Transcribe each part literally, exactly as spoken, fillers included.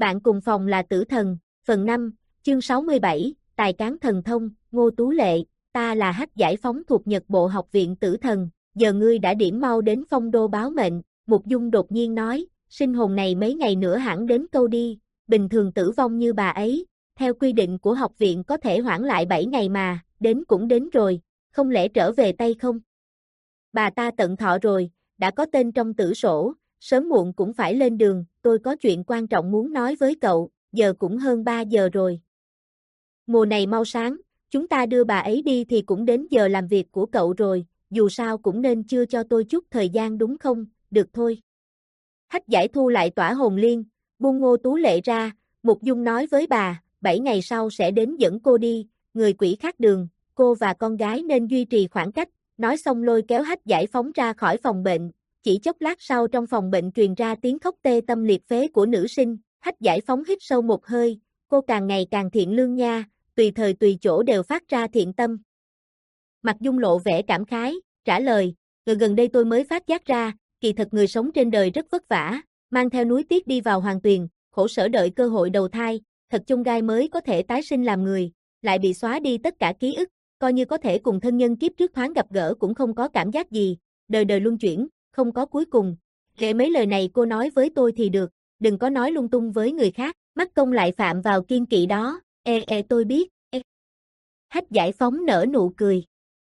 Bạn cùng phòng là tử thần, phần năm, chương sáu mươi bảy, tài cán thần thông, Ngô Tú Lệ, ta là Hách Giải Phóng thuộc Nhật Bộ Học viện Tử Thần, giờ ngươi đã điểm mau đến Phong Đô báo mệnh, Mục Dung đột nhiên nói, sinh hồn này mấy ngày nữa hẳn đến câu đi, bình thường tử vong như bà ấy, theo quy định của học viện có thể hoãn lại bảy ngày mà, đến cũng đến rồi, không lẽ trở về tay không? Bà ta tận thọ rồi, đã có tên trong tử sổ, sớm muộn cũng phải lên đường, tôi có chuyện quan trọng muốn nói với cậu, giờ cũng hơn ba giờ rồi. Mùa này mau sáng, chúng ta đưa bà ấy đi thì cũng đến giờ làm việc của cậu rồi, dù sao cũng nên chưa cho tôi chút thời gian đúng không, được thôi. Hách Giải thu lại tỏa hồn liên, buông Ngô Tú Lệ ra, Mục Dung nói với bà, bảy ngày sau sẽ đến dẫn cô đi, người quỷ khác đường, cô và con gái nên duy trì khoảng cách, nói xong lôi kéo Hách Giải Phóng ra khỏi phòng bệnh, chỉ chốc lát sau trong phòng bệnh truyền ra tiếng khóc tê tâm liệt phế của nữ sinh, Hách Giải Phóng hít sâu một hơi, cô càng ngày càng thiện lương nha, tùy thời tùy chỗ đều phát ra thiện tâm. Mặt Dung lộ vẻ cảm khái, trả lời, gần gần đây tôi mới phát giác ra, kỳ thật người sống trên đời rất vất vả, mang theo núi tiếc đi vào hoàng tuyền, khổ sở đợi cơ hội đầu thai, thật chông gai mới có thể tái sinh làm người, lại bị xóa đi tất cả ký ức, coi như có thể cùng thân nhân kiếp trước thoáng gặp gỡ cũng không có cảm giác gì, đời đời luân chuyển, không có cuối cùng. Kể mấy lời này cô nói với tôi thì được, đừng có nói lung tung với người khác, mắt công lại phạm vào kiên kỵ đó, e e tôi biết, e. Hách Giải Phóng nở nụ cười.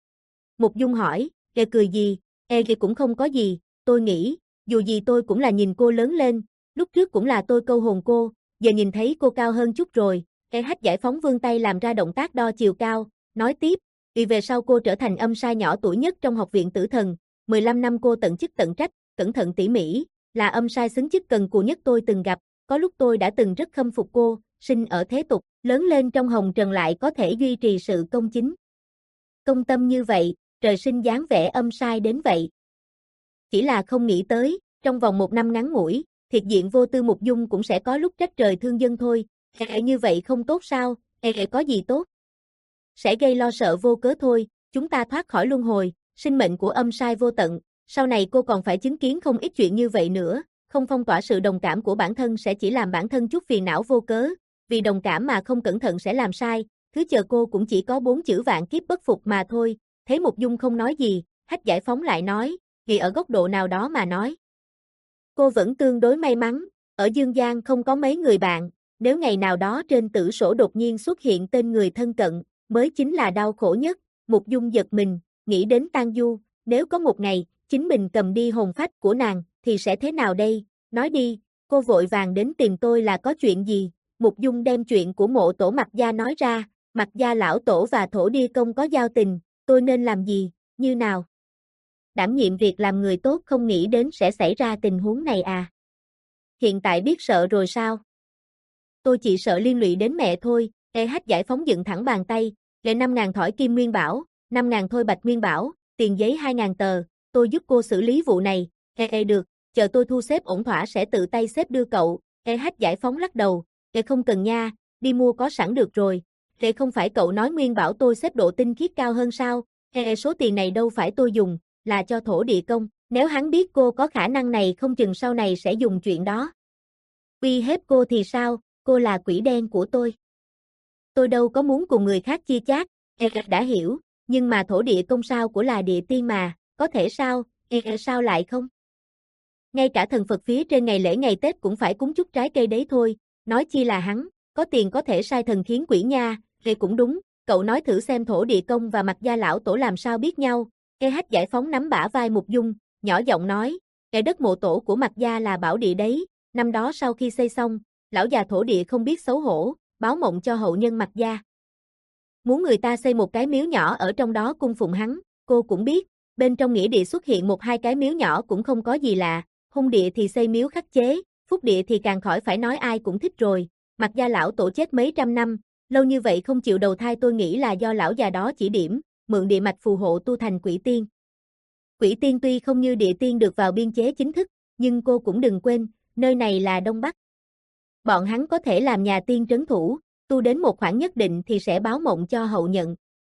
Mục Dung hỏi, e cười gì, e cũng không có gì, tôi nghĩ, dù gì tôi cũng là nhìn cô lớn lên, lúc trước cũng là tôi câu hồn cô, giờ nhìn thấy cô cao hơn chút rồi, e Hách Giải Phóng vươn tay làm ra động tác đo chiều cao, nói tiếp, vì về sau cô trở thành âm sai nhỏ tuổi nhất trong học viện Tử Thần, mười lăm năm cô tận chức tận trách, cẩn thận tỉ mỉ, là âm sai xứng chức cần cù nhất tôi từng gặp, có lúc tôi đã từng rất khâm phục cô, sinh ở thế tục, lớn lên trong hồng trần lại có thể duy trì sự công chính. Công tâm như vậy, trời sinh dáng vẻ âm sai đến vậy. Chỉ là không nghĩ tới, trong vòng một năm ngắn ngủi, thiệt diện vô tư Mục Dung cũng sẽ có lúc trách trời thương dân thôi, e như vậy không tốt sao, e có gì tốt? Sẽ gây lo sợ vô cớ thôi, chúng ta thoát khỏi luân hồi, sinh mệnh của âm sai vô tận, sau này cô còn phải chứng kiến không ít chuyện như vậy nữa, không phong tỏa sự đồng cảm của bản thân sẽ chỉ làm bản thân chút phiền não vô cớ, vì đồng cảm mà không cẩn thận sẽ làm sai, thứ chờ cô cũng chỉ có bốn chữ vạn kiếp bất phục mà thôi, thấy Mục Dung không nói gì, Hách Giải Phóng lại nói, vì ở góc độ nào đó mà nói. Cô vẫn tương đối may mắn, ở Dương Gian không có mấy người bạn, nếu ngày nào đó trên tử sổ đột nhiên xuất hiện tên người thân cận, mới chính là đau khổ nhất, Mục Dung giật mình, nghĩ đến Tang Du, nếu có một ngày, chính mình cầm đi hồn phách của nàng, thì sẽ thế nào đây, nói đi, cô vội vàng đến tìm tôi là có chuyện gì, Mục Dung đem chuyện của mộ tổ Mạc Gia nói ra, Mạc Gia lão tổ và thổ đi công có giao tình, tôi nên làm gì, như nào? Đảm nhiệm việc làm người tốt không nghĩ đến sẽ xảy ra tình huống này à? Hiện tại biết sợ rồi sao? Tôi chỉ sợ liên lụy đến mẹ thôi, e Hách Giải Phóng dựng thẳng bàn tay, lệ năm ngàn thỏi kim nguyên bảo, năm ngàn thôi bạch nguyên bảo, tiền giấy hai ngàn tờ, tôi giúp cô xử lý vụ này, e e được, chờ tôi thu xếp ổn thỏa sẽ tự tay xếp đưa cậu, e Hách Giải Phóng lắc đầu, e không cần nha, đi mua có sẵn được rồi, e không phải cậu nói nguyên bảo tôi xếp độ tinh khiết cao hơn sao, e số tiền này đâu phải tôi dùng, là cho thổ địa công, nếu hắn biết cô có khả năng này không chừng sau này sẽ dùng chuyện đó. Uy hiếp cô thì sao, cô là quỷ đen của tôi. Tôi đâu có muốn cùng người khác chia chác, e đã hiểu, nhưng mà thổ địa công sao của là địa tiên mà, có thể sao, e sao lại không? Ngay cả thần Phật phía trên ngày lễ ngày Tết cũng phải cúng chút trái cây đấy thôi, nói chi là hắn, có tiền có thể sai thần khiến quỷ nha, e cũng đúng, cậu nói thử xem thổ địa công và Mạc Gia lão tổ làm sao biết nhau, e Hách Giải Phóng nắm bả vai Mục Dung, nhỏ giọng nói, e đất mộ tổ của Mạc Gia là bảo địa đấy, năm đó sau khi xây xong, lão già thổ địa không biết xấu hổ, báo mộng cho hậu nhân Mạc Gia. Muốn người ta xây một cái miếu nhỏ ở trong đó cung phụng hắn, cô cũng biết, bên trong nghĩa địa xuất hiện một hai cái miếu nhỏ cũng không có gì lạ, hung địa thì xây miếu khắc chế, phúc địa thì càng khỏi phải nói ai cũng thích rồi, Mạc Gia lão tổ chết mấy trăm năm, lâu như vậy không chịu đầu thai tôi nghĩ là do lão già đó chỉ điểm, mượn địa mạch phù hộ tu thành quỷ tiên. Quỷ tiên tuy không như địa tiên được vào biên chế chính thức, nhưng cô cũng đừng quên, nơi này là Đông Bắc. Bọn hắn có thể làm nhà tiên trấn thủ, tu đến một khoảng nhất định thì sẽ báo mộng cho hậu nhận.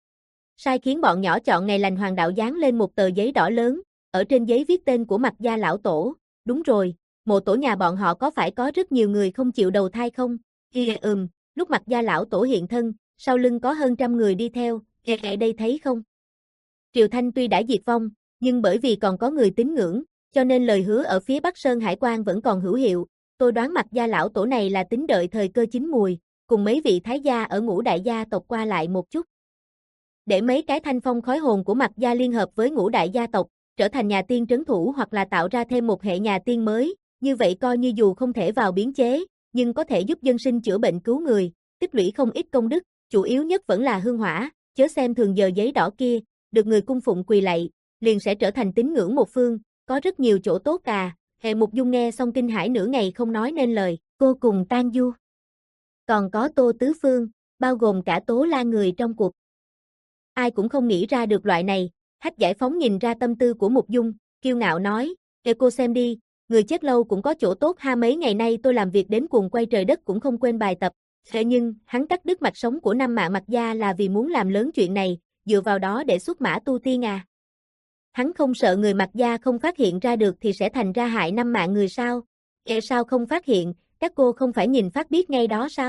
Sai khiến bọn nhỏ chọn ngày lành hoàng đạo dán lên một tờ giấy đỏ lớn, ở trên giấy viết tên của Mạc Gia lão tổ, đúng rồi, mộ tổ nhà bọn họ có phải có rất nhiều người không chịu đầu thai không? Ghê ừm, lúc Mạc gia lão tổ hiện thân, sau lưng có hơn trăm người đi theo, ghê ghê đây thấy không? Triều Thanh tuy đã diệt vong, nhưng bởi vì còn có người tín ngưỡng, cho nên lời hứa ở phía Bắc Sơn Hải Quan vẫn còn hữu hiệu. Tôi đoán Mạc gia lão tổ này là tính đợi thời cơ chín mùi, cùng mấy vị thái gia ở ngũ đại gia tộc qua lại một chút. Để mấy cái thanh phong khói hồn của Mạc gia liên hợp với ngũ đại gia tộc, trở thành nhà tiên trấn thủ hoặc là tạo ra thêm một hệ nhà tiên mới, như vậy coi như dù không thể vào biến chế, nhưng có thể giúp dân sinh chữa bệnh cứu người, tích lũy không ít công đức, chủ yếu nhất vẫn là hương hỏa, chớ xem thường giờ giấy đỏ kia, được người cung phụng quỳ lạy, liền sẽ trở thành tín ngưỡng một phương, có rất nhiều chỗ tốt à. Hệ Mục Dung nghe xong kinh hãi nửa ngày không nói nên lời, cô cùng Tang Du. Còn có Tô Tứ Phương, bao gồm cả Tố La người trong cuộc. Ai cũng không nghĩ ra được loại này. Hách Giải Phóng nhìn ra tâm tư của Mục Dung, kiêu ngạo nói, "Ê cô xem đi, người chết lâu cũng có chỗ tốt ha, mấy ngày nay tôi làm việc đến cuồng quay trời đất cũng không quên bài tập." Thế nhưng, hắn cắt đứt mạch sống của năm mạng Mạc gia là vì muốn làm lớn chuyện này, dựa vào đó để xuất mã tu tiên à. Hắn không sợ người Mạc gia không phát hiện ra được thì sẽ thành ra hại năm mạng người sao? Ê sao không phát hiện, các cô không phải nhìn phát biết ngay đó sao?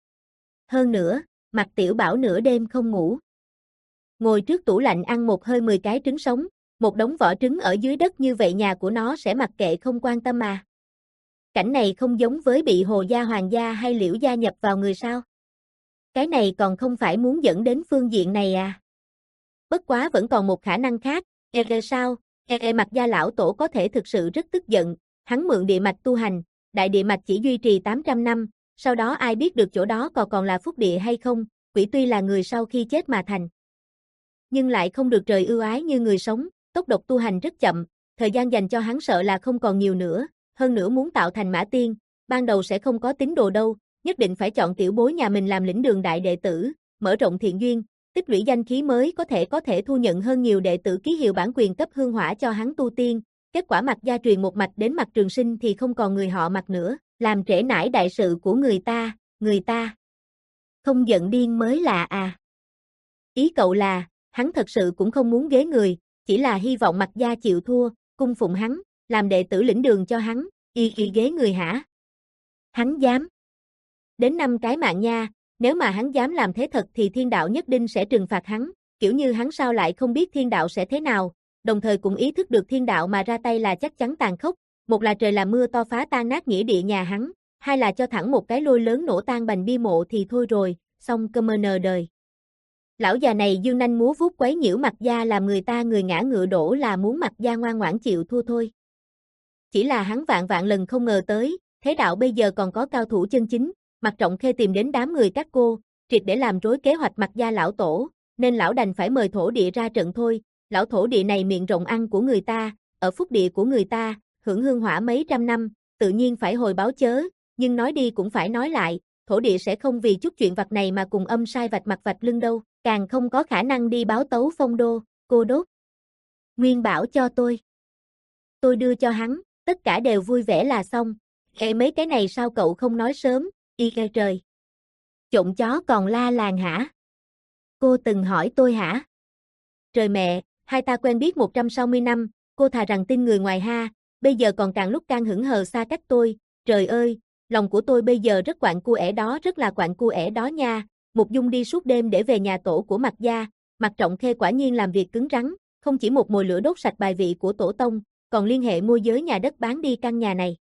Hơn nữa, Mạc Tiểu Bảo nửa đêm không ngủ. Ngồi trước tủ lạnh ăn một hơi mười cái trứng sống, một đống vỏ trứng ở dưới đất như vậy nhà của nó sẽ mặc kệ không quan tâm à. Cảnh này không giống với bị Hồ gia Hoàng gia hay Liễu gia nhập vào người sao? Cái này còn không phải muốn dẫn đến phương diện này à? Bất quá vẫn còn một khả năng khác, e e sao, e e Mạc gia lão tổ có thể thực sự rất tức giận, hắn mượn địa mạch tu hành, đại địa mạch chỉ duy trì tám trăm năm, sau đó ai biết được chỗ đó còn còn là phúc địa hay không, quỷ tuy là người sau khi chết mà thành. Nhưng lại không được trời ưu ái như người sống, tốc độ tu hành rất chậm, thời gian dành cho hắn sợ là không còn nhiều nữa, hơn nữa muốn tạo thành mã tiên, ban đầu sẽ không có tín đồ đâu, nhất định phải chọn tiểu bối nhà mình làm lĩnh đường đại đệ tử, mở rộng thiện duyên, tích lũy danh khí mới có thể có thể thu nhận hơn nhiều đệ tử ký hiệu bản quyền cấp hương hỏa cho hắn tu tiên, kết quả Mạc gia truyền một mạch đến Mạc Trường Sinh thì không còn người họ Mạc nữa, làm trễ nải đại sự của người ta, người ta không giận điên mới lạ à. Ý cậu là, hắn thật sự cũng không muốn ghế người, chỉ là hy vọng Mạc gia chịu thua, cung phụng hắn, làm đệ tử lĩnh đường cho hắn, y y ghế người hả? Hắn dám. Đến năm cái mạng nha, nếu mà hắn dám làm thế thật thì thiên đạo nhất định sẽ trừng phạt hắn, kiểu như hắn sao lại không biết thiên đạo sẽ thế nào, đồng thời cũng ý thức được thiên đạo mà ra tay là chắc chắn tàn khốc, một là trời làm mưa to phá tan nát nghĩa địa nhà hắn, hai là cho thẳng một cái lôi lớn nổ tan bành bia mộ thì thôi rồi, xong cơ mờ nờ đời. Lão già này dương nanh múa vuốt quấy nhiễu Mạc gia làm người ta người ngã ngựa đổ là muốn Mạc gia ngoan ngoãn chịu thua thôi. Chỉ là hắn vạn vạn lần không ngờ tới, thế đạo bây giờ còn có cao thủ chân chính, Mạc Trọng Khê tìm đến đám người các cô, triệt để làm rối kế hoạch Mạc gia lão tổ, nên lão đành phải mời thổ địa ra trận thôi, lão thổ địa này miệng rộng ăn của người ta, ở phúc địa của người ta, hưởng hương hỏa mấy trăm năm, tự nhiên phải hồi báo chớ, nhưng nói đi cũng phải nói lại, thổ địa sẽ không vì chút chuyện vặt này mà cùng âm sai vạch mặt vạch lưng đâu, càng không có khả năng đi báo tấu phong đô, cô đốt. Nguyên bảo cho tôi. Tôi đưa cho hắn, tất cả đều vui vẻ là xong, ê mấy cái này sao cậu không nói sớm, y kê trời. Trộn chó còn la làng hả? Cô từng hỏi tôi hả? Trời mẹ, hai ta quen biết một trăm sáu mươi năm, cô thà rằng tin người ngoài ha, bây giờ còn càng lúc càng hững hờ xa cách tôi, trời ơi, lòng của tôi bây giờ rất quạnh cu ẻ đó rất là quạnh cu ẻ đó nha. Mục Dung đi suốt đêm để về nhà tổ của Mạc gia, Mạc Trọng Khê quả nhiên làm việc cứng rắn, không chỉ một mồi lửa đốt sạch bài vị của tổ tông, còn liên hệ môi giới nhà đất bán đi căn nhà này.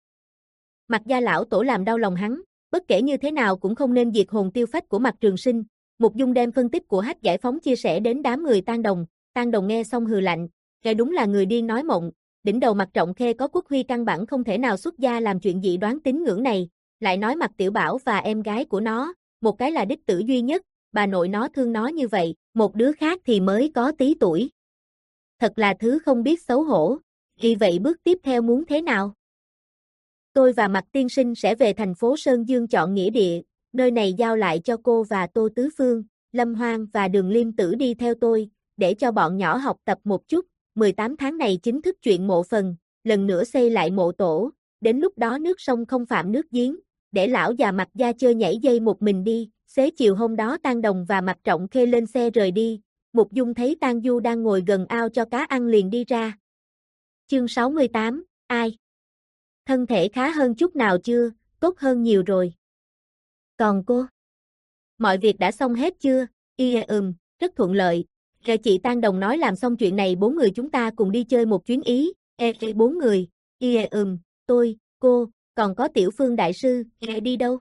Mạc gia lão tổ làm đau lòng hắn, bất kể như thế nào cũng không nên diệt hồn tiêu phách của Mạc Trường Sinh. Mục Dung đem phân tích của Hách Giải Phóng chia sẻ đến đám người Tang Đồng, Tang Đồng nghe xong hừ lạnh, kẻ đúng là người điên nói mộng, đỉnh đầu Mạc Trọng Khê có quốc huy căn bản không thể nào xuất gia làm chuyện dị đoán tín ngưỡng này, lại nói Mạc Tiểu Bảo và em gái của nó, một cái là đích tử duy nhất, bà nội nó thương nó như vậy, một đứa khác thì mới có tí tuổi. Thật là thứ không biết xấu hổ, vì vậy bước tiếp theo muốn thế nào? Tôi và Mạc tiên sinh sẽ về thành phố Sơn Dương chọn nghĩa địa, nơi này giao lại cho cô và Tô Tứ Phương, Lâm Hoang và Đường Liêm Tử đi theo tôi, để cho bọn nhỏ học tập một chút, mười tám tháng này chính thức chuyện mộ phần, lần nữa xây lại mộ tổ, đến lúc đó nước sông không phạm nước giếng, để lão già Mạc gia chơi nhảy dây một mình đi. Xế chiều hôm đó Tang Đồng và Mạc Trọng Khê lên xe rời đi, Mục Dung thấy Tang Du đang ngồi gần ao cho cá ăn liền đi ra. Chương sáu mươi tám, ai? Thân thể khá hơn chút nào chưa? Tốt hơn nhiều rồi. Còn cô? Mọi việc đã xong hết chưa? Y ừm, rất thuận lợi. Rồi chị Tan Đồng nói làm xong chuyện này bốn người chúng ta cùng đi chơi một chuyến Ý. Ê, ê bốn người. Y ừm, tôi, cô, còn có Tiểu Phương đại sư. Ê, đi đâu?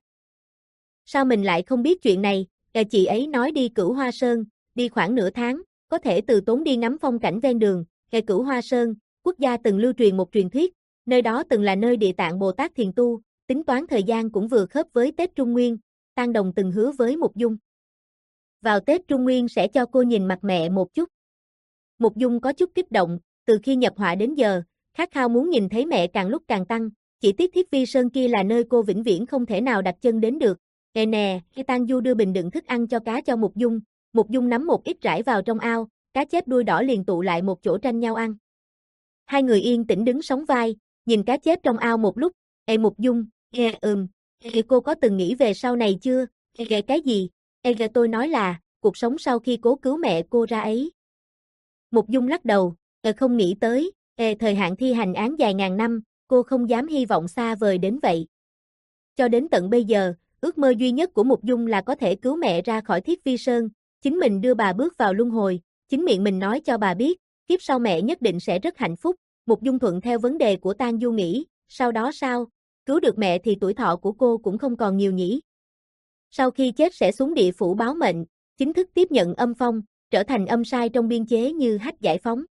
Sao mình lại không biết chuyện này? Ê, chị ấy nói đi Cửu Hoa Sơn, đi khoảng nửa tháng, có thể từ tốn đi ngắm phong cảnh ven đường. Ê, Cửu Hoa Sơn, quốc gia từng lưu truyền một truyền thuyết, nơi đó từng là nơi Địa Tạng Bồ Tát thiền tu, tính toán thời gian cũng vừa khớp với Tết Trung Nguyên. Tan Đồng từng hứa với Mục Dung. Vào Tết Trung Nguyên sẽ cho cô nhìn mặt mẹ một chút. Mục Dung có chút kích động, từ khi nhập họa đến giờ, khát khao muốn nhìn thấy mẹ càng lúc càng tăng, chỉ tiếc Thiết Vi Sơn kia là nơi cô vĩnh viễn không thể nào đặt chân đến được. Ê nè, khi Tang Du đưa bình đựng thức ăn cho cá cho Mục Dung, Mục Dung nắm một ít rải vào trong ao, cá chép đuôi đỏ liền tụ lại một chỗ tranh nhau ăn. Hai người yên tĩnh đứng sóng vai, nhìn cá chép trong ao một lúc. Ê Mục Dung, ê ừm, ê cô có từng nghĩ về sau này chưa? Ê cái gì? Ê tôi nói là, cuộc sống sau khi cố cứu mẹ cô ra ấy. Mục Dung lắc đầu, Ê không nghĩ tới, Ê thời hạn thi hành án dài ngàn năm, cô không dám hy vọng xa vời đến vậy. Cho đến tận bây giờ, ước mơ duy nhất của Mục Dung là có thể cứu mẹ ra khỏi Thiết Vi Sơn, chính mình đưa bà bước vào luân hồi, chính miệng mình nói cho bà biết, kiếp sau mẹ nhất định sẽ rất hạnh phúc. Mục Dung thuận theo vấn đề của Tang Du nghĩ, sau đó sao? Cứu được mẹ thì tuổi thọ của cô cũng không còn nhiều nhỉ. Sau khi chết sẽ xuống địa phủ báo mệnh, chính thức tiếp nhận âm phong, trở thành âm sai trong biên chế như Hách Giải Phóng.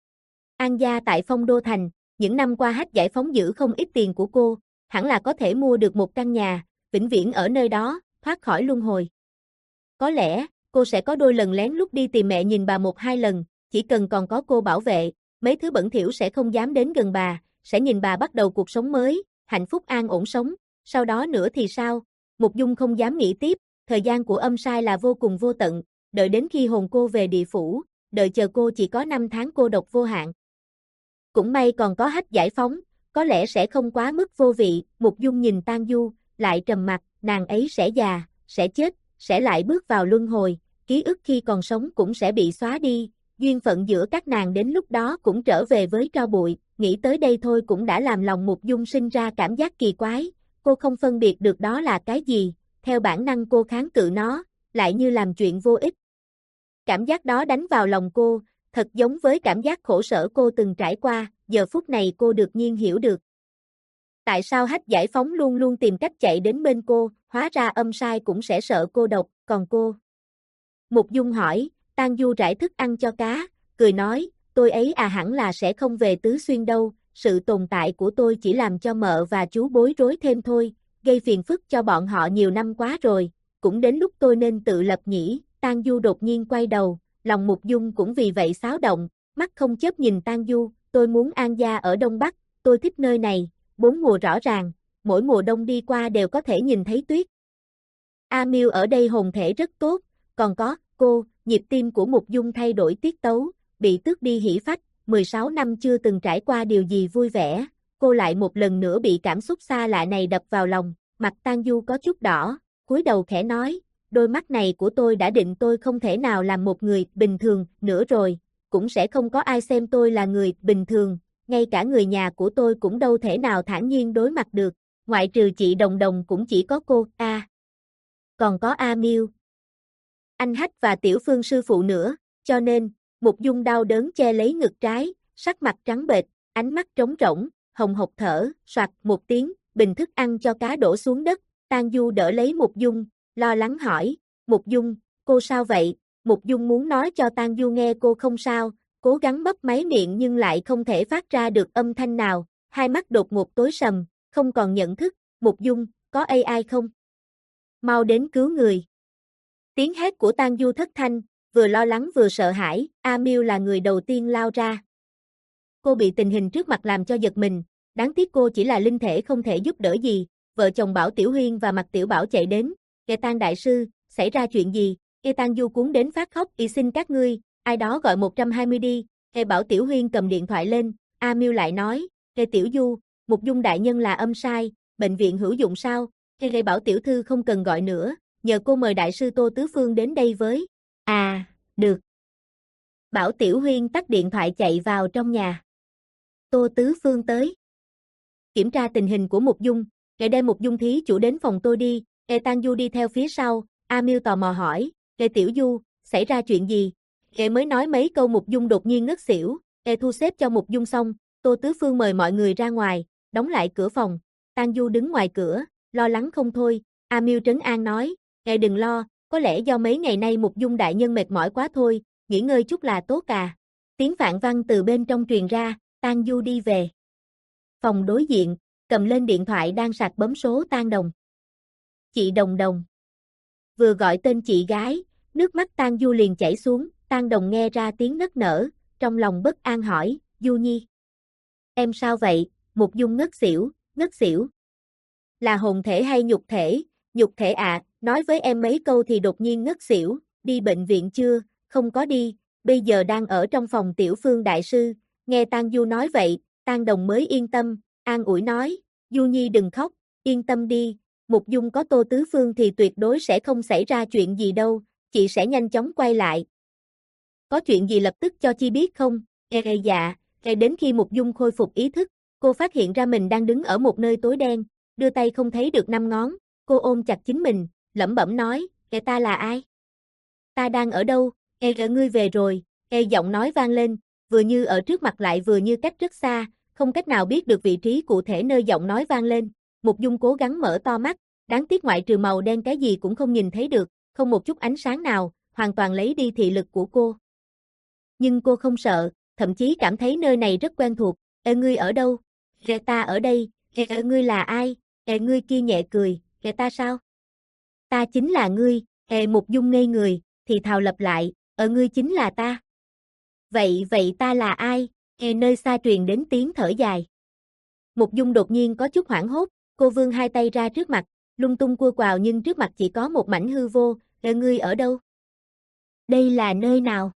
An gia tại Phong Đô Thành, những năm qua Hách Giải Phóng giữ không ít tiền của cô, hẳn là có thể mua được một căn nhà, vĩnh viễn ở nơi đó, thoát khỏi luân hồi. Có lẽ, cô sẽ có đôi lần lén lút đi tìm mẹ nhìn bà một hai lần, chỉ cần còn có cô bảo vệ, mấy thứ bẩn thỉu sẽ không dám đến gần bà, sẽ nhìn bà bắt đầu cuộc sống mới, hạnh phúc an ổn sống, sau đó nữa thì sao? Mục Dung không dám nghĩ tiếp, thời gian của âm sai là vô cùng vô tận, đợi đến khi hồn cô về địa phủ, đợi chờ cô chỉ có năm tháng cô độc vô hạn. Cũng may còn có Hách Giải Phóng, có lẽ sẽ không quá mức vô vị. Mục Dung nhìn Tang Du, lại trầm mặt, nàng ấy sẽ già, sẽ chết, sẽ lại bước vào luân hồi, ký ức khi còn sống cũng sẽ bị xóa đi, duyên phận giữa các nàng đến lúc đó cũng trở về với tro bụi, nghĩ tới đây thôi cũng đã làm lòng Mục Dung sinh ra cảm giác kỳ quái, cô không phân biệt được đó là cái gì, theo bản năng cô kháng cự nó, lại như làm chuyện vô ích. Cảm giác đó đánh vào lòng cô, thật giống với cảm giác khổ sở cô từng trải qua, giờ phút này cô đột nhiên hiểu được. Tại sao Hách Giải Phóng luôn luôn tìm cách chạy đến bên cô, hóa ra âm sai cũng sẽ sợ cô độc, còn cô? Mục Dung hỏi, Tang Du rải thức ăn cho cá, cười nói, tôi ấy à hẳn là sẽ không về Tứ Xuyên đâu, sự tồn tại của tôi chỉ làm cho mợ và chú bối rối thêm thôi, gây phiền phức cho bọn họ nhiều năm quá rồi, cũng đến lúc tôi nên tự lập nhỉ. Tang Du đột nhiên quay đầu, lòng Mục Dung cũng vì vậy xáo động, mắt không chớp nhìn Tang Du, tôi muốn an gia ở Đông Bắc, tôi thích nơi này, bốn mùa rõ ràng, mỗi mùa đông đi qua đều có thể nhìn thấy tuyết. A Miêu ở đây hồn thể rất tốt, còn có, cô, nhịp tim của Mục Dung thay đổi tiết tấu, bị tước đi hỉ phách, mười sáu năm chưa từng trải qua điều gì vui vẻ, cô lại một lần nữa bị cảm xúc xa lạ này đập vào lòng, mặt Tang Du có chút đỏ, cúi đầu khẽ nói, đôi mắt này của tôi đã định tôi không thể nào làm một người bình thường nữa rồi, cũng sẽ không có ai xem tôi là người bình thường, ngay cả người nhà của tôi cũng đâu thể nào thản nhiên đối mặt được, ngoại trừ chị Đồng Đồng cũng chỉ có cô, a. À. Còn có A Miêu, anh Hách và Tiểu Phương sư phụ nữa, cho nên, Mục Dung đau đớn che lấy ngực trái, sắc mặt trắng bệch, ánh mắt trống rỗng, hồng hộc thở, soạt một tiếng, bình thức ăn cho cá đổ xuống đất, Tang Du đỡ lấy Mục Dung, lo lắng hỏi, Mục Dung, cô sao vậy? Mục Dung muốn nói cho Tang Du nghe cô không sao, cố gắng bấp máy miệng nhưng lại không thể phát ra được âm thanh nào, hai mắt đột ngột tối sầm, không còn nhận thức, Mục Dung, có a i không? Mau đến cứu người. Tiếng hét của Tang Du thất thanh, vừa lo lắng vừa sợ hãi, A Miêu là người đầu tiên lao ra. Cô bị tình hình trước mặt làm cho giật mình, đáng tiếc cô chỉ là linh thể không thể giúp đỡ gì, vợ chồng Bảo Tiểu Huyên và Mạc Tiểu Bảo chạy đến, Kẻ Tang đại sư, xảy ra chuyện gì? Kẻ Tang Du cuốn đến phát khóc, y xin các ngươi, ai đó gọi một trăm hai mươi đi, Kẻ Bảo Tiểu Huyên cầm điện thoại lên, A Miêu lại nói, Kẻ Tiểu Du, Mục Dung đại nhân là âm sai, bệnh viện hữu dụng sao? Kẻ Bảo Tiểu thư không cần gọi nữa, nhờ cô mời đại sư Tô Tứ Phương đến đây với. À, được. Bảo Tiểu Huyên tắt điện thoại chạy vào trong nhà. Tô Tứ Phương tới. kiểm tra tình hình của Mục Dung, để đem Mục Dung thí chủ đến phòng tôi đi. Ê Tang Du đi theo phía sau, A Miêu tò mò hỏi, Ê Tiểu Du, xảy ra chuyện gì? Ê mới nói mấy câu Mục Dung đột nhiên ngất xỉu, Ê thu xếp cho Mục Dung xong, Tô Tứ Phương mời mọi người ra ngoài, đóng lại cửa phòng, Tang Du đứng ngoài cửa, lo lắng không thôi, A Miêu trấn an nói, Ê đừng lo, có lẽ do mấy ngày nay Mục Dung đại nhân mệt mỏi quá thôi, nghỉ ngơi chút là tốt à. Tiếng Phạn Văn từ bên trong truyền ra, Tang Du đi về phòng đối diện, cầm lên điện thoại đang sạc bấm số Tang Đồng. Chị Đồng Đồng. Vừa gọi tên chị gái, nước mắt Tang Du liền chảy xuống, Tang Đồng nghe ra tiếng nức nở, trong lòng bất an hỏi, Du Nhi. Em sao vậy? Mục Dung ngất xỉu, ngất xỉu. Là hồn thể hay nhục thể? Nhục thể à, nói với em mấy câu thì đột nhiên ngất xỉu, đi bệnh viện chưa? Không có đi, bây giờ đang ở trong phòng Tiểu Phương đại sư. Nghe Tang Du nói vậy, Tang Đồng mới yên tâm, an ủi nói, Du Nhi đừng khóc, yên tâm đi, Mục Dung có Tô Tứ Phương thì tuyệt đối sẽ không xảy ra chuyện gì đâu, chị sẽ nhanh chóng quay lại. Có chuyện gì lập tức cho chi biết không? Ê, ê dạ, ê đến khi Mục Dung khôi phục ý thức, cô phát hiện ra mình đang đứng ở một nơi tối đen, đưa tay không thấy được năm ngón, cô ôm chặt chính mình, lẩm bẩm nói, ê ta là ai? Ta đang ở đâu? Ê ê ngươi về rồi, ê giọng nói vang lên, vừa như ở trước mặt lại vừa như cách rất xa, không cách nào biết được vị trí cụ thể nơi giọng nói vang lên. Mục Dung cố gắng mở to mắt, đáng tiếc ngoại trừ màu đen cái gì cũng không nhìn thấy được, không một chút ánh sáng nào, hoàn toàn lấy đi thị lực của cô. Nhưng cô không sợ, thậm chí cảm thấy nơi này rất quen thuộc. Ê ngươi ở đâu? Ê ta ở đây. Ê, ê ngươi là ai? Ê ngươi kia nhẹ cười. Ê ta sao? Ta chính là ngươi. Ê Mục Dung ngây người, thì thào lặp lại, ở ngươi chính là ta. Vậy vậy ta là ai? Ê nơi xa truyền đến tiếng thở dài. Mục Dung đột nhiên có chút hoảng hốt, cô vươn hai tay ra trước mặt, lung tung cua quào nhưng trước mặt chỉ có một mảnh hư vô. Ê ngươi ở đâu? Đây là nơi nào?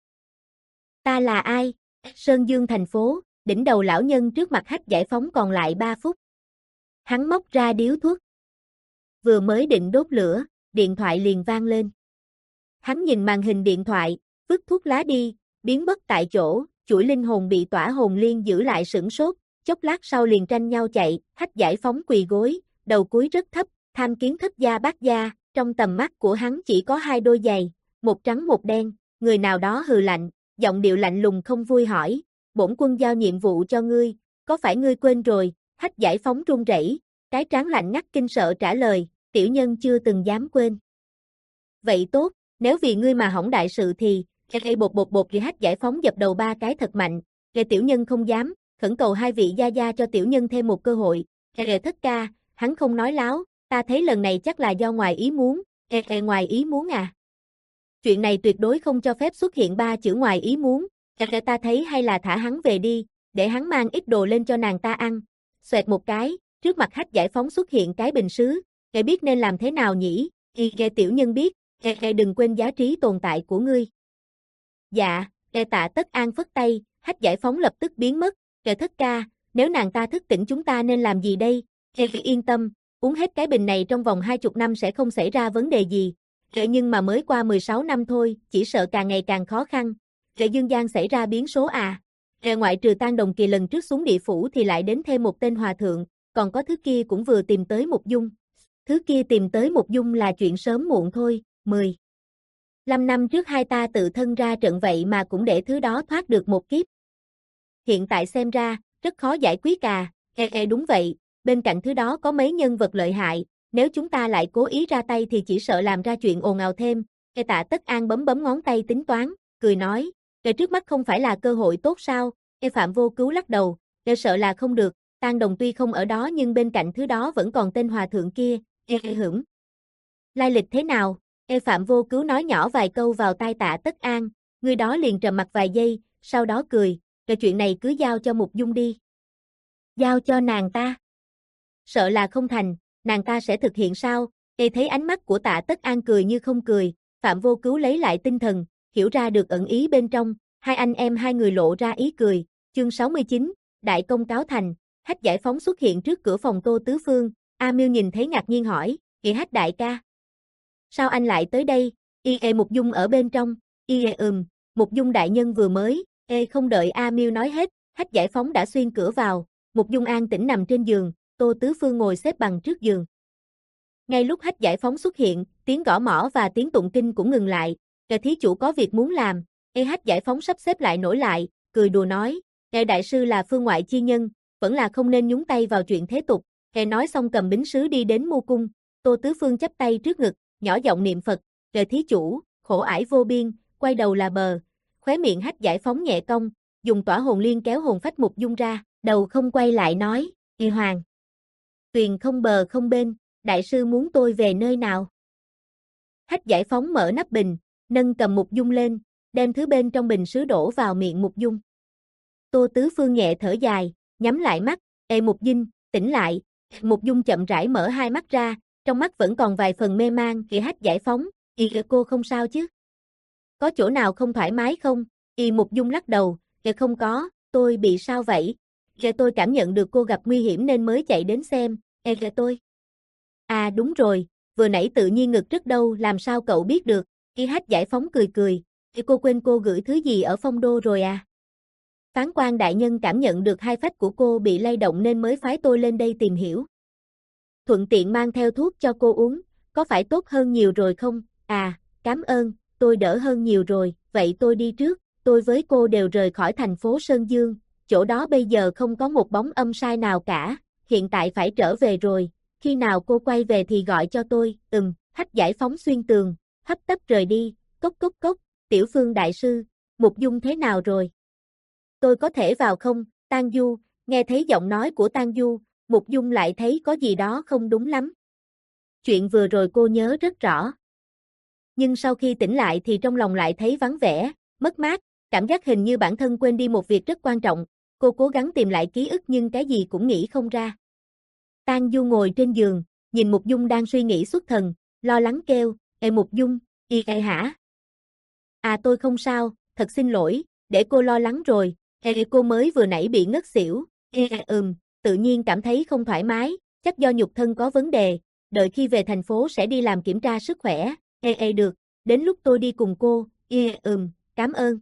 Ta là ai? Sơn Dương thành phố, đỉnh đầu lão nhân trước mặt Hách Giải Phóng còn lại ba phút. Hắn móc ra điếu thuốc. Vừa mới định đốt lửa, điện thoại liền vang lên. Hắn nhìn màn hình điện thoại, vứt thuốc lá đi, biến mất tại chỗ, chuỗi linh hồn bị tỏa hồn liên giữ lại sửng sốt, chốc lát sau liền tranh nhau chạy, Hách Giải Phóng quỳ gối, đầu cúi rất thấp, tham kiến thất gia bát gia, trong tầm mắt của hắn chỉ có hai đôi giày, một trắng một đen, người nào đó hừ lạnh, giọng điệu lạnh lùng không vui hỏi, bổn quân giao nhiệm vụ cho ngươi, có phải ngươi quên rồi? Hách Giải Phóng run rẩy, cái trán lạnh ngắt kinh sợ trả lời, tiểu nhân chưa từng dám quên. Vậy tốt, nếu vì ngươi mà hỏng đại sự thì, gây bột bột bột thì Hách Giải Phóng dập đầu ba cái thật mạnh, gây tiểu nhân không dám, khẩn cầu hai vị gia gia cho tiểu nhân thêm một cơ hội. Gây thất ca, hắn không nói láo, ta thấy lần này chắc là do ngoài ý muốn, gây ngoài ý muốn à. Chuyện này tuyệt đối không cho phép xuất hiện ba chữ ngoài ý muốn, gây ta thấy hay là thả hắn về đi, để hắn mang ít đồ lên cho nàng ta ăn. Xoẹt một cái, trước mặt Hách Giải Phóng xuất hiện cái bình sứ, gây biết nên làm thế nào nhỉ, gây tiểu nhân biết, gây đừng quên giá trị tồn tại của ngươi. Dạ, gây tạ Tất An phất tay, Hách Giải Phóng lập tức biến mất, gây thất ca, nếu nàng ta thức tỉnh chúng ta nên làm gì đây? Gây yên tâm, uống hết cái bình này trong vòng hai chục năm sẽ không xảy ra vấn đề gì. Gây nhưng mà mới qua mười sáu năm thôi, chỉ sợ càng ngày càng khó khăn. Gây dương gian xảy ra biến số à. Gây ngoại trừ Tang Đồng Kỳ lần trước xuống địa phủ thì lại đến thêm một tên hòa thượng, còn có thứ kia cũng vừa tìm tới Mục Dung. Thứ kia tìm tới Mục Dung là chuyện sớm muộn thôi, mười lăm năm trước hai ta tự thân ra trận vậy mà cũng để thứ đó thoát được một kiếp. Hiện tại xem ra, rất khó giải quyết à, e e đúng vậy, bên cạnh thứ đó có mấy nhân vật lợi hại, nếu chúng ta lại cố ý ra tay thì chỉ sợ làm ra chuyện ồn ào thêm. E Tạ Tất An bấm bấm ngón tay tính toán, cười nói, e trước mắt không phải là cơ hội tốt sao? E Phạm Vô Cứu lắc đầu, e sợ là không được, Tang Đồng tuy không ở đó nhưng bên cạnh thứ đó vẫn còn tên hòa thượng kia, e hửng. Lai lịch thế nào? E Phạm Vô Cứu nói nhỏ vài câu vào tai Tạ Tất An, người đó liền trầm mặt vài giây, sau đó cười, rồi chuyện này cứ giao cho Mục Dung đi. Giao cho nàng ta? Sợ là không thành, nàng ta sẽ thực hiện sao? E thấy ánh mắt của Tạ Tất An cười như không cười, Phạm Vô Cứu lấy lại tinh thần, hiểu ra được ẩn ý bên trong, hai anh em hai người lộ ra ý cười. Chương sáu mươi chín, Đại công cáo thành, Hách Giải Phóng xuất hiện trước cửa phòng Tô Tứ Phương, A Miêu nhìn thấy ngạc nhiên hỏi, "Kìa Hách đại ca, sao anh lại tới đây?" Y e Mục Dung ở bên trong, y e ừm, Mục Dung đại nhân vừa mới, e không đợi A Miêu nói hết, Hách Giải Phóng đã xuyên cửa vào, Mục Dung an tĩnh nằm trên giường, Tô Tứ Phương ngồi xếp bằng trước giường. Ngay lúc Hách Giải Phóng xuất hiện, tiếng gõ mõ và tiếng tụng kinh cũng ngừng lại. Kẻ thí chủ có việc muốn làm. Ê Hách Giải Phóng sắp xếp lại nổi lại, cười đùa nói, ngài đại sư là phương ngoại chi nhân, vẫn là không nên nhúng tay vào chuyện thế tục. Kẻ nói xong cầm bính sứ đi đến mưu cung. Tô Tứ Phương chắp tay trước ngực, nhỏ giọng niệm Phật, kẻ thí chủ, khổ ải vô biên, quay đầu là bờ. Khóe miệng Hách Giải Phóng nhẹ cong, dùng tỏa hồn liên kéo hồn phách Mục Dung ra, đầu không quay lại nói, Y Hoàng. Tuyền không bờ không bên, đại sư muốn tôi về nơi nào? Hách Giải Phóng mở nắp bình, nâng cầm Mục Dung lên, đem thứ bên trong bình sứ đổ vào miệng Mục Dung. Tô Tứ Phương nhẹ thở dài, nhắm lại mắt, ê Mục Dinh, tỉnh lại. Mục Dung chậm rãi mở hai mắt ra, trong mắt vẫn còn vài phần mê man. Kìa Hách Giải Phóng, y cô không sao chứ? Có chỗ nào không thoải mái không? Y Mục Dung lắc đầu, kìa không có, tôi bị sao vậy? Kìa tôi cảm nhận được cô gặp nguy hiểm nên mới chạy đến xem, e kìa tôi. À đúng rồi, vừa nãy tự nhiên ngực rất đau, làm sao cậu biết được? Y Hách Giải Phóng cười cười, kìa cô quên cô gửi thứ gì ở phong đô rồi à? Phán quan đại nhân cảm nhận được hai phách của cô bị lay động nên mới phái tôi lên đây tìm hiểu. Thuận tiện mang theo thuốc cho cô uống, có phải tốt hơn nhiều rồi không? À, cảm ơn, tôi đỡ hơn nhiều rồi, vậy tôi đi trước, tôi với cô đều rời khỏi thành phố Sơn Dương, chỗ đó bây giờ không có một bóng âm sai nào cả, hiện tại phải trở về rồi, khi nào cô quay về thì gọi cho tôi, ừm, Hách Giải Phóng xuyên tường, hấp tấp rời đi, cốc cốc cốc, Tiểu Phương đại sư, Mục Dung thế nào rồi? Tôi có thể vào không? Tang Du, nghe thấy giọng nói của Tang Du, Mục Dung lại thấy có gì đó không đúng lắm. Chuyện vừa rồi cô nhớ rất rõ. Nhưng sau khi tỉnh lại thì trong lòng lại thấy vắng vẻ, mất mát, cảm giác hình như bản thân quên đi một việc rất quan trọng. Cô cố gắng tìm lại ký ức nhưng cái gì cũng nghĩ không ra. Tang Du ngồi trên giường, nhìn Mục Dung đang suy nghĩ xuất thần, lo lắng kêu, ê Mục Dung, y ê hả? À tôi không sao, thật xin lỗi, để cô lo lắng rồi, ê cô mới vừa nãy bị ngất xỉu, ê ừm, tự nhiên cảm thấy không thoải mái, chắc do nhục thân có vấn đề, đợi khi về thành phố sẽ đi làm kiểm tra sức khỏe, ê ê được, đến lúc tôi đi cùng cô, ê ừm, cảm ơn.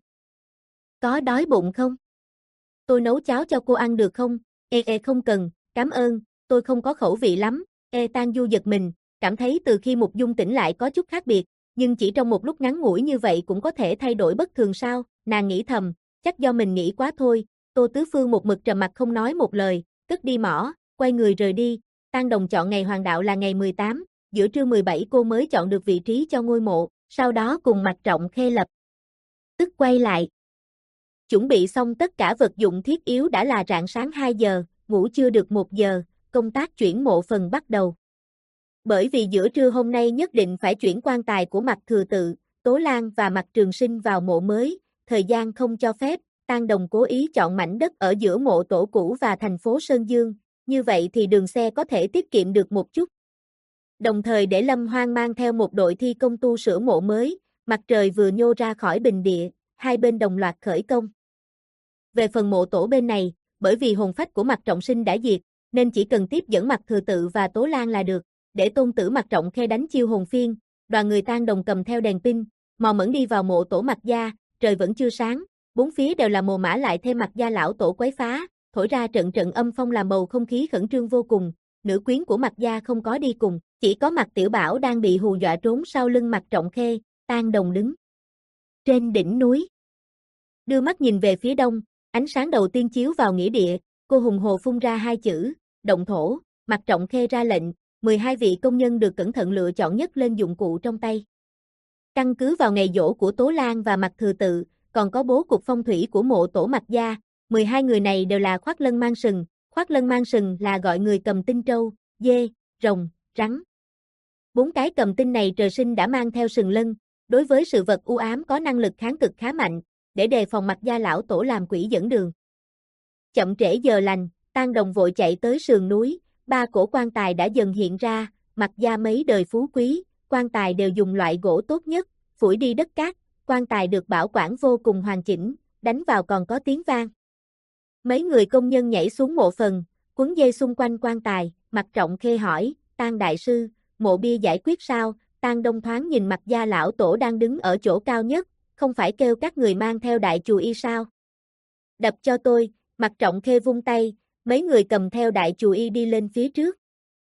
Có đói bụng không? Tôi nấu cháo cho cô ăn được không? Ê ê không cần, cảm ơn, tôi không có khẩu vị lắm, ê Tang Du giật mình, cảm thấy từ khi Mục Dung tỉnh lại có chút khác biệt, nhưng chỉ trong một lúc ngắn ngủi như vậy cũng có thể thay đổi bất thường sao, nàng nghĩ thầm, chắc do mình nghĩ quá thôi. Tô Tứ Phương một mực trầm mặt không nói một lời, cất đi mỏ, quay người rời đi. Tang Đồng chọn ngày hoàng đạo là ngày mười tám, giữa trưa mười bảy cô mới chọn được vị trí cho ngôi mộ, sau đó cùng Mạc Trọng Khê lập tức quay lại. Chuẩn bị xong tất cả vật dụng thiết yếu đã là rạng sáng hai giờ, ngủ chưa được một giờ, công tác chuyển mộ phần bắt đầu. Bởi vì giữa trưa hôm nay nhất định phải chuyển quan tài của Mạc Thừa Tự, Tố Lan và Mạc Trường Sinh vào mộ mới, thời gian không cho phép, Tang Đồng cố ý chọn mảnh đất ở giữa mộ tổ cũ và thành phố Sơn Dương, như vậy thì đường xe có thể tiết kiệm được một chút. Đồng thời để Lâm Hoang mang theo một đội thi công tu sửa mộ mới, mặt trời vừa nhô ra khỏi bình địa, hai bên đồng loạt khởi công. Về phần mộ tổ bên này, bởi vì hồn phách của Mạc Trọng Sinh đã diệt, nên chỉ cần tiếp dẫn Mạc Thừa Tự và Tố Lan là được, để tôn tử Mạc Trọng Khê đánh chiêu hồn phiên, đoàn người Tang Đồng cầm theo đèn pin, mò mẫm đi vào mộ tổ Mạc gia, trời vẫn chưa sáng, bốn phía đều là mồ mã lại thêm Mạc gia lão tổ quấy phá, thổi ra trận trận âm phong làm bầu không khí khẩn trương vô cùng, nữ quyến của Mạc gia không có đi cùng, chỉ có Mạc Tiểu Bảo đang bị hù dọa trốn sau lưng Mạc Trọng Khê. Tang Đồng đứng trên đỉnh núi, đưa mắt nhìn về phía đông, ánh sáng đầu tiên chiếu vào nghĩa địa, cô hùng hồ phun ra hai chữ, động thổ. Mạc Trọng Khê ra lệnh, mười hai vị công nhân được cẩn thận lựa chọn nhất lên dụng cụ trong tay. Căn cứ vào ngày giỗ của Tố Lan và Mạc Thừa Tự, còn có bố cục phong thủy của mộ tổ Mạc gia, mười hai người này đều là khoác lân mang sừng, khoác lân mang sừng là gọi người cầm tinh trâu, dê, rồng, rắn. Bốn cái cầm tinh này trời sinh đã mang theo sừng lân, đối với sự vật u ám có năng lực kháng cực khá mạnh, để đề phòng Mạc gia lão tổ làm quỷ dẫn đường. Chậm trễ giờ lành, Tang Đồng vội chạy tới sườn núi, ba cổ quan tài đã dần hiện ra, Mạc gia mấy đời phú quý, quan tài đều dùng loại gỗ tốt nhất, phủi đi đất cát, quan tài được bảo quản vô cùng hoàn chỉnh, đánh vào còn có tiếng vang. Mấy người công nhân nhảy xuống mộ phần, quấn dây xung quanh quan tài, Mạc Trọng Khê hỏi, Tang đại sư, mộ bia giải quyết sao? Tang Đông thoáng nhìn Mạc gia lão tổ đang đứng ở chỗ cao nhất, không phải kêu các người mang theo đại chù y sao? Đập cho tôi, Mạc Trọng Khê vung tay, Mấy người cầm theo đại chùy y đi lên phía trước.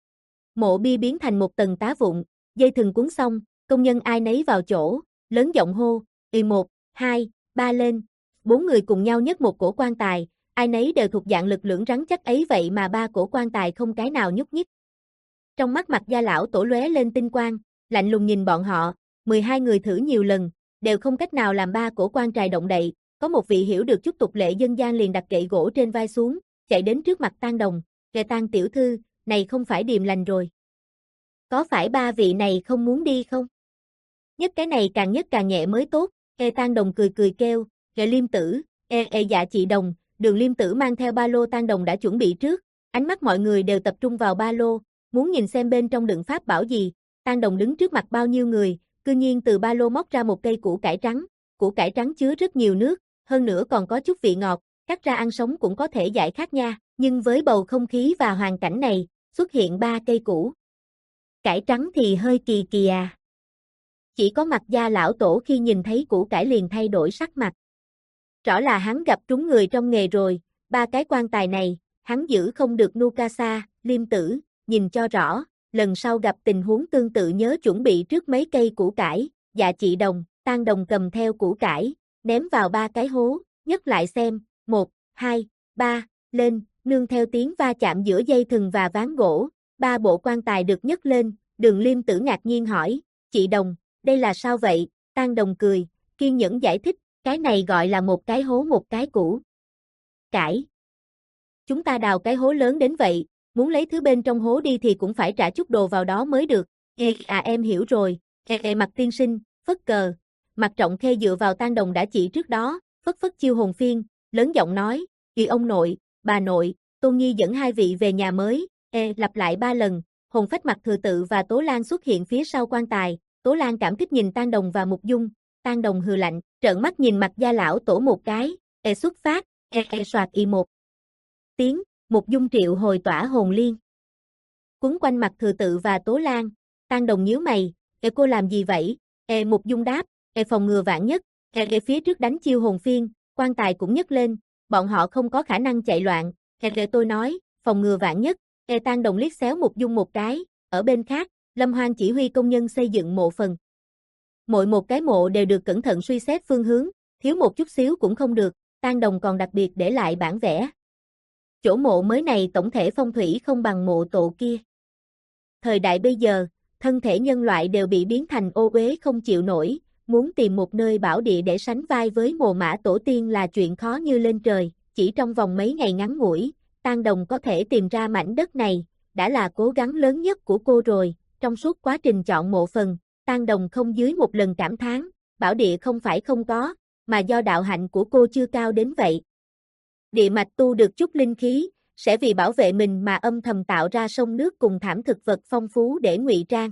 Mộ bia biến thành một tầng tá vụn, dây thừng cuốn xong, công nhân ai nấy vào chỗ, lớn giọng hô, y một, hai, ba lên. Bốn người cùng nhau nhấc một cổ quan tài, ai nấy đều thuộc dạng lực lưỡng rắn chắc ấy vậy mà ba cổ quan tài không cái nào nhúc nhích. Trong mắt Mạc Gia lão tổ lóe lên tinh quang, lạnh lùng nhìn bọn họ, mười hai người thử nhiều lần, đều không cách nào làm ba cổ quan tài động đậy, có một vị hiểu được chút tục lệ dân gian liền đặt kệ gỗ trên vai xuống, chạy đến trước mặt Tang Đồng, "Kệ Tang tiểu thư, này không phải điềm lành rồi. Có phải ba vị này không muốn đi không? Nhất cái này càng nhất càng nhẹ mới tốt." Ê Tang Đồng cười cười kêu, "Kệ Liêm tử, ê ê dạ chị Đồng." Đường Liêm tử mang theo ba lô Tang Đồng đã chuẩn bị trước, ánh mắt mọi người đều tập trung vào ba lô, muốn nhìn xem bên trong đựng pháp bảo gì. Tang Đồng đứng trước mặt bao nhiêu người, cư nhiên từ ba lô móc ra một cây củ cải trắng, củ cải trắng chứa rất nhiều nước, hơn nữa còn có chút vị ngọt, cắt ra ăn sống cũng có thể giải khát nha, nhưng với bầu không khí và hoàn cảnh này, xuất hiện ba cây củ cải trắng thì hơi kỳ kỳ à. Chỉ có Mạc Gia lão tổ khi nhìn thấy củ cải liền thay đổi sắc mặt. Rõ là hắn gặp trúng người trong nghề rồi, ba cái quan tài này, hắn giữ không được Nukasa. Liêm tử, nhìn cho rõ, lần sau gặp tình huống tương tự nhớ chuẩn bị trước mấy cây củ cải. Dạ chị Đồng. Tang Đồng cầm theo củ cải, ném vào ba cái hố, nhấc lại xem, một, hai, ba, lên, nương theo tiếng va chạm giữa dây thừng và ván gỗ, ba bộ quan tài được nhấc lên. Đường Liêm tử ngạc nhiên hỏi, "Chị Đồng, đây là sao vậy?" Tang Đồng cười, kiên nhẫn giải thích, "Cái này gọi là một cái hố một cái củ cải. Chúng ta đào cái hố lớn đến vậy, muốn lấy thứ bên trong hố đi thì cũng phải trả chút đồ vào đó mới được." "Ê, à em hiểu rồi, ê, ê Mạc tiên sinh." Phất cờ. Mạc Trọng Khê dựa vào Tang Đồng đã chỉ trước đó, phất phất chiêu hồn phiên, lớn giọng nói, "Kỳ ông nội, bà nội, Tôn Nhi dẫn hai vị về nhà mới." Ê, lặp lại ba lần, hồn phách Mạc Thừa Tự và Tố Lan xuất hiện phía sau quan tài. Tố Lan cảm kích nhìn Tang Đồng và Mục Dung. Tang Đồng hừ lạnh, trợn mắt nhìn Mạc Gia lão tổ một cái, "Ê xuất phát." Ê ê soạt y một tiếng, Mục Dung triệu hồi tỏa hồn liên, quấn quanh Mạc Thừa Tự và Tố Lan. Tang Đồng nhíu mày, "Ê cô làm gì vậy?" Ê Mục Dung đáp, "Ê phòng ngừa vạn nhất." Ê ê phía trước đánh chiêu hồn phiên, quan tài cũng nhấc lên, bọn họ không có khả năng chạy loạn. Ê ê tôi nói, phòng ngừa vạn nhất. Ê Tang Đồng liếc xéo Mục Dung một cái, ở bên khác, Lâm Hoan chỉ huy công nhân xây dựng mộ phần. Mỗi một cái mộ đều được cẩn thận suy xét phương hướng, thiếu một chút xíu cũng không được. Tang Đồng còn đặc biệt để lại bản vẽ. Chỗ mộ mới này tổng thể phong thủy không bằng mộ tổ kia. Thời đại bây giờ, thân thể nhân loại đều bị biến thành ô uế không chịu nổi, muốn tìm một nơi bảo địa để sánh vai với mồ mả tổ tiên là chuyện khó như lên trời. Chỉ trong vòng mấy ngày ngắn ngủi, Tang Đồng có thể tìm ra mảnh đất này, đã là cố gắng lớn nhất của cô rồi. Trong suốt quá trình chọn mộ phần, Tang Đồng không dưới một lần cảm thán, bảo địa không phải không có, mà do đạo hạnh của cô chưa cao đến vậy. Địa mạch tu được chút linh khí, sẽ vì bảo vệ mình mà âm thầm tạo ra sông nước cùng thảm thực vật phong phú để ngụy trang.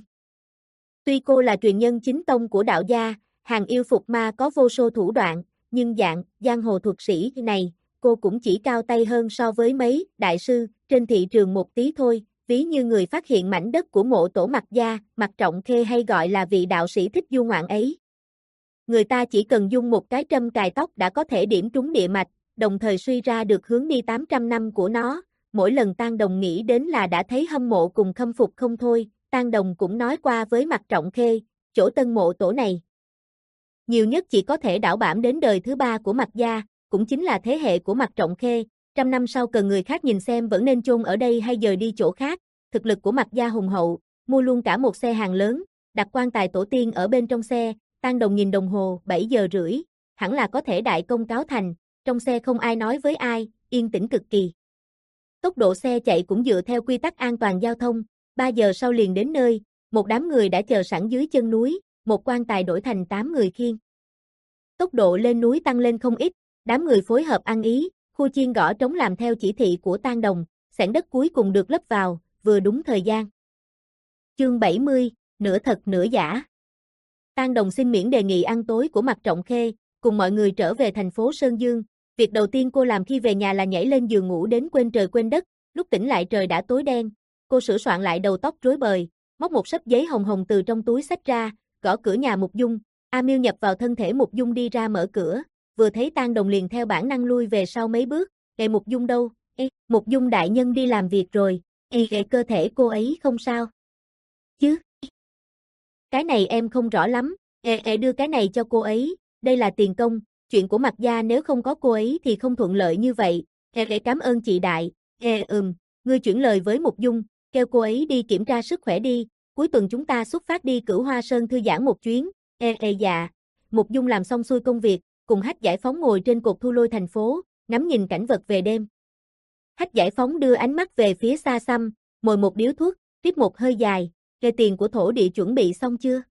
Tuy cô là truyền nhân chính tông của đạo gia, hàng yêu phục ma có vô số thủ đoạn, nhưng dạng giang hồ thuật sĩ này, cô cũng chỉ cao tay hơn so với mấy đại sư trên thị trường một tí thôi. Ví như người phát hiện mảnh đất của mộ tổ Mạc Gia, Mạc Trọng Khê hay gọi là vị đạo sĩ thích du ngoạn ấy. Người ta chỉ cần dung một cái trâm cài tóc đã có thể điểm trúng địa mạch, đồng thời suy ra được hướng đi tám trăm năm của nó. Mỗi lần Tang Đồng nghĩ đến là đã thấy hâm mộ cùng khâm phục không thôi. Tang Đồng cũng nói qua với Mạc Trọng Khê, chỗ tân mộ tổ này nhiều nhất chỉ có thể đảo bảm đến đời thứ ba của Mạc Gia, cũng chính là thế hệ của Mạc Trọng Khê. Trăm năm sau cần người khác nhìn xem vẫn nên chôn ở đây hay dời đi chỗ khác. Thực lực của Mạc Gia hùng hậu, mua luôn cả một xe hàng lớn, đặt quan tài tổ tiên ở bên trong xe. Tang Đồng nhìn đồng hồ, bảy giờ rưỡi, hẳn là có thể đại công cáo thành. Trong xe không ai nói với ai, yên tĩnh cực kỳ. Tốc độ xe chạy cũng dựa theo quy tắc an toàn giao thông, ba giờ sau liền đến nơi, một đám người đã chờ sẵn dưới chân núi, một quan tài đổi thành tám người khiêng. Tốc độ lên núi tăng lên không ít, đám người phối hợp ăn ý, khu chiên gõ trống làm theo chỉ thị của Tang Đồng, xẻng đất cuối cùng được lấp vào, vừa đúng thời gian. Chương bảy mươi, nửa thật nửa giả. Tang Đồng xin miễn đề nghị ăn tối của Mạc Trọng Khê, cùng mọi người trở về thành phố Sơn Dương. Việc đầu tiên cô làm khi về nhà là nhảy lên giường ngủ đến quên trời quên đất, lúc tỉnh lại trời đã tối đen. Cô sửa soạn lại đầu tóc rối bời, móc một xấp giấy hồng hồng từ trong túi xách ra, gõ cửa nhà Mục Dung. A Miêu nhập vào thân thể Mục Dung đi ra mở cửa, vừa thấy Tang Đồng liền theo bản năng lui về sau mấy bước. "Ê Mục Dung đâu?" Ê, Mục Dung đại nhân đi làm việc rồi, ê, ê, cơ thể cô ấy không sao chứ? Cái này em không rõ lắm, ê, ê, đưa cái này cho cô ấy, đây là tiền công, chuyện của Mạc gia nếu không có cô ấy thì không thuận lợi như vậy, ê, ê, cảm ơn chị đại, ê, ừm, ngươi chuyển lời với Mục Dung, kêu cô ấy đi kiểm tra sức khỏe đi, cuối tuần chúng ta xuất phát đi Cửu Hoa Sơn thư giãn một chuyến, ê, ê dạ, Mục Dung làm xong xuôi công việc, cùng Hách Giải Phóng ngồi trên cột thu lôi thành phố, ngắm nhìn cảnh vật về đêm. Hách Giải Phóng đưa ánh mắt về phía xa xăm, mồi một điếu thuốc, rít một hơi dài, kê tiền của thổ địa chuẩn bị xong chưa?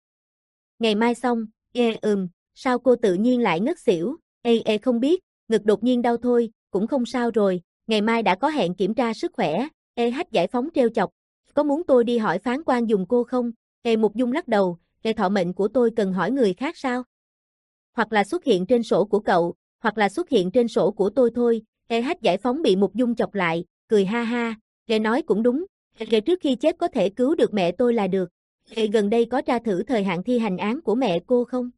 Ngày mai xong, ê ừm, sao cô tự nhiên lại ngất xỉu, ê ê không biết, ngực đột nhiên đau thôi, cũng không sao rồi, ngày mai đã có hẹn kiểm tra sức khỏe, ê Hách Giải Phóng trêu chọc, có muốn tôi đi hỏi phán quan dùng cô không? Ê Mục Dung lắc đầu, ê thọ mệnh của tôi cần hỏi người khác sao? Hoặc là xuất hiện trên sổ của cậu, hoặc là xuất hiện trên sổ của tôi thôi, ê Hách Giải Phóng bị Mục Dung chọc lại, cười ha ha, ê nói cũng đúng, ê trước khi chết có thể cứu được mẹ tôi là được, ê gần đây có tra thử thời hạn thi hành án của mẹ cô không?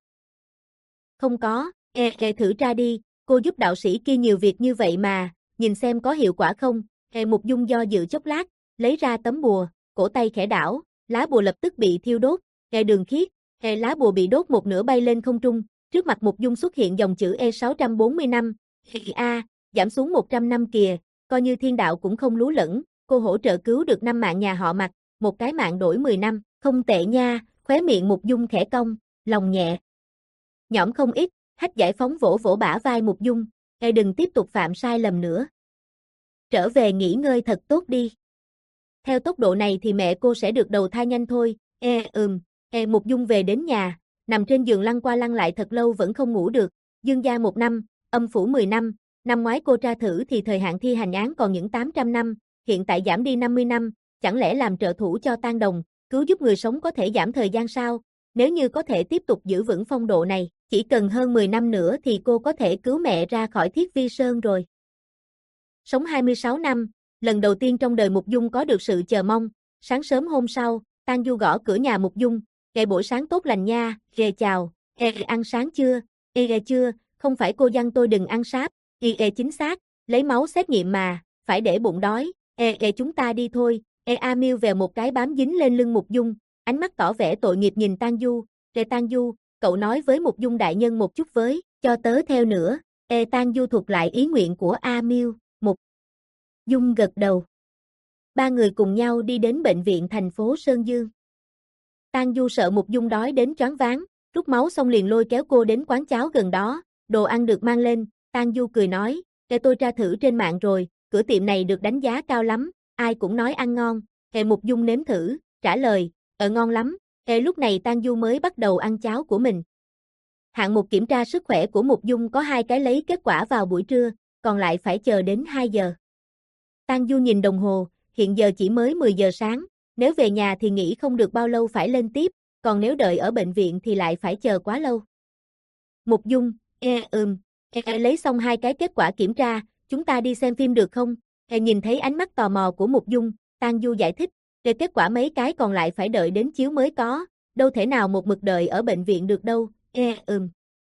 Không có, ê, ê thử tra đi, cô giúp đạo sĩ kia nhiều việc như vậy mà, nhìn xem có hiệu quả không, ê Mục Dung do dự chốc lát, lấy ra tấm bùa, cổ tay khẽ đảo, lá bùa lập tức bị thiêu đốt, ê đường khiết, ê lá bùa bị đốt một nửa bay lên không trung, trước mặt Mục Dung xuất hiện dòng chữ E sáu trăm bốn mươi năm, a, giảm xuống một trăm năm kìa, coi như thiên đạo cũng không lú lẫn, cô hỗ trợ cứu được năm mạng nhà họ Mạc, một cái mạng đổi mười năm, không tệ nha, khóe miệng Mục Dung khẽ cong, lòng nhẹ. Nhõm không ít, Hách Giải Phóng vỗ vỗ bả vai Mục Dung, "Ê đừng tiếp tục phạm sai lầm nữa. Trở về nghỉ ngơi thật tốt đi. Theo tốc độ này thì mẹ cô sẽ được đầu thai nhanh thôi." "Ê ừm." Ê Mục Dung về đến nhà, nằm trên giường lăn qua lăn lại thật lâu vẫn không ngủ được, dương gia một năm, âm phủ mười năm, năm ngoái cô tra thử thì thời hạn thi hành án còn những tám trăm năm, hiện tại giảm đi năm mươi năm, chẳng lẽ làm trợ thủ cho Tang Đồng, cứu giúp người sống có thể giảm thời gian sao? Nếu như có thể tiếp tục giữ vững phong độ này, chỉ cần hơn mười năm nữa thì cô có thể cứu mẹ ra khỏi Thiết Vi Sơn rồi. Sống hai mươi sáu năm, lần đầu tiên trong đời Mục Dung có được sự chờ mong, sáng sớm hôm sau, Tang Du gõ cửa nhà Mục Dung, "Ngày buổi sáng tốt lành nha, ghê chào, ê ăn sáng chưa, ê ghê chưa, không phải cô dặn tôi đừng ăn sáp, ê ghê chính xác, lấy máu xét nghiệm mà, phải để bụng đói, ê ghê chúng ta đi thôi." Ê A Miêu vèo một cái bám dính lên lưng Mục Dung, ánh mắt tỏ vẻ tội nghiệp nhìn Tang Du, "Ê Tang Du, cậu nói với Mục Dung đại nhân một chút với, cho tớ theo nữa." Ê Tang Du thuật lại ý nguyện của A Miêu, Mục Dung gật đầu. Ba người cùng nhau đi đến bệnh viện thành phố Sơn Dương. Tang Du sợ Mục Dung đói đến choáng váng, rút máu xong liền lôi kéo cô đến quán cháo gần đó, đồ ăn được mang lên, Tang Du cười nói, "Để tôi tra thử trên mạng rồi, cửa tiệm này được đánh giá cao lắm, ai cũng nói ăn ngon." Hệ Mục Dung nếm thử, trả lời, "Ờ ngon lắm." Hệ lúc này Tang Du mới bắt đầu ăn cháo của mình. Hạng mục kiểm tra sức khỏe của Mục Dung có hai cái lấy kết quả vào buổi trưa, còn lại phải chờ đến hai giờ. Tang Du nhìn đồng hồ, hiện giờ chỉ mới mười giờ sáng, nếu về nhà thì nghĩ không được bao lâu phải lên tiếp, còn nếu đợi ở bệnh viện thì lại phải chờ quá lâu. Mục Dung, e ừm, e, lấy xong hai cái kết quả kiểm tra, chúng ta đi xem phim được không? E nhìn thấy ánh mắt tò mò của Mục Dung, Tang Du giải thích, về kết quả mấy cái còn lại phải đợi đến chiếu mới có, đâu thể nào một mực đợi ở bệnh viện được đâu, e ừm.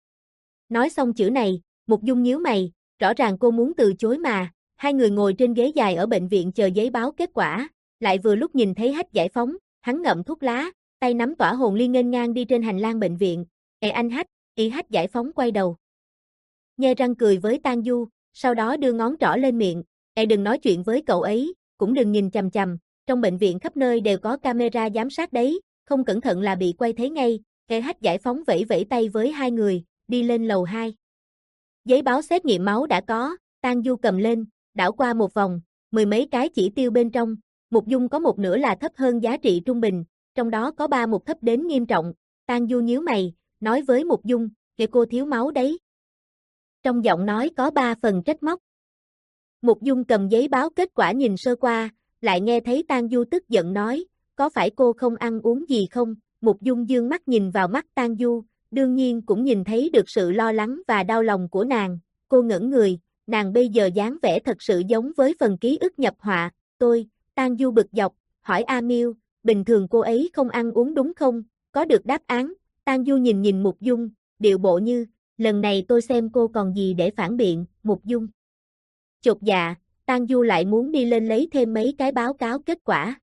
Nói xong chữ này, Mục Dung nhíu mày, rõ ràng cô muốn từ chối mà, hai người ngồi trên ghế dài ở bệnh viện chờ giấy báo kết quả, lại vừa lúc nhìn thấy Hách Giải Phóng, hắn ngậm thuốc lá, tay nắm tỏa hồn liên nghênh ngang đi trên hành lang bệnh viện, "Ê anh Hách." Y Hách Giải Phóng quay đầu, nhe răng cười với Tang Du, sau đó đưa ngón trỏ lên miệng, "Ê đừng nói chuyện với cậu ấy, cũng đừng nhìn chằm chằm, trong bệnh viện khắp nơi đều có camera giám sát đấy, không cẩn thận là bị quay thấy ngay." Ê Hách Giải Phóng vẫy vẫy tay với hai người, đi lên lầu hai. Giấy báo xét nghiệm máu đã có, Tang Du cầm lên, đảo qua một vòng, mười mấy cái chỉ tiêu bên trong, Mục Dung có một nửa là thấp hơn giá trị trung bình, trong đó có ba mục thấp đến nghiêm trọng, Tang Du nhíu mày, nói với Mục Dung, "Kìa cô thiếu máu đấy." Trong giọng nói có ba phần trách móc. Mục Dung cầm giấy báo kết quả nhìn sơ qua, lại nghe thấy Tang Du tức giận nói, "Có phải cô không ăn uống gì không?" Mục Dung dương mắt nhìn vào mắt Tang Du, đương nhiên cũng nhìn thấy được sự lo lắng và đau lòng của nàng, cô ngẩn người, nàng bây giờ dáng vẻ thật sự giống với phần ký ức nhập họa, "Tôi." Tang Du bực dọc, hỏi A Miêu, "Bình thường cô ấy không ăn uống đúng không?" Có được đáp án, Tang Du nhìn nhìn Mục Dung, điệu bộ như, "Lần này tôi xem cô còn gì để phản biện." Mục Dung chột dạ, Tang Du lại muốn đi lên lấy thêm mấy cái báo cáo kết quả.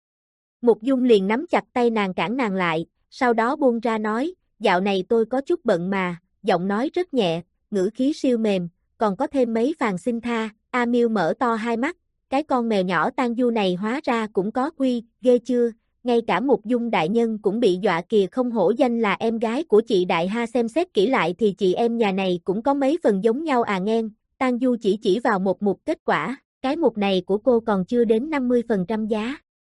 Mục Dung liền nắm chặt tay nàng cản nàng lại, sau đó buông ra nói, dạo này tôi có chút bận mà, giọng nói rất nhẹ, ngữ khí siêu mềm, còn có thêm mấy phàn xin tha. A Miêu mở to hai mắt, cái con mèo nhỏ Tang Du này hóa ra cũng có quy, ghê chưa, ngay cả Mục Dung đại nhân cũng bị dọa kìa, không hổ danh là em gái của chị đại ha, xem xét kỹ lại thì chị em nhà này cũng có mấy phần giống nhau à nghen. Tang Du chỉ chỉ vào một mục kết quả, cái mục này của cô còn chưa đến năm mươi phần trăm giá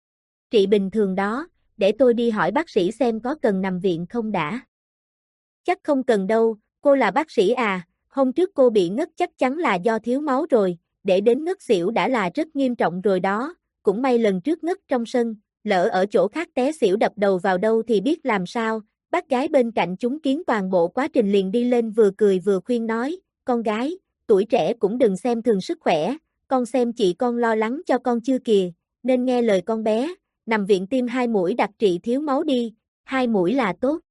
trị bình thường đó, để tôi đi hỏi bác sĩ xem có cần nằm viện không đã. Chắc không cần đâu, cô là bác sĩ à, hôm trước cô bị ngất chắc chắn là do thiếu máu rồi, để đến ngất xỉu đã là rất nghiêm trọng rồi đó, cũng may lần trước ngất trong sân, lỡ ở chỗ khác té xỉu đập đầu vào đâu thì biết làm sao. Bác gái bên cạnh chứng kiến toàn bộ quá trình liền đi lên vừa cười vừa khuyên nói, con gái, tuổi trẻ cũng đừng xem thường sức khỏe, con xem chị con lo lắng cho con chưa kìa, nên nghe lời con bé, nằm viện tiêm hai mũi đặc trị thiếu máu đi, hai mũi là tốt.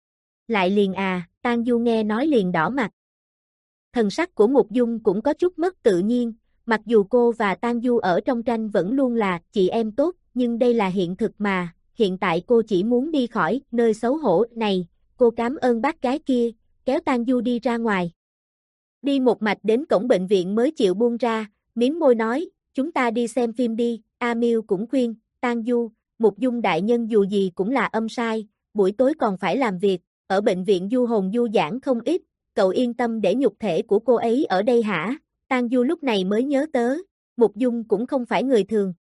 Lại liền à, Tang Du nghe nói liền đỏ mặt. Thần sắc của Mục Dung cũng có chút mất tự nhiên, mặc dù cô và Tang Du ở trong tranh vẫn luôn là chị em tốt, nhưng đây là hiện thực mà, hiện tại cô chỉ muốn đi khỏi nơi xấu hổ này. Cô cảm ơn bác gái kia, kéo Tang Du đi ra ngoài. Đi một mạch đến cổng bệnh viện mới chịu buông ra, mím môi nói, chúng ta đi xem phim đi. A Miêu cũng khuyên, Tang Du, Mục Dung đại nhân dù gì cũng là âm sai, buổi tối còn phải làm việc, ở bệnh viện du hồn du giãn không ít, cậu yên tâm để nhục thể của cô ấy ở đây hả? Tang Du lúc này mới nhớ tới, Mục Dung cũng không phải người thường.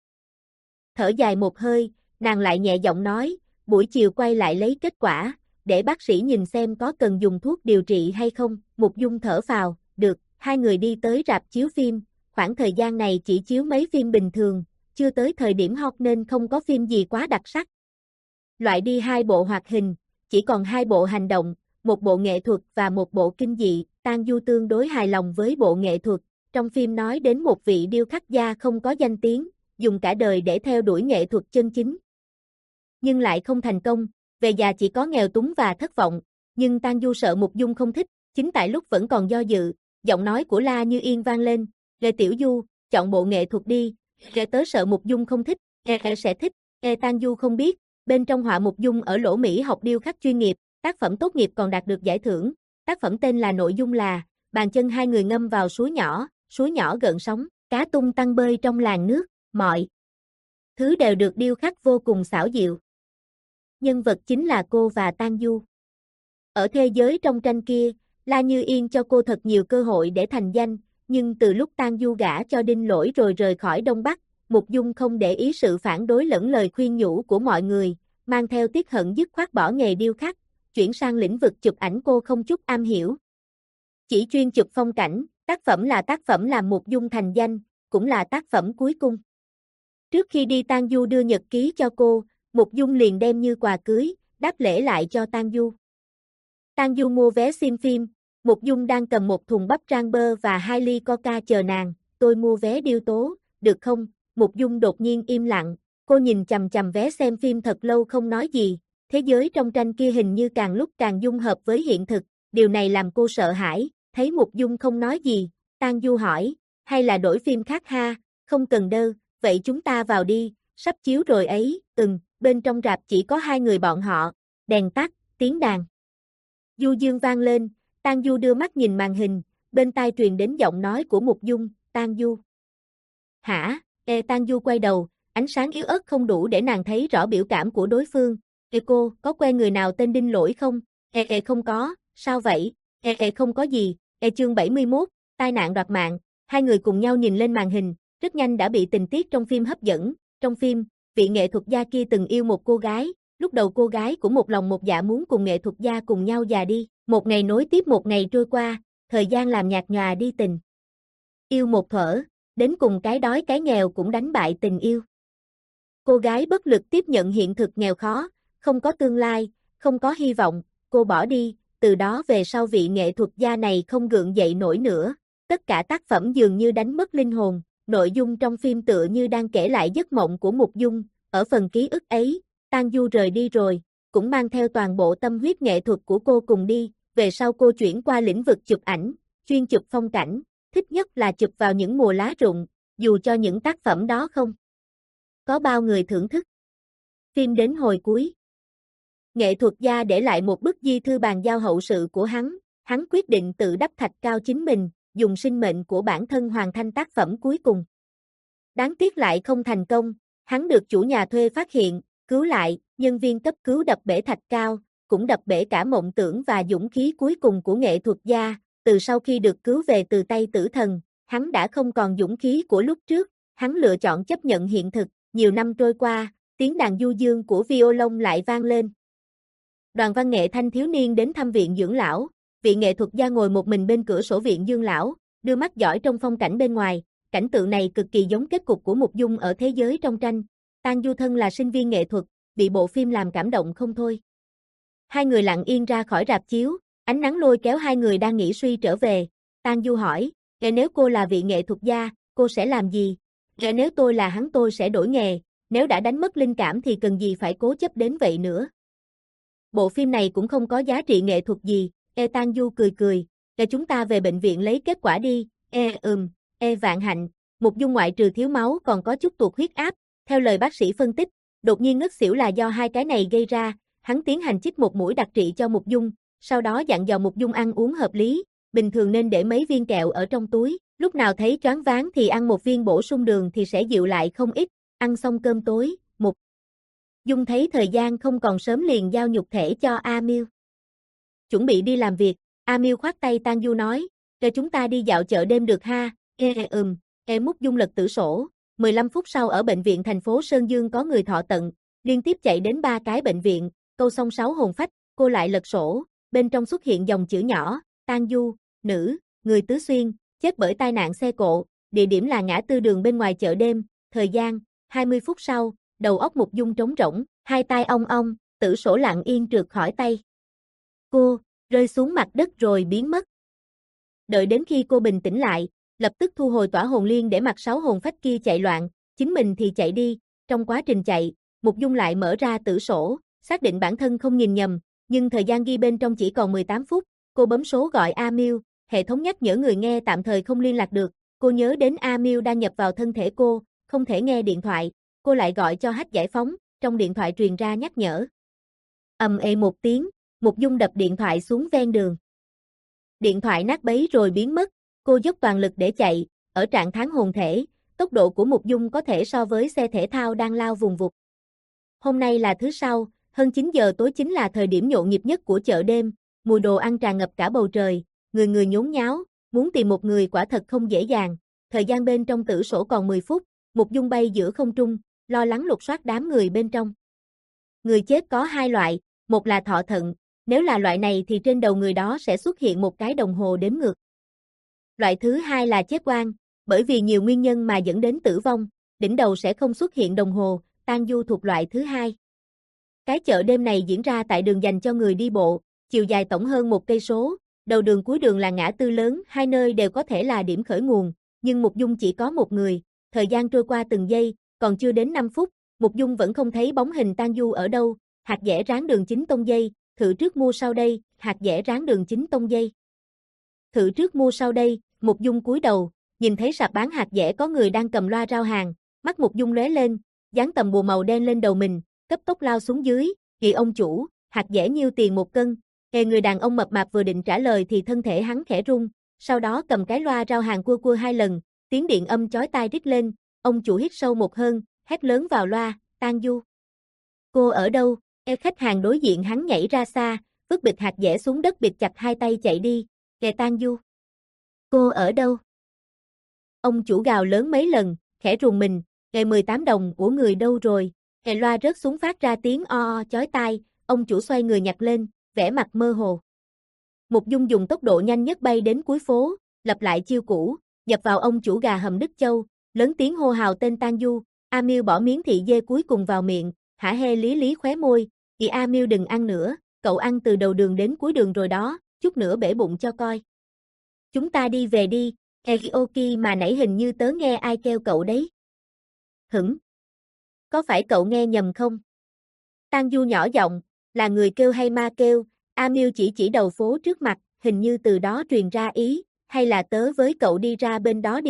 Thở dài một hơi, nàng lại nhẹ giọng nói, buổi chiều quay lại lấy kết quả, để bác sĩ nhìn xem có cần dùng thuốc điều trị hay không. Mục Dung thở phào, được, hai người đi tới rạp chiếu phim, khoảng thời gian này chỉ chiếu mấy phim bình thường, chưa tới thời điểm hot nên không có phim gì quá đặc sắc. Loại đi hai bộ hoạt hình, chỉ còn hai bộ hành động, một bộ nghệ thuật và một bộ kinh dị. Tang Du tương đối hài lòng với bộ nghệ thuật, trong phim nói đến một vị điêu khắc gia không có danh tiếng, dùng cả đời để theo đuổi nghệ thuật chân chính. Nhưng lại không thành công, về già chỉ có nghèo túng và thất vọng, nhưng Tang Du sợ Mục Dung không thích, chính tại lúc vẫn còn do dự, giọng nói của La Như Yên vang lên, Ghê Tiểu Du, chọn bộ nghệ thuật đi, Ghê tớ sợ Mục Dung không thích, Ghê sẽ thích. Ghê Tang Du không biết, bên trong họa Mục Dung ở Lỗ Mỹ học điêu khắc chuyên nghiệp, tác phẩm tốt nghiệp còn đạt được giải thưởng, tác phẩm tên là nội dung là, bàn chân hai người ngâm vào suối nhỏ, suối nhỏ gợn sóng, cá tung tăng bơi trong làn nước, mọi thứ đều được điêu khắc vô cùng xảo diệu. Nhân vật chính là cô và Tang Du. Ở thế giới trong tranh kia, La Như Yên cho cô thật nhiều cơ hội để thành danh, nhưng từ lúc Tang Du gả cho Đinh Lỗi rồi rời khỏi Đông Bắc, Mục Dung không để ý sự phản đối lẫn lời khuyên nhủ của mọi người, mang theo tiếc hận dứt khoát bỏ nghề điêu khắc, chuyển sang lĩnh vực chụp ảnh cô không chút am hiểu. Chỉ chuyên chụp phong cảnh, tác phẩm là tác phẩm làm Mục Dung thành danh, cũng là tác phẩm cuối cùng. Trước khi đi Tang Du đưa nhật ký cho cô, Mục Dung liền đem như quà cưới, đáp lễ lại cho Tang Du. Tang Du mua vé xem phim, Mục Dung đang cầm một thùng bắp rang bơ và hai ly coca chờ nàng, tôi mua vé điêu tố, được không? Mục Dung đột nhiên im lặng, cô nhìn chằm chằm vé xem phim thật lâu không nói gì, thế giới trong tranh kia hình như càng lúc càng dung hợp với hiện thực, điều này làm cô sợ hãi, thấy Mục Dung không nói gì, Tang Du hỏi, hay là đổi phim khác ha, không cần đâu, vậy chúng ta vào đi, sắp chiếu rồi ấy, ừm, bên trong rạp chỉ có hai người bọn họ, đèn tắt, tiếng đàn du dương vang lên, Tang Du đưa mắt nhìn màn hình, bên tai truyền đến giọng nói của Mục Dung, Tang Du. Hả? Ê Tang Du quay đầu, ánh sáng yếu ớt không đủ để nàng thấy rõ biểu cảm của đối phương. Ê cô, có quen người nào tên Đinh Lỗi không? Ê ê không có, sao vậy? Ê ê không có gì, ê chương bảy mươi mốt, tai nạn đoạt mạng, hai người cùng nhau nhìn lên màn hình, rất nhanh đã bị tình tiết trong phim hấp dẫn. Trong phim, vị nghệ thuật gia kia từng yêu một cô gái, lúc đầu cô gái cũng một lòng một dạ muốn cùng nghệ thuật gia cùng nhau già đi, một ngày nối tiếp một ngày trôi qua, thời gian làm nhạt nhòa đi tình yêu một thuở, đến cùng cái đói cái nghèo cũng đánh bại tình yêu. Cô gái bất lực tiếp nhận hiện thực nghèo khó, không có tương lai, không có hy vọng, cô bỏ đi, từ đó về sau vị nghệ thuật gia này không gượng dậy nổi nữa, tất cả tác phẩm dường như đánh mất linh hồn, nội dung trong phim tựa như đang kể lại giấc mộng của Mục Dung, ở phần ký ức ấy, Tang Du rời đi rồi, cũng mang theo toàn bộ tâm huyết nghệ thuật của cô cùng đi, về sau cô chuyển qua lĩnh vực chụp ảnh, chuyên chụp phong cảnh, thích nhất là chụp vào những mùa lá rụng, dù cho những tác phẩm đó không có bao người thưởng thức. Phim đến hồi cuối, nghệ thuật gia để lại một bức di thư bàn giao hậu sự của hắn, hắn quyết định tự đắp thạch cao chính mình, dùng sinh mệnh của bản thân hoàn thành tác phẩm cuối cùng. Đáng tiếc lại không thành công, hắn được chủ nhà thuê phát hiện, cứu lại, nhân viên cấp cứu đập bể thạch cao, cũng đập bể cả mộng tưởng và dũng khí cuối cùng của nghệ thuật gia. Từ sau khi được cứu về từ tay tử thần, hắn đã không còn dũng khí của lúc trước, hắn lựa chọn chấp nhận hiện thực. Nhiều năm trôi qua, tiếng đàn du dương của violon lại vang lên. Đoàn văn nghệ thanh thiếu niên đến thăm viện dưỡng lão, vị nghệ thuật gia ngồi một mình bên cửa sổ viện dưỡng lão, đưa mắt dõi trong phong cảnh bên ngoài. Cảnh tượng này cực kỳ giống kết cục của Mục Dung ở thế giới trong tranh. Tang Du thân là sinh viên nghệ thuật, bị bộ phim làm cảm động không thôi. Hai người lặng yên ra khỏi rạp chiếu, ánh nắng lôi kéo hai người đang nghĩ suy trở về. Tang Du hỏi, nếu cô là vị nghệ thuật gia, cô sẽ làm gì? Nếu tôi là hắn tôi sẽ đổi nghề, nếu đã đánh mất linh cảm thì cần gì phải cố chấp đến vậy nữa. Bộ phim này cũng không có giá trị nghệ thuật gì. E Tang Du cười cười, để chúng ta về bệnh viện lấy kết quả đi. E ừm, E vạn hạnh, Mục Dung ngoại trừ thiếu máu còn có chút tụt huyết áp, theo lời bác sĩ phân tích, đột nhiên ngất xỉu là do hai cái này gây ra. Hắn tiến hành chích một mũi đặc trị cho Mục Dung, sau đó dặn dò Mục Dung ăn uống hợp lý, bình thường nên để mấy viên kẹo ở trong túi, lúc nào thấy choáng váng thì ăn một viên bổ sung đường thì sẽ dịu lại không ít. Ăn xong cơm tối, Mục Dung thấy thời gian không còn sớm liền giao nhục thể cho A Miêu. Chuẩn bị đi làm việc, A Miêu khoát tay Tang Du nói, cho chúng ta đi dạo chợ đêm được ha. E ừm, E Mục Dung lật tử sổ, mười lăm phút sau ở bệnh viện thành phố Sơn Dương có người thọ tận, liên tiếp chạy đến ba cái bệnh viện, câu xong sáu hồn phách, cô lại lật sổ, bên trong xuất hiện dòng chữ nhỏ, Tang Du, nữ, người Tứ Xuyên, chết bởi tai nạn xe cộ, địa điểm là ngã tư đường bên ngoài chợ đêm, thời gian, hai mươi phút sau, đầu óc Mục Dung trống rỗng, hai tay ong ong, tử sổ lặng yên trượt khỏi tay. Cô, rơi xuống mặt đất rồi biến mất. Đợi đến khi cô bình tĩnh lại, lập tức thu hồi tỏa hồn liên để mặc sáu hồn phách kia chạy loạn, chính mình thì chạy đi, trong quá trình chạy, Mục Dung lại mở ra tử sổ, xác định bản thân không nhìn nhầm, nhưng thời gian ghi bên trong chỉ còn mười tám phút, cô bấm số gọi A Miêu, hệ thống nhắc nhở người nghe tạm thời không liên lạc được, cô nhớ đến A Miêu đang nhập vào thân thể cô, không thể nghe điện thoại, cô lại gọi cho Hách Giải Phóng, trong điện thoại truyền ra nhắc nhở. Ầm ĩ một tiếng, Mục Dung đập điện thoại xuống ven đường. Điện thoại nát bấy rồi biến mất, cô dốc toàn lực để chạy, ở trạng thái hồn thể, tốc độ của Mục Dung có thể so với xe thể thao đang lao vùng vụt. Hôm nay là thứ Sáu, hơn chín giờ tối chính là thời điểm nhộn nhịp nhất của chợ đêm, mùi đồ ăn tràn ngập cả bầu trời, người người nhốn nháo, muốn tìm một người quả thật không dễ dàng. Thời gian bên trong tử sổ còn mười phút, Mục Dung bay giữa không trung, lo lắng lục soát đám người bên trong. Người chết có hai loại, một là thọ thận, nếu là loại này thì trên đầu người đó sẽ xuất hiện một cái đồng hồ đếm ngược. Loại thứ hai là chết oan, bởi vì nhiều nguyên nhân mà dẫn đến tử vong, đỉnh đầu sẽ không xuất hiện đồng hồ, Tang Du thuộc loại thứ hai. Cái chợ đêm này diễn ra tại đường dành cho người đi bộ, chiều dài tổng hơn một cây số, đầu đường cuối đường là ngã tư lớn, hai nơi đều có thể là điểm khởi nguồn, nhưng Mục Dung chỉ có một người, thời gian trôi qua từng giây, còn chưa đến năm phút, Mục Dung vẫn không thấy bóng hình Tang Du ở đâu, hạt dẻ ráng đường chính tông dây, thử trước mua sau đây, hạt dẻ ráng đường chính tông dây. Thử trước mua sau đây, Mục Dung cúi đầu, nhìn thấy sạp bán hạt dẻ có người đang cầm loa rao hàng, mắt Mục Dung lóe lên, dán tầm bùa màu đen lên đầu mình, cấp tốc lao xuống dưới, "Chị ông chủ, hạt dẻ nhiêu tiền một cân?" Hề người đàn ông mập mạp vừa định trả lời thì thân thể hắn khẽ rung, sau đó cầm cái loa rao hàng cua cua hai lần, tiếng điện âm chói tai rít lên, ông chủ hít sâu một hơi, hét lớn vào loa, "Tang Du, cô ở đâu?" E khách hàng đối diện hắn nhảy ra xa, vứt bịch hạt dẻ xuống đất bịt chặt hai tay chạy đi, "Kìa Tang Du, cô ở đâu?" Ông chủ gào lớn mấy lần, khẽ rùng mình, "Kìa mười tám đồng của người đâu rồi?" Kìa loa rớt xuống phát ra tiếng o o chói tai, ông chủ xoay người nhặt lên, vẻ mặt mơ hồ. Mục Dung dùng tốc độ nhanh nhất bay đến cuối phố, lặp lại chiêu cũ, nhập vào ông chủ gà hầm Đức Châu, lớn tiếng hô hào tên Tang Du. A Miêu bỏ miếng thị dê cuối cùng vào miệng, hả hê lý lý khóe môi, "Chị A Miêu đừng ăn nữa, cậu ăn từ đầu đường đến cuối đường rồi đó, chút nữa bể bụng cho coi." "Chúng ta đi về đi, Karaoke mà nãy hình như tớ nghe ai kêu cậu đấy." "Hửng? Có phải cậu nghe nhầm không?" Tang Du nhỏ giọng, "Là người kêu hay ma kêu?" A Miêu chỉ chỉ đầu phố trước mặt, hình như từ đó truyền ra ý, "Hay là tớ với cậu đi ra bên đó đi."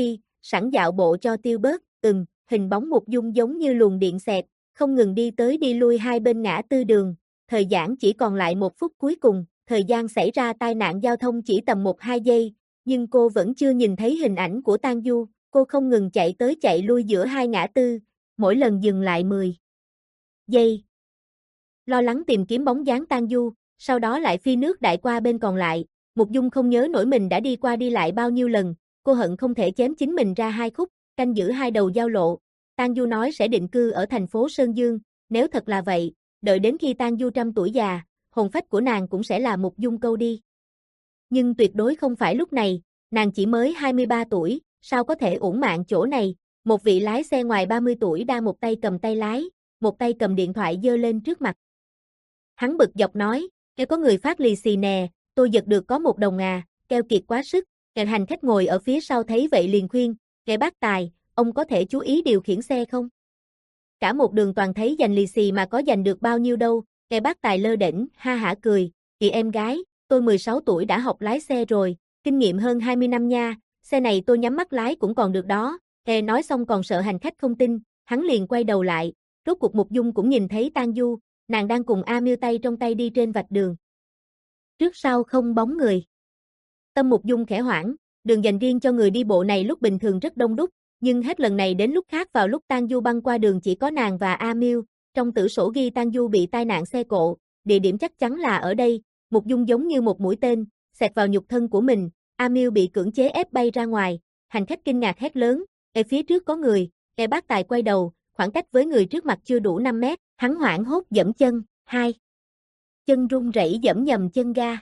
sẵn dạo bộ cho tiêu bớt, ừm, hình bóng Mục Dung giống như luồng điện xẹt, không ngừng đi tới đi lui hai bên ngã tư đường, thời gian chỉ còn lại một phút cuối cùng, thời gian xảy ra tai nạn giao thông chỉ tầm một hai giây, nhưng cô vẫn chưa nhìn thấy hình ảnh của Tang Du, cô không ngừng chạy tới chạy lui giữa hai ngã tư, mỗi lần dừng lại mười giây. Lo lắng tìm kiếm bóng dáng Tang Du, sau đó lại phi nước đại qua bên còn lại, Mục Dung không nhớ nổi mình đã đi qua đi lại bao nhiêu lần, cô hận không thể chém chính mình ra hai khúc, canh giữ hai đầu giao lộ. Tang Du nói sẽ định cư ở thành phố Sơn Dương, nếu thật là vậy, đợi đến khi Tang Du trăm tuổi già, hồn phách của nàng cũng sẽ là Mục Dung câu đi. Nhưng tuyệt đối không phải lúc này, nàng chỉ mới hai mươi ba tuổi, sao có thể uổng mạng chỗ này, một vị lái xe ngoài ba mươi tuổi đang một tay cầm tay lái, một tay cầm điện thoại giơ lên trước mặt. Hắn bực dọc nói, kêu có người phát lì xì nè, tôi giật được có một đồng à, keo kiệt quá sức, kẻ hành khách ngồi ở phía sau thấy vậy liền khuyên, kẻ bác tài, ông có thể chú ý điều khiển xe không? Cả một đường toàn thấy giành lì xì mà có giành được bao nhiêu đâu, kẻ bác tài lơ đễnh, ha hả cười, chị em gái, tôi mười sáu tuổi đã học lái xe rồi, kinh nghiệm hơn hai mươi năm nha, xe này tôi nhắm mắt lái cũng còn được đó, kẻ nói xong còn sợ hành khách không tin, hắn liền quay đầu lại, rốt cuộc Mục Dung cũng nhìn thấy Tang Du, nàng đang cùng A Miêu tay trong tay đi trên vạch đường. Trước sau không bóng người. Tâm Mục Dung khẽ hoảng, đường dành riêng cho người đi bộ này lúc bình thường rất đông đúc, nhưng hết lần này đến lúc khác vào lúc Tang Du băng qua đường chỉ có nàng và A Miêu, trong tử sổ ghi Tang Du bị tai nạn xe cộ, địa điểm chắc chắn là ở đây, Mục Dung giống như một mũi tên, xẹt vào nhục thân của mình, A Miêu bị cưỡng chế ép bay ra ngoài, hành khách kinh ngạc hét lớn, "Ê phía trước có người!" Ê bác tài quay đầu, khoảng cách với người trước mặt chưa đủ năm mét, hắn hoảng hốt giẫm chân, hai chân run rẩy giẫm nhầm chân ga.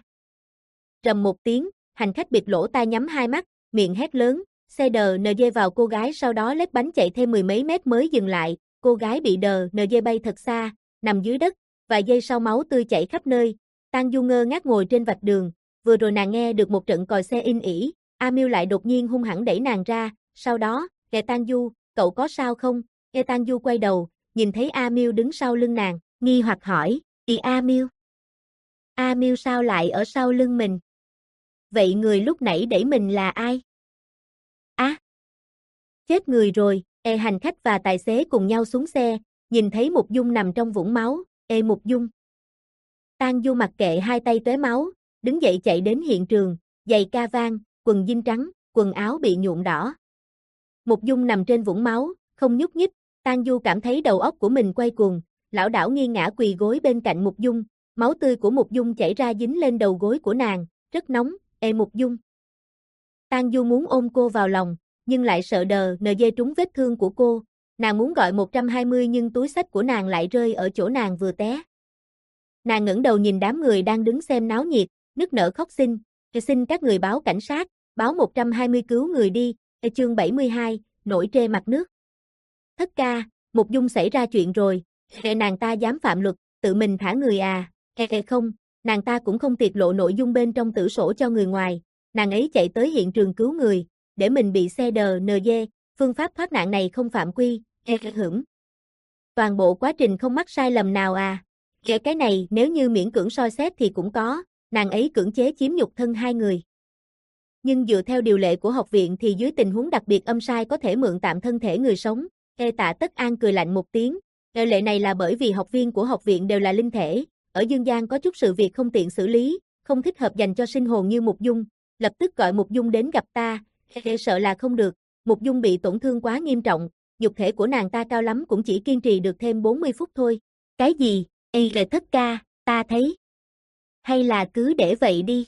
Rầm một tiếng, hành khách bịt lỗ tai nhắm hai mắt, miệng hét lớn, xe đờ en giê vào cô gái sau đó lết bánh chạy thêm mười mấy mét mới dừng lại, cô gái bị đờ en giê bay thật xa, nằm dưới đất, vài giây sau máu tươi chảy khắp nơi, Tang Du ngơ ngác ngồi trên vạch đường, vừa rồi nàng nghe được một trận còi xe in ỉ, A Miêu lại đột nhiên hung hãn đẩy nàng ra, sau đó, kệ Tang Du, cậu có sao không? Nghe Tang Du quay đầu, nhìn thấy A Miêu đứng sau lưng nàng, nghi hoặc hỏi, "Ì A Miêu? A Miêu sao lại ở sau lưng mình? Vậy người lúc nãy đẩy mình là ai?" Á! À, chết người rồi, e hành khách và tài xế cùng nhau xuống xe, nhìn thấy Mục Dung nằm trong vũng máu, "Ê Mục Dung." Tang Du mặc kệ hai tay tóe máu, đứng dậy chạy đến hiện trường, giày ca vang, quần jean trắng, quần áo bị nhuộm đỏ. Mục Dung nằm trên vũng máu, không nhúc nhích, Tang Du cảm thấy đầu óc của mình quay cuồng, lảo đảo nghiêng ngã quỳ gối bên cạnh Mục Dung, máu tươi của Mục Dung chảy ra dính lên đầu gối của nàng, rất nóng, "Ê Mục Dung." Tang Du muốn ôm cô vào lòng, nhưng lại sợ đờ en giê trúng vết thương của cô, nàng muốn gọi một trăm hai mươi nhưng túi xách của nàng lại rơi ở chỗ nàng vừa té. Nàng ngẩng đầu nhìn đám người đang đứng xem náo nhiệt, nức nở khóc xin, "Xin các người báo cảnh sát, báo một trăm hai mươi cứu người đi." Chương bảy mươi hai, nổi trê mặt nước. Thất ca, Mục Dung xảy ra chuyện rồi, e nàng ta dám phạm luật, tự mình thả người à, e e không, nàng ta cũng không tiết lộ nội dung bên trong tử sổ cho người ngoài, nàng ấy chạy tới hiện trường cứu người, để mình bị xe đờ en giê, phương pháp thoát nạn này không phạm quy, e hửng. Toàn bộ quá trình không mắc sai lầm nào à, e cái này nếu như miễn cưỡng soi xét thì cũng có, nàng ấy cưỡng chế chiếm nhục thân hai người. Nhưng dựa theo điều lệ của học viện thì dưới tình huống đặc biệt âm sai có thể mượn tạm thân thể người sống. E Tạ Tất An cười lạnh một tiếng. E lệ này là bởi vì học viên của học viện đều là linh thể, ở dương gian có chút sự việc không tiện xử lý, không thích hợp dành cho sinh hồn như Mục Dung, lập tức gọi Mục Dung đến gặp ta. E sợ là không được, Mục Dung bị tổn thương quá nghiêm trọng, nhục thể của nàng ta cao lắm cũng chỉ kiên trì được thêm bốn mươi phút thôi. Cái gì? E lệ Thất ca, ta thấy. Hay là cứ để vậy đi.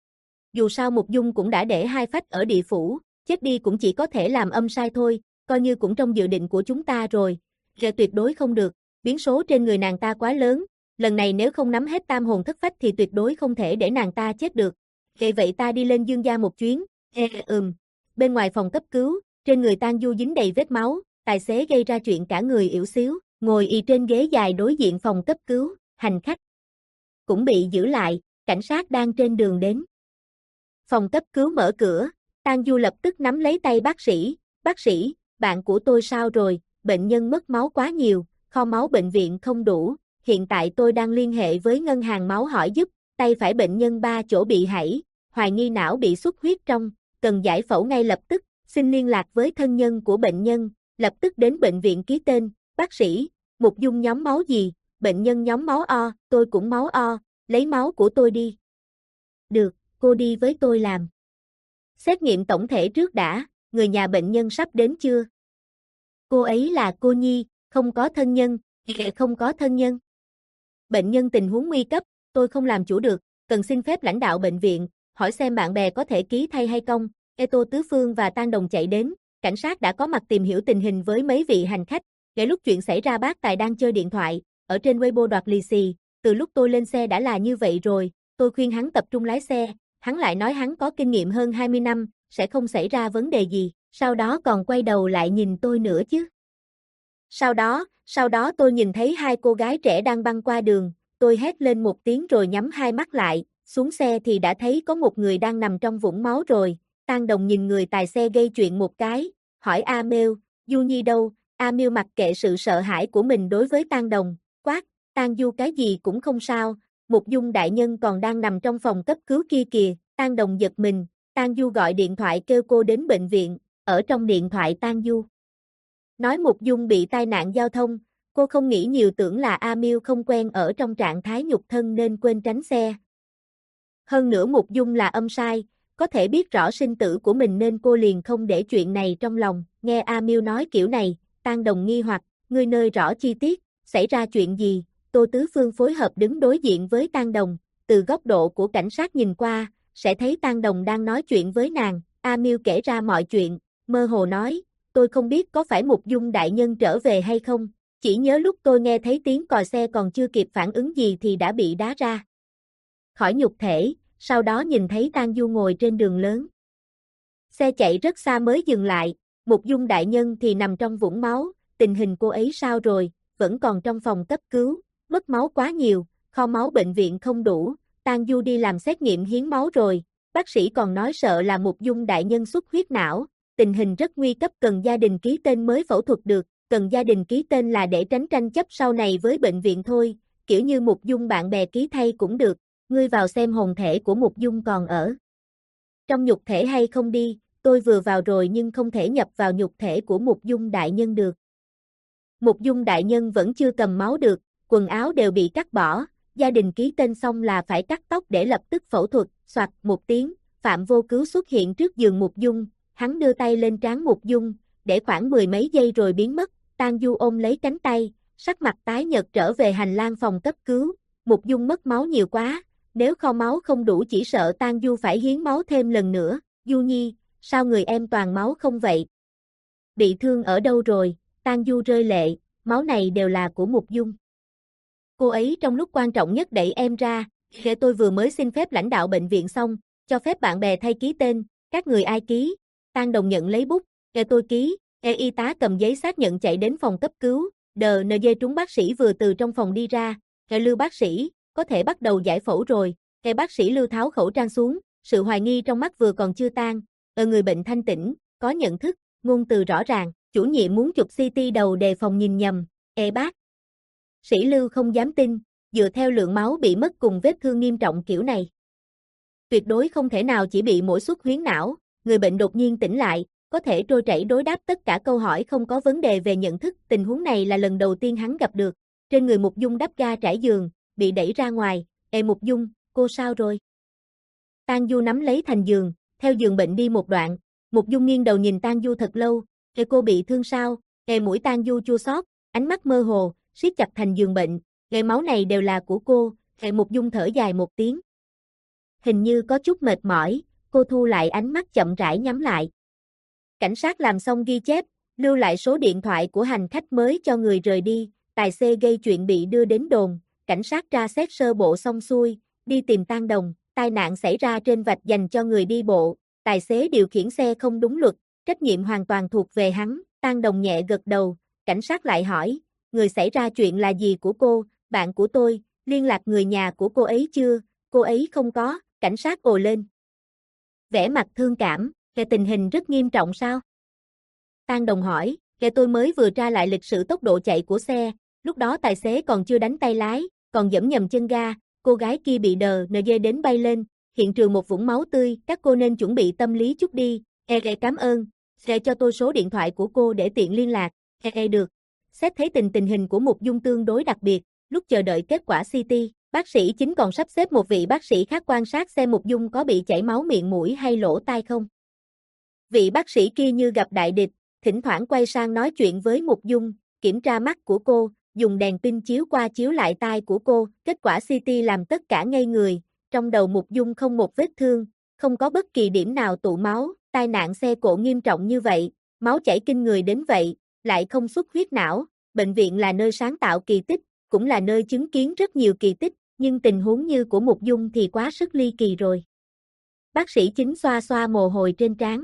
Dù sao Mục Dung cũng đã để hai phách ở địa phủ, chết đi cũng chỉ có thể làm âm sai thôi, coi như cũng trong dự định của chúng ta rồi. Rệ tuyệt đối không được, biến số trên người nàng ta quá lớn, lần này nếu không nắm hết tam hồn thất phách thì tuyệt đối không thể để nàng ta chết được. Vậy vậy ta đi lên dương gia một chuyến. Ê, ừm. Bên ngoài phòng cấp cứu, trên người Tang Du dính đầy vết máu, tài xế gây ra chuyện cả người ỉu xíu, ngồi ì trên ghế dài đối diện phòng cấp cứu, hành khách cũng bị giữ lại, cảnh sát đang trên đường đến. Phòng cấp cứu mở cửa, Tang Du lập tức nắm lấy tay bác sĩ, "Bác sĩ, bạn của tôi sao rồi, bệnh nhân mất máu quá nhiều, kho máu bệnh viện không đủ, hiện tại tôi đang liên hệ với ngân hàng máu hỏi giúp, tay phải bệnh nhân ba chỗ bị hãy, hoài nghi não bị xuất huyết trong, cần giải phẫu ngay lập tức, xin liên lạc với thân nhân của bệnh nhân, lập tức đến bệnh viện ký tên, bác sĩ, Mục Dung nhóm máu gì, bệnh nhân nhóm máu O, tôi cũng máu O, lấy máu của tôi đi. Được, cô đi với tôi làm. Xét nghiệm tổng thể trước đã, người nhà bệnh nhân sắp đến chưa? Cô ấy là cô Nhi, không có thân nhân, không có thân nhân. Bệnh nhân tình huống nguy cấp, tôi không làm chủ được, cần xin phép lãnh đạo bệnh viện, hỏi xem bạn bè có thể ký thay hay không. Tô Tứ Phương và Tang Đồng chạy đến, cảnh sát đã có mặt tìm hiểu tình hình với mấy vị hành khách. Ngay lúc chuyện xảy ra bác Tài đang chơi điện thoại, ở trên Weibo đoạt lì xì, từ lúc tôi lên xe đã là như vậy rồi, tôi khuyên hắn tập trung lái xe, hắn lại nói hắn có kinh nghiệm hơn hai mươi năm, sẽ không xảy ra vấn đề gì, sau đó còn quay đầu lại nhìn tôi nữa chứ. Sau đó, sau đó tôi nhìn thấy hai cô gái trẻ đang băng qua đường, tôi hét lên một tiếng rồi nhắm hai mắt lại, xuống xe thì đã thấy có một người đang nằm trong vũng máu rồi. Tang Đồng nhìn người tài xe gây chuyện một cái, hỏi A Miêu, Du Nhi đâu? A Miêu mặc kệ sự sợ hãi của mình đối với Tang Đồng, quát, Tang Du cái gì cũng không sao, Mục Dung đại nhân còn đang nằm trong phòng cấp cứu kia kìa. Tang Đồng giật mình, Tang Du gọi điện thoại kêu cô đến bệnh viện, ở trong điện thoại Tang Du nói Mục Dung bị tai nạn giao thông, cô không nghĩ nhiều tưởng là A Miêu không quen ở trong trạng thái nhục thân nên quên tránh xe. Hơn nữa Mục Dung là âm sai, có thể biết rõ sinh tử của mình nên cô liền không để chuyện này trong lòng, nghe A Miêu nói kiểu này, Tang Đồng nghi hoặc, ngươi nơi rõ chi tiết, xảy ra chuyện gì? Tô Tứ Phương phối hợp đứng đối diện với Tang Đồng, từ góc độ của cảnh sát nhìn qua, sẽ thấy Tang Đồng đang nói chuyện với nàng. A Miêu kể ra mọi chuyện, mơ hồ nói, tôi không biết có phải Mục Dung đại nhân trở về hay không, chỉ nhớ lúc tôi nghe thấy tiếng còi xe còn chưa kịp phản ứng gì thì đã bị đá ra khỏi nhục thể, sau đó nhìn thấy Tang Du ngồi trên đường lớn. Xe chạy rất xa mới dừng lại, Mục Dung đại nhân thì nằm trong vũng máu, tình hình cô ấy sao rồi, vẫn còn trong phòng cấp cứu, mất máu quá nhiều, kho máu bệnh viện không đủ, Tang Du đi làm xét nghiệm hiến máu rồi, bác sĩ còn nói sợ là Mục Dung đại nhân xuất huyết não, tình hình rất nguy cấp cần gia đình ký tên mới phẫu thuật được, cần gia đình ký tên là để tránh tranh chấp sau này với bệnh viện thôi, kiểu như Mục Dung bạn bè ký thay cũng được, ngươi vào xem hồn thể của Mục Dung còn ở trong nhục thể hay không đi, tôi vừa vào rồi nhưng không thể nhập vào nhục thể của Mục Dung đại nhân được. Mục Dung đại nhân vẫn chưa cầm máu được, quần áo đều bị cắt bỏ, gia đình ký tên xong là phải cắt tóc để lập tức phẫu thuật, soạt một tiếng, Phạm Vô Cứu xuất hiện trước giường Mục Dung, hắn đưa tay lên trán Mục Dung, để khoảng mười mấy giây rồi biến mất, Tang Du ôm lấy cánh tay, sắc mặt tái nhợt trở về hành lang phòng cấp cứu, Mục Dung mất máu nhiều quá, nếu kho máu không đủ chỉ sợ Tang Du phải hiến máu thêm lần nữa, Du Nhi, sao người em toàn máu không vậy? Bị thương ở đâu rồi? Tang Du rơi lệ, máu này đều là của Mục Dung. Cô ấy trong lúc quan trọng nhất đẩy em ra, để tôi vừa mới xin phép lãnh đạo bệnh viện xong, cho phép bạn bè thay ký tên, các người ai ký? Tang Đồng nhận lấy bút, để tôi ký, e y tá cầm giấy xác nhận chạy đến phòng cấp cứu, đờ nờ dê trúng bác sĩ vừa từ trong phòng đi ra, e Lưu bác sĩ, có thể bắt đầu giải phẫu rồi, e bác sĩ Lưu tháo khẩu trang xuống, sự hoài nghi trong mắt vừa còn chưa tan, ở người bệnh thanh tĩnh, có nhận thức, ngôn từ rõ ràng, chủ nhiệm muốn chụp xê tê đầu đề phòng nhìn nhầm, e bác sĩ Lưu không dám tin, dựa theo lượng máu bị mất cùng vết thương nghiêm trọng kiểu này. Tuyệt đối không thể nào chỉ bị mỗi xuất huyết não, người bệnh đột nhiên tỉnh lại, có thể trôi chảy đối đáp tất cả câu hỏi không có vấn đề về nhận thức, tình huống này là lần đầu tiên hắn gặp được. Trên người Mục Dung đắp ga trải giường, bị đẩy ra ngoài, "Ê Mục Dung, cô sao rồi?" Tang Du nắm lấy thành giường, theo giường bệnh đi một đoạn, Mục Dung nghiêng đầu nhìn Tang Du thật lâu, "Ê cô bị thương sao?" Ê mũi Tang Du chua xót, ánh mắt mơ hồ, siết chặt thành giường bệnh, "Ê máu này đều là của cô." Ê Mục Dung thở dài một tiếng. Hình như có chút mệt mỏi, cô thu lại ánh mắt chậm rãi nhắm lại. Cảnh sát làm xong ghi chép, lưu lại số điện thoại của hành khách mới cho người rời đi, tài xế gây chuyện bị đưa đến đồn, cảnh sát tra xét sơ bộ xong xuôi, đi tìm Tang Đồng, tai nạn xảy ra trên vạch dành cho người đi bộ, tài xế điều khiển xe không đúng luật, trách nhiệm hoàn toàn thuộc về hắn, Tang Đồng nhẹ gật đầu, cảnh sát lại hỏi, người xảy ra chuyện là gì của cô, bạn của tôi, liên lạc người nhà của cô ấy chưa, cô ấy không có, cảnh sát ồ lên. Vẻ mặt thương cảm, về tình hình rất nghiêm trọng sao? Tang Đồng hỏi, kể tôi mới vừa tra lại lịch sử tốc độ chạy của xe, lúc đó tài xế còn chưa đánh tay lái, còn giẫm nhầm chân ga, cô gái kia bị đờ nờ dê đến bay lên, hiện trường một vũng máu tươi, các cô nên chuẩn bị tâm lý chút đi, e ghê cảm ơn, Sẽ cho tôi số điện thoại của cô để tiện liên lạc. Ê được. Xét thấy tình tình hình của Mục Dung tương đối đặc biệt, lúc chờ đợi kết quả xê tê, bác sĩ chính còn sắp xếp một vị bác sĩ khác quan sát xem Mục Dung có bị chảy máu miệng mũi hay lỗ tai không. Vị bác sĩ kia như gặp đại địch, thỉnh thoảng quay sang nói chuyện với Mục Dung, kiểm tra mắt của cô, dùng đèn pin chiếu qua chiếu lại tai của cô, kết quả xê tê làm tất cả ngây người, trong đầu Mục Dung không một vết thương, không có bất kỳ điểm nào tụ máu, tai nạn xe cộ nghiêm trọng như vậy, máu chảy kinh người đến vậy, lại không xuất huyết não, bệnh viện là nơi sáng tạo kỳ tích, cũng là nơi chứng kiến rất nhiều kỳ tích, nhưng tình huống như của Mục Dung thì quá sức ly kỳ rồi. Bác sĩ chính xoa xoa mồ hôi trên trán.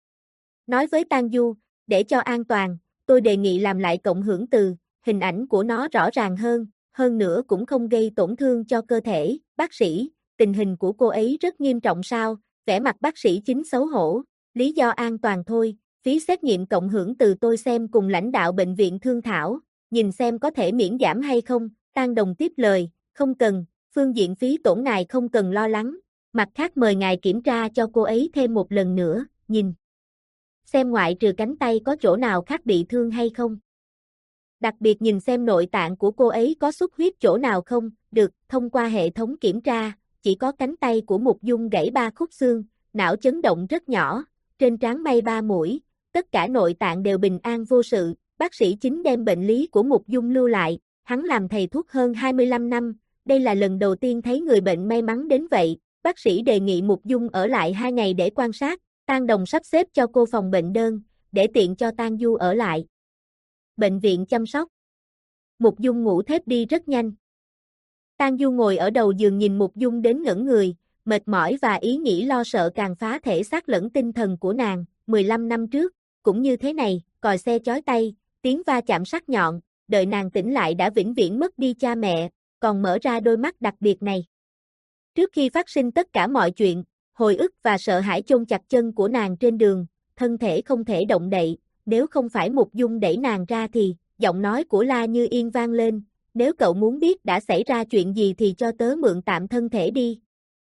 Nói với Tang Du, để cho an toàn, tôi đề nghị làm lại cộng hưởng từ, hình ảnh của nó rõ ràng hơn, hơn nữa cũng không gây tổn thương cho cơ thể. Bác sĩ, tình hình của cô ấy rất nghiêm trọng sao? Vẻ mặt bác sĩ chính xấu hổ, lý do an toàn thôi, phí xét nghiệm cộng hưởng từ tôi xem cùng lãnh đạo bệnh viện thương thảo, nhìn xem có thể miễn giảm hay không. Tang Đồng tiếp lời, không cần, phương diện phí tổn ngài không cần lo lắng, mặt khác mời ngài kiểm tra cho cô ấy thêm một lần nữa, nhìn xem ngoại trừ cánh tay có chỗ nào khác bị thương hay không. Đặc biệt nhìn xem nội tạng của cô ấy có xuất huyết chỗ nào không, được, thông qua hệ thống kiểm tra, chỉ có cánh tay của Mục Dung gãy ba khúc xương, não chấn động rất nhỏ, trên trán may ba mũi, tất cả nội tạng đều bình an vô sự, bác sĩ chính đem bệnh lý của Mục Dung lưu lại, hắn làm thầy thuốc hơn hai mươi lăm năm, đây là lần đầu tiên thấy người bệnh may mắn đến vậy, bác sĩ đề nghị Mục Dung ở lại hai ngày để quan sát, Tang Đồng sắp xếp cho cô phòng bệnh đơn, để tiện cho Tang Du ở lại. Bệnh viện chăm sóc. Mục Dung ngủ thiếp đi rất nhanh. Tang Du ngồi ở đầu giường nhìn Mục Dung đến ngẩn người, mệt mỏi và ý nghĩ lo sợ càng phá thể xác lẫn tinh thần của nàng, mười lăm năm trước, cũng như thế này, còi xe chói tay, tiếng va chạm sắc nhọn, đợi nàng tỉnh lại đã vĩnh viễn mất đi cha mẹ, còn mở ra đôi mắt đặc biệt này. Trước khi phát sinh tất cả mọi chuyện, hồi ức và sợ hãi chôn chặt chân của nàng trên đường, thân thể không thể động đậy, nếu không phải Mục Dung đẩy nàng ra thì, giọng nói của La Như Yên vang lên, nếu cậu muốn biết đã xảy ra chuyện gì thì cho tớ mượn tạm thân thể đi.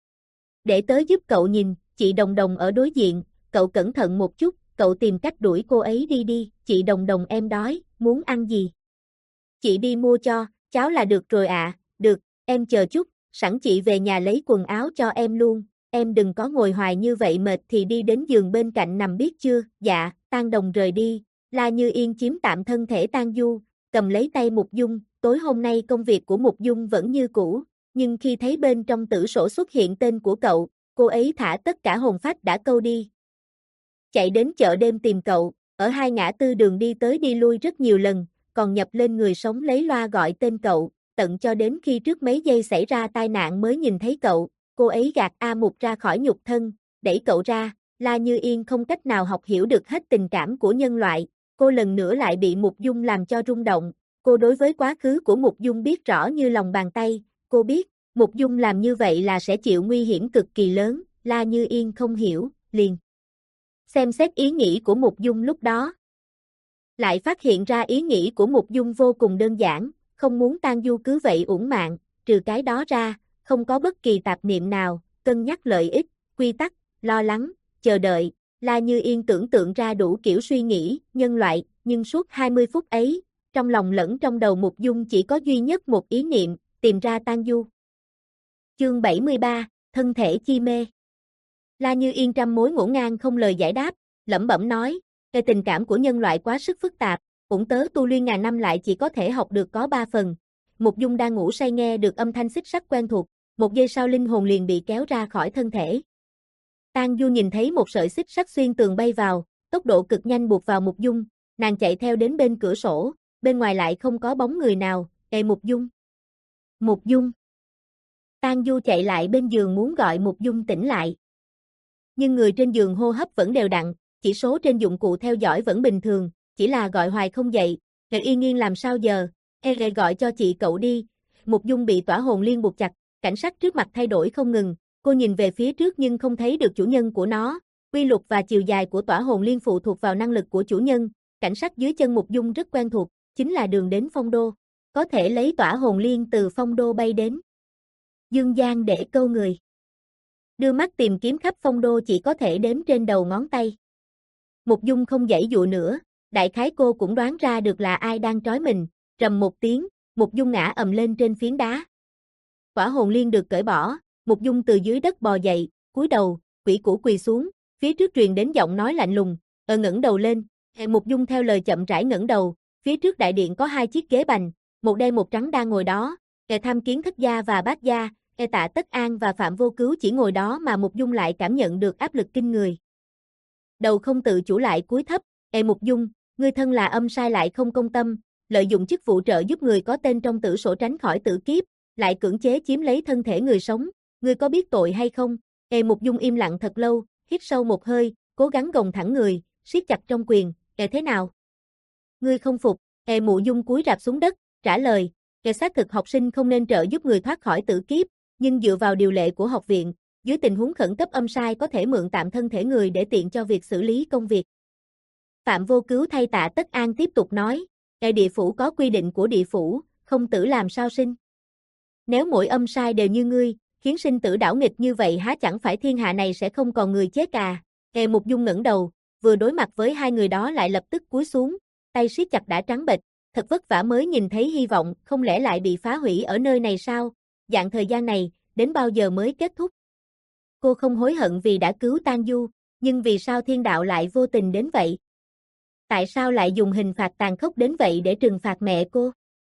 Để tớ giúp cậu nhìn, chị Đồng Đồng ở đối diện, cậu cẩn thận một chút, cậu tìm cách đuổi cô ấy đi đi, chị Đồng Đồng em đói, muốn ăn gì? Chị đi mua cho, cháo là được rồi ạ, à. Được, em chờ chút, sẵn chị về nhà lấy quần áo cho em luôn, em đừng có ngồi hoài như vậy mệt thì đi đến giường bên cạnh nằm biết chưa, dạ, Tang Đồng rời đi, La Như Yên chiếm tạm thân thể Tang Du, cầm lấy tay Mục Dung, tối hôm nay công việc của Mục Dung vẫn như cũ, nhưng khi thấy bên trong tử sổ xuất hiện tên của cậu, cô ấy thả tất cả hồn phách đã câu đi. Chạy đến chợ đêm tìm cậu, ở hai ngã tư đường đi tới đi lui rất nhiều lần, còn nhập lên người sống lấy loa gọi tên cậu, tận cho đến khi trước mấy giây xảy ra tai nạn mới nhìn thấy cậu, cô ấy gạt A Mục ra khỏi nhục thân, đẩy cậu ra, La Như Yên không cách nào học hiểu được hết tình cảm của nhân loại, cô lần nữa lại bị Mục Dung làm cho rung động, cô đối với quá khứ của Mục Dung biết rõ như lòng bàn tay, cô biết, Mục Dung làm như vậy là sẽ chịu nguy hiểm cực kỳ lớn, La Như Yên không hiểu, liền xem xét ý nghĩ của Mục Dung lúc đó. Lại phát hiện ra ý nghĩ của Mục Dung vô cùng đơn giản, không muốn Tang Du cứ vậy uổng mạng, trừ cái đó ra, không có bất kỳ tạp niệm nào, cân nhắc lợi ích, quy tắc, lo lắng, chờ đợi, La Như Yên tưởng tượng ra đủ kiểu suy nghĩ, nhân loại, nhưng suốt hai mươi phút ấy, trong lòng lẫn trong đầu Mục Dung chỉ có duy nhất một ý niệm, tìm ra Tang Du. Chương bảy mươi ba, thân thể chi mê. La Như Yên trăm mối ngổn ngang không lời giải đáp, lẩm bẩm nói, cái tình cảm của nhân loại quá sức phức tạp, ủng tớ tu luyện ngàn năm lại chỉ có thể học được có ba phần. Mục Dung đang ngủ say nghe được âm thanh xích sắt quen thuộc, một giây sau linh hồn liền bị kéo ra khỏi thân thể. Tang Du nhìn thấy một sợi xích sắt xuyên tường bay vào, tốc độ cực nhanh buộc vào Mục Dung, nàng chạy theo đến bên cửa sổ, bên ngoài lại không có bóng người nào, "Ê Mục Dung! Mục Dung!" Tang Du chạy lại bên giường muốn gọi Mục Dung tỉnh lại. Nhưng người trên giường hô hấp vẫn đều đặn, chỉ số trên dụng cụ theo dõi vẫn bình thường, chỉ là gọi hoài không dậy, "Ngạc Yên Yên làm sao giờ? Ê gọi cho chị cậu đi." Mục Dung bị tỏa hồn liên buộc chặt, cảnh sắc trước mặt thay đổi không ngừng, cô nhìn về phía trước nhưng không thấy được chủ nhân của nó, quy luật và chiều dài của tỏa hồn liên phụ thuộc vào năng lực của chủ nhân, cảnh sắc dưới chân Mục Dung rất quen thuộc, chính là đường đến Phong Đô, có thể lấy tỏa hồn liên từ Phong Đô bay đến Dương Gian để câu người. Đưa mắt tìm kiếm khắp Phong Đô chỉ có thể đếm trên đầu ngón tay. Mục Dung không giãy dụa nữa, đại khái cô cũng đoán ra được là ai đang trói mình, rầm một tiếng, Mục Dung ngã ầm lên trên phiến đá. Quả hồn liên được cởi bỏ, Mục Dung từ dưới đất bò dậy, cúi đầu, quỷ củ quỳ xuống, phía trước truyền đến giọng nói lạnh lùng, ờ ngẩng đầu lên, Mục Dung theo lời chậm rãi ngẩng đầu, phía trước đại điện có hai chiếc ghế bành, một đen một trắng đang ngồi đó, e tham kiến thất gia và bát gia, e Tạ Tất An và Phạm Vô Cứu chỉ ngồi đó mà Mục Dung lại cảm nhận được áp lực kinh người. Đầu không tự chủ lại cúi thấp, e Mục Dung, ngươi thân là âm sai lại không công tâm, lợi dụng chức vụ trợ giúp người có tên trong tử sổ tránh khỏi tử kiếp, lại cưỡng chế chiếm lấy thân thể người sống, ngươi có biết tội hay không? E Mục Dung im lặng thật lâu, hít sâu một hơi, cố gắng gồng thẳng người, siết chặt trong quyền, e thế nào? Ngươi không phục, e Mộ Dung cúi rạp xuống đất, trả lời, e xác thực học sinh không nên trợ giúp người thoát khỏi tử kiếp, nhưng dựa vào điều lệ của học viện, dưới tình huống khẩn cấp âm sai có thể mượn tạm thân thể người để tiện cho việc xử lý công việc. Phạm Vô Cứu thay Tạ Tất An tiếp tục nói, e địa phủ có quy định của địa phủ, không tử làm sao sinh. Nếu mỗi âm sai đều như ngươi, khiến sinh tử đảo nghịch như vậy há chẳng phải thiên hạ này sẽ không còn người chết à? E Mục Dung ngẩng đầu, vừa đối mặt với hai người đó lại lập tức cúi xuống, tay siết chặt đã trắng bệch, thật vất vả mới nhìn thấy hy vọng, không lẽ lại bị phá hủy ở nơi này sao? Dạng thời gian này, đến bao giờ mới kết thúc? Cô không hối hận vì đã cứu Tang Du, nhưng vì sao thiên đạo lại vô tình đến vậy? Tại sao lại dùng hình phạt tàn khốc đến vậy để trừng phạt mẹ cô?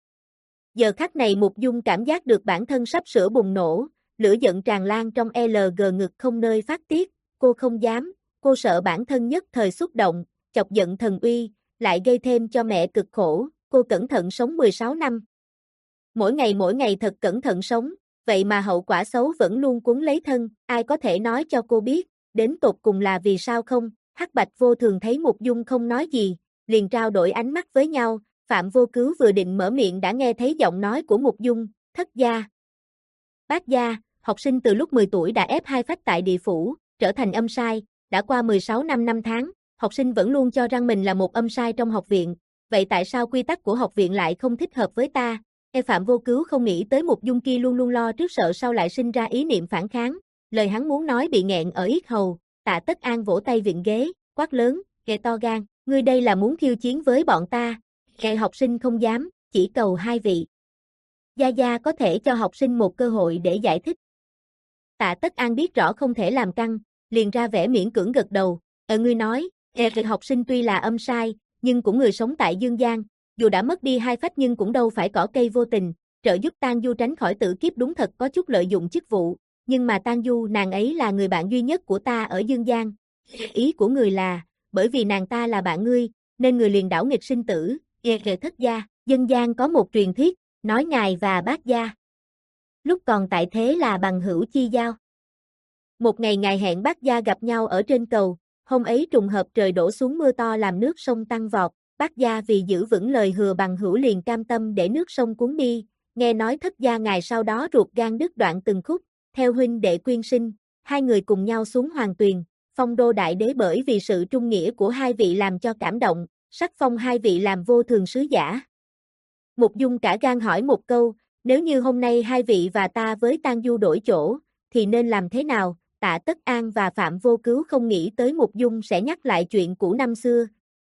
Giờ khắc này Mục Dung cảm giác được bản thân sắp sửa bùng nổ, lửa giận tràn lan trong lờ giê ngực không nơi phát tiết, cô không dám, cô sợ bản thân nhất thời xúc động, chọc giận thần uy, lại gây thêm cho mẹ cực khổ, cô cẩn thận sống mười sáu năm. Mỗi ngày mỗi ngày thật cẩn thận sống, vậy mà hậu quả xấu vẫn luôn cuốn lấy thân, ai có thể nói cho cô biết, đến tột cùng là vì sao không? Hắc Bạch Vô Thường thấy Mục Dung không nói gì, liền trao đổi ánh mắt với nhau, Phạm Vô Cứu vừa định mở miệng đã nghe thấy giọng nói của Mục Dung, thất gia. Bát gia, học sinh từ lúc mười tuổi đã ép hai phách tại địa phủ, trở thành âm sai, đã qua mười sáu năm năm tháng, học sinh vẫn luôn cho rằng mình là một âm sai trong học viện, vậy tại sao quy tắc của học viện lại không thích hợp với ta? E Phạm Vô Cứu không nghĩ tới Mục Dung kia luôn luôn lo trước sợ sau lại sinh ra ý niệm phản kháng, lời hắn muốn nói bị nghẹn ở yết hầu, Tạ Tất An vỗ tay viện ghế, quát lớn, ghê to gan, ngươi đây là muốn khiêu chiến với bọn ta, ghê học sinh không dám, chỉ cầu hai vị. Gia Gia có thể cho học sinh một cơ hội để giải thích. Tạ Tất An biết rõ không thể làm căng, liền ra vẻ miễn cưỡng gật đầu, ờ ngươi nói, e học sinh tuy là âm sai, nhưng cũng người sống tại Dương Gian, dù đã mất đi hai phách nhưng cũng đâu phải cỏ cây vô tình, trợ giúp Tang Du tránh khỏi tử kiếp đúng thật có chút lợi dụng chức vụ, nhưng mà Tang Du nàng ấy là người bạn duy nhất của ta ở Dương Gian. Ý của người là, bởi vì nàng ta là bạn ngươi, nên người liền đảo nghịch sinh tử, e thất gia, Dân Gian có một truyền thuyết, nói ngài và bát gia. Lúc còn tại thế là bằng hữu chi giao. Một ngày ngài hẹn bát gia gặp nhau ở trên cầu, hôm ấy trùng hợp trời đổ xuống mưa to làm nước sông tăng vọt, bát gia vì giữ vững lời hứa bằng hữu liền cam tâm để nước sông cuốn đi, nghe nói thất gia ngài sau đó ruột gan đứt đoạn từng khúc, theo huynh đệ quyên sinh, hai người cùng nhau xuống Hoàng Tuyền, phong đô đại đế bởi vì sự trung nghĩa của hai vị làm cho cảm động, sắc phong hai vị làm vô thường sứ giả. Mục Dung cả gan hỏi một câu, nếu như hôm nay hai vị và ta với Tang Du đổi chỗ, thì nên làm thế nào? Tạ Tất An và Phạm Vô Cứu không nghĩ tới Mục Dung sẽ nhắc lại chuyện cũ năm xưa.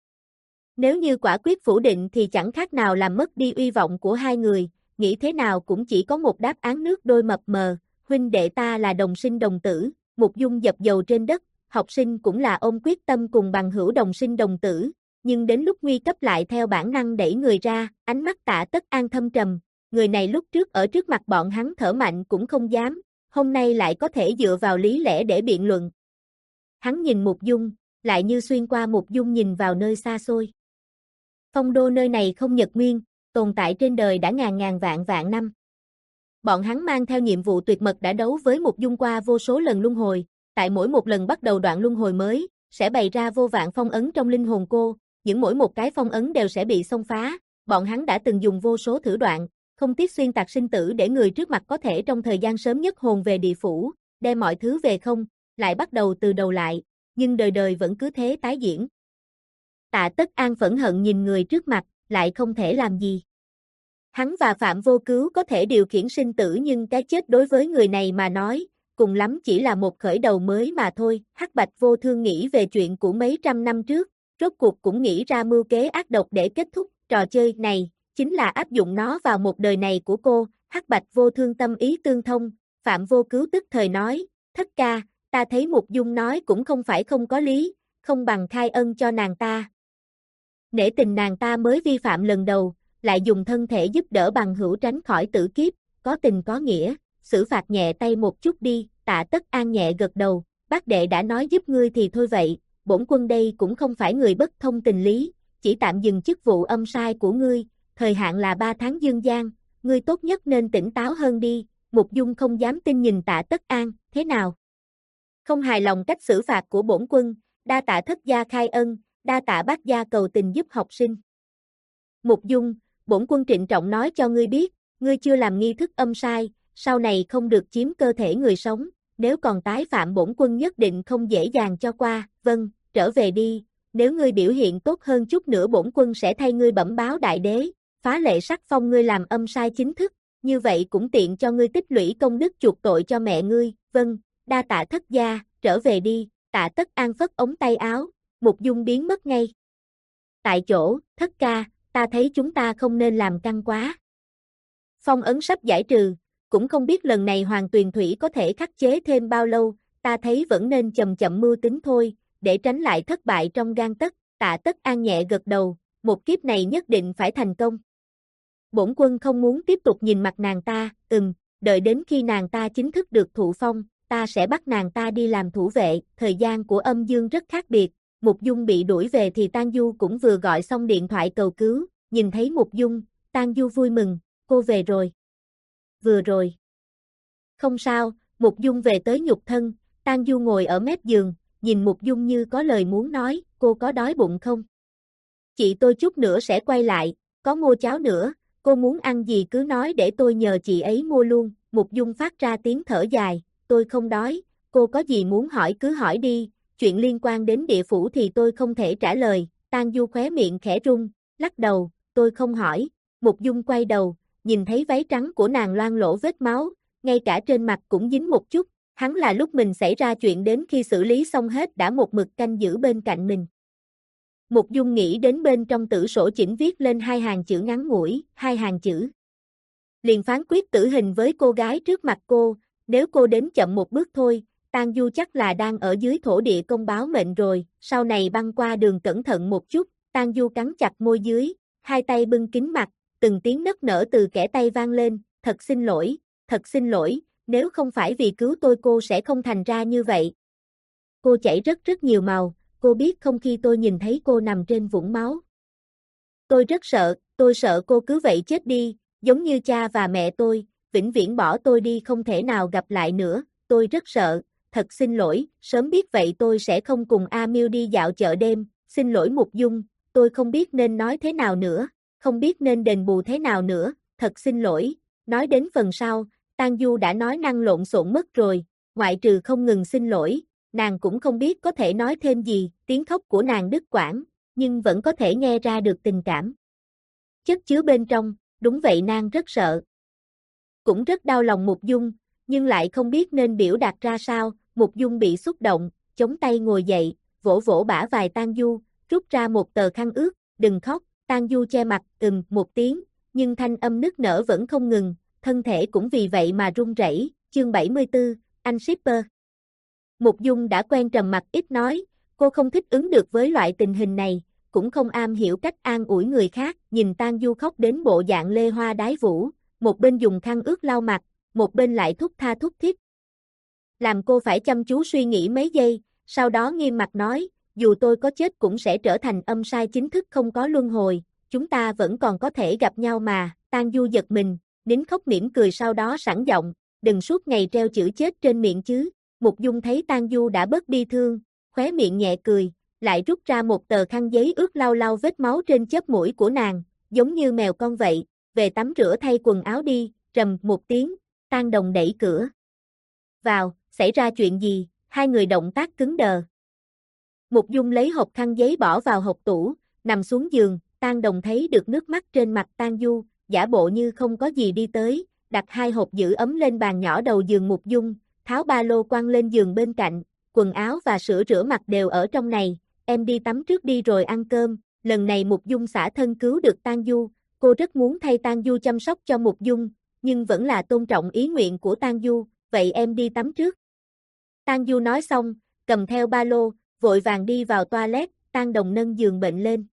Nếu như quả quyết phủ định thì chẳng khác nào làm mất đi uy vọng của hai người, nghĩ thế nào cũng chỉ có một đáp án nước đôi mập mờ, huynh đệ ta là đồng sinh đồng tử, Mục Dung dập dầu trên đất, học sinh cũng là ôm quyết tâm cùng bằng hữu đồng sinh đồng tử, nhưng đến lúc nguy cấp lại theo bản năng đẩy người ra, ánh mắt Tạ Tất An thâm trầm, người này lúc trước ở trước mặt bọn hắn thở mạnh cũng không dám, hôm nay lại có thể dựa vào lý lẽ để biện luận. Hắn nhìn Mục Dung, lại như xuyên qua Mục Dung nhìn vào nơi xa xôi. Phong đô nơi này không nhật nguyên, tồn tại trên đời đã ngàn ngàn vạn vạn năm. Bọn hắn mang theo nhiệm vụ tuyệt mật đã đấu với Mục Dung qua vô số lần luân hồi, tại mỗi một lần bắt đầu đoạn luân hồi mới, sẽ bày ra vô vạn phong ấn trong linh hồn cô, những mỗi một cái phong ấn đều sẽ bị xông phá, bọn hắn đã từng dùng vô số thử đoạn, không tiếc xuyên tạc sinh tử để người trước mặt có thể trong thời gian sớm nhất hồn về địa phủ, đem mọi thứ về không, lại bắt đầu từ đầu lại, nhưng đời đời vẫn cứ thế tái diễn. Tạ Tất An phẫn hận nhìn người trước mặt, lại không thể làm gì. Hắn và Phạm Vô Cứu có thể điều khiển sinh tử nhưng cái chết đối với người này mà nói, cùng lắm chỉ là một khởi đầu mới mà thôi. Hắc Bạch Vô Thương nghĩ về chuyện của mấy trăm năm trước, rốt cuộc cũng nghĩ ra mưu kế ác độc để kết thúc trò chơi này, chính là áp dụng nó vào một đời này của cô. Hắc Bạch Vô Thương tâm ý tương thông, Phạm Vô Cứu tức thời nói, thất ca, ta thấy Mục Dung nói cũng không phải không có lý, không bằng khai ân cho nàng ta. Nể tình nàng ta mới vi phạm lần đầu, lại dùng thân thể giúp đỡ bằng hữu tránh khỏi tử kiếp, có tình có nghĩa, xử phạt nhẹ tay một chút đi. Tạ Tất An nhẹ gật đầu, bác đệ đã nói giúp ngươi thì thôi vậy, bổn quân đây cũng không phải người bất thông tình lý, chỉ tạm dừng chức vụ âm sai của ngươi, thời hạn là ba tháng dương gian, ngươi tốt nhất nên tỉnh táo hơn đi. Mục Dung không dám tin nhìn Tạ Tất An, thế nào? Không hài lòng cách xử phạt của bổn quân, đa tạ thất gia khai ân, đa tạ bác gia cầu tình giúp học sinh. Mục Dung, bổn quân trịnh trọng nói cho ngươi biết, ngươi chưa làm nghi thức âm sai, sau này không được chiếm cơ thể người sống, nếu còn tái phạm bổn quân nhất định không dễ dàng cho qua. Vâng, trở về đi, nếu ngươi biểu hiện tốt hơn chút nữa bổn quân sẽ thay ngươi bẩm báo đại đế, phá lệ sắc phong ngươi làm âm sai chính thức, như vậy cũng tiện cho ngươi tích lũy công đức chuộc tội cho mẹ ngươi. Vâng, đa tạ thất gia, trở về đi. Tạ Tất An phất ống tay áo, Mục Dung biến mất ngay. Tại chỗ, thất ca, ta thấy chúng ta không nên làm căng quá. Phong ấn sắp giải trừ, cũng không biết lần này Hoàng Tuyền Thủy có thể khắc chế thêm bao lâu, ta thấy vẫn nên chậm chậm mưu tính thôi, để tránh lại thất bại trong gang tấc. Tạ Tất An nhẹ gật đầu, một kiếp này nhất định phải thành công. Bổn quân không muốn tiếp tục nhìn mặt nàng ta, ừm, đợi đến khi nàng ta chính thức được thụ phong, ta sẽ bắt nàng ta đi làm thủ vệ. Thời gian của âm dương rất khác biệt, Mục Dung bị đuổi về thì Tang Du cũng vừa gọi xong điện thoại cầu cứu, nhìn thấy Mục Dung, Tang Du vui mừng, cô về rồi. Vừa rồi. Không sao, Mục Dung về tới nhục thân, Tang Du ngồi ở mép giường, nhìn Mục Dung như có lời muốn nói, cô có đói bụng không? Chị tôi chút nữa sẽ quay lại, có mua cháo nữa, cô muốn ăn gì cứ nói để tôi nhờ chị ấy mua luôn. Mục Dung phát ra tiếng thở dài, tôi không đói, cô có gì muốn hỏi cứ hỏi đi, chuyện liên quan đến địa phủ thì tôi không thể trả lời. Tang Du khóe miệng khẽ rung, lắc đầu, tôi không hỏi. Mục Dung quay đầu, nhìn thấy váy trắng của nàng loang lổ vết máu, ngay cả trên mặt cũng dính một chút, hắn là lúc mình xảy ra chuyện đến khi xử lý xong hết đã một mực canh giữ bên cạnh mình. Mục Dung nghĩ đến bên trong tử sổ chỉnh viết lên hai hàng chữ ngắn ngủi, hai hàng chữ. Liền phán quyết tử hình với cô gái trước mặt cô, nếu cô đến chậm một bước thôi, Tang Du chắc là đang ở dưới thổ địa công báo mệnh rồi, sau này băng qua đường cẩn thận một chút. Tang Du cắn chặt môi dưới, hai tay bưng kín mặt, từng tiếng nấc nở từ kẽ tay vang lên, thật xin lỗi, thật xin lỗi, nếu không phải vì cứu tôi cô sẽ không thành ra như vậy. Cô chảy rất rất nhiều màu, cô biết không khi tôi nhìn thấy cô nằm trên vũng máu. Tôi rất sợ, tôi sợ cô cứ vậy chết đi, giống như cha và mẹ tôi, vĩnh viễn bỏ tôi đi không thể nào gặp lại nữa, tôi rất sợ, thật xin lỗi, sớm biết vậy tôi sẽ không cùng A Miêu đi dạo chợ đêm, xin lỗi Mục Dung, tôi không biết nên nói thế nào nữa, không biết nên đền bù thế nào nữa, thật xin lỗi. Nói đến phần sau, Tang Du đã nói năng lộn xộn mất rồi, ngoại trừ không ngừng xin lỗi, nàng cũng không biết có thể nói thêm gì, tiếng khóc của nàng đứt quãng, nhưng vẫn có thể nghe ra được tình cảm chất chứa bên trong. Đúng vậy, nàng rất sợ, cũng rất đau lòng Mục Dung, nhưng lại không biết nên biểu đạt ra sao. Mục Dung bị xúc động, chống tay ngồi dậy, vỗ vỗ bả vai Tang Du, rút ra một tờ khăn ướt, đừng khóc. Tang Du che mặt, ừm một tiếng, nhưng thanh âm nức nở vẫn không ngừng, thân thể cũng vì vậy mà run rẩy. Chương bảy mươi tư, anh shipper. Mục Dung đã quen trầm mặc ít nói, cô không thích ứng được với loại tình hình này, cũng không am hiểu cách an ủi người khác. Nhìn Tang Du khóc đến bộ dạng lê hoa đái vũ, một bên dùng khăn ướt lau mặt, một bên lại thúc tha thúc thiết, làm cô phải chăm chú suy nghĩ mấy giây, sau đó nghiêm mặt nói, dù tôi có chết cũng sẽ trở thành âm sai chính thức, không có luân hồi, chúng ta vẫn còn có thể gặp nhau mà. Tang Du giật mình, nín khóc mỉm cười, sau đó sẵn giọng, đừng suốt ngày treo chữ chết trên miệng chứ. Mục Dung thấy Tang Du đã bớt bi thương, khóe miệng nhẹ cười, lại rút ra một tờ khăn giấy ướt lau lau vết máu trên chóp mũi của nàng, giống như mèo con vậy, về tắm rửa thay quần áo đi. Rầm một tiếng, Tang Đồng đẩy cửa vào, xảy ra chuyện gì? Hai người động tác cứng đờ. Mục Dung lấy hộp khăn giấy bỏ vào hộp tủ, nằm xuống giường. Tang Đồng thấy được nước mắt trên mặt Tang Du, giả bộ như không có gì đi tới, đặt hai hộp giữ ấm lên bàn nhỏ đầu giường Mục Dung, tháo ba lô quăng lên giường bên cạnh, quần áo và sữa rửa mặt đều ở trong này. em đi tắm trước đi rồi ăn cơm, lần này Mục Dung xả thân cứu được Tang Du, cô rất muốn thay Tang Du chăm sóc cho Mục Dung, nhưng vẫn là tôn trọng ý nguyện của Tang Du, vậy em đi tắm trước. Tang Du nói xong, cầm theo ba lô, vội vàng đi vào toilet, Tang Đồng nâng giường bệnh lên.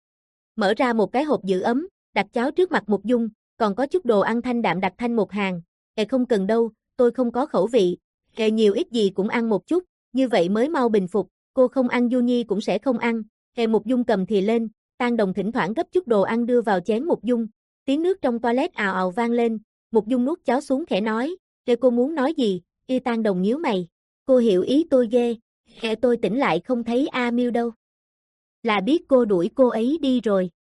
Mở ra một cái hộp giữ ấm, đặt cháo trước mặt Mục Dung, còn có chút đồ ăn thanh đạm đặt thanh một hàng, "Ê không cần đâu, tôi không có khẩu vị, ê nhiều ít gì cũng ăn một chút, như vậy mới mau bình phục, cô không ăn Du Nhi cũng sẽ không ăn." Ê Mục Dung cầm thì lên, Tang Đồng thỉnh thoảng gấp chút đồ ăn đưa vào chén Mục Dung, tiếng nước trong toilet ào ào vang lên, Mục Dung nuốt cháo xuống khẽ nói, "Ê cô muốn nói gì?" Y Tang Đồng nhíu mày, "Cô hiểu ý tôi ghê, ê tôi tỉnh lại không thấy A Miêu đâu." "Là biết cô đuổi cô ấy đi rồi."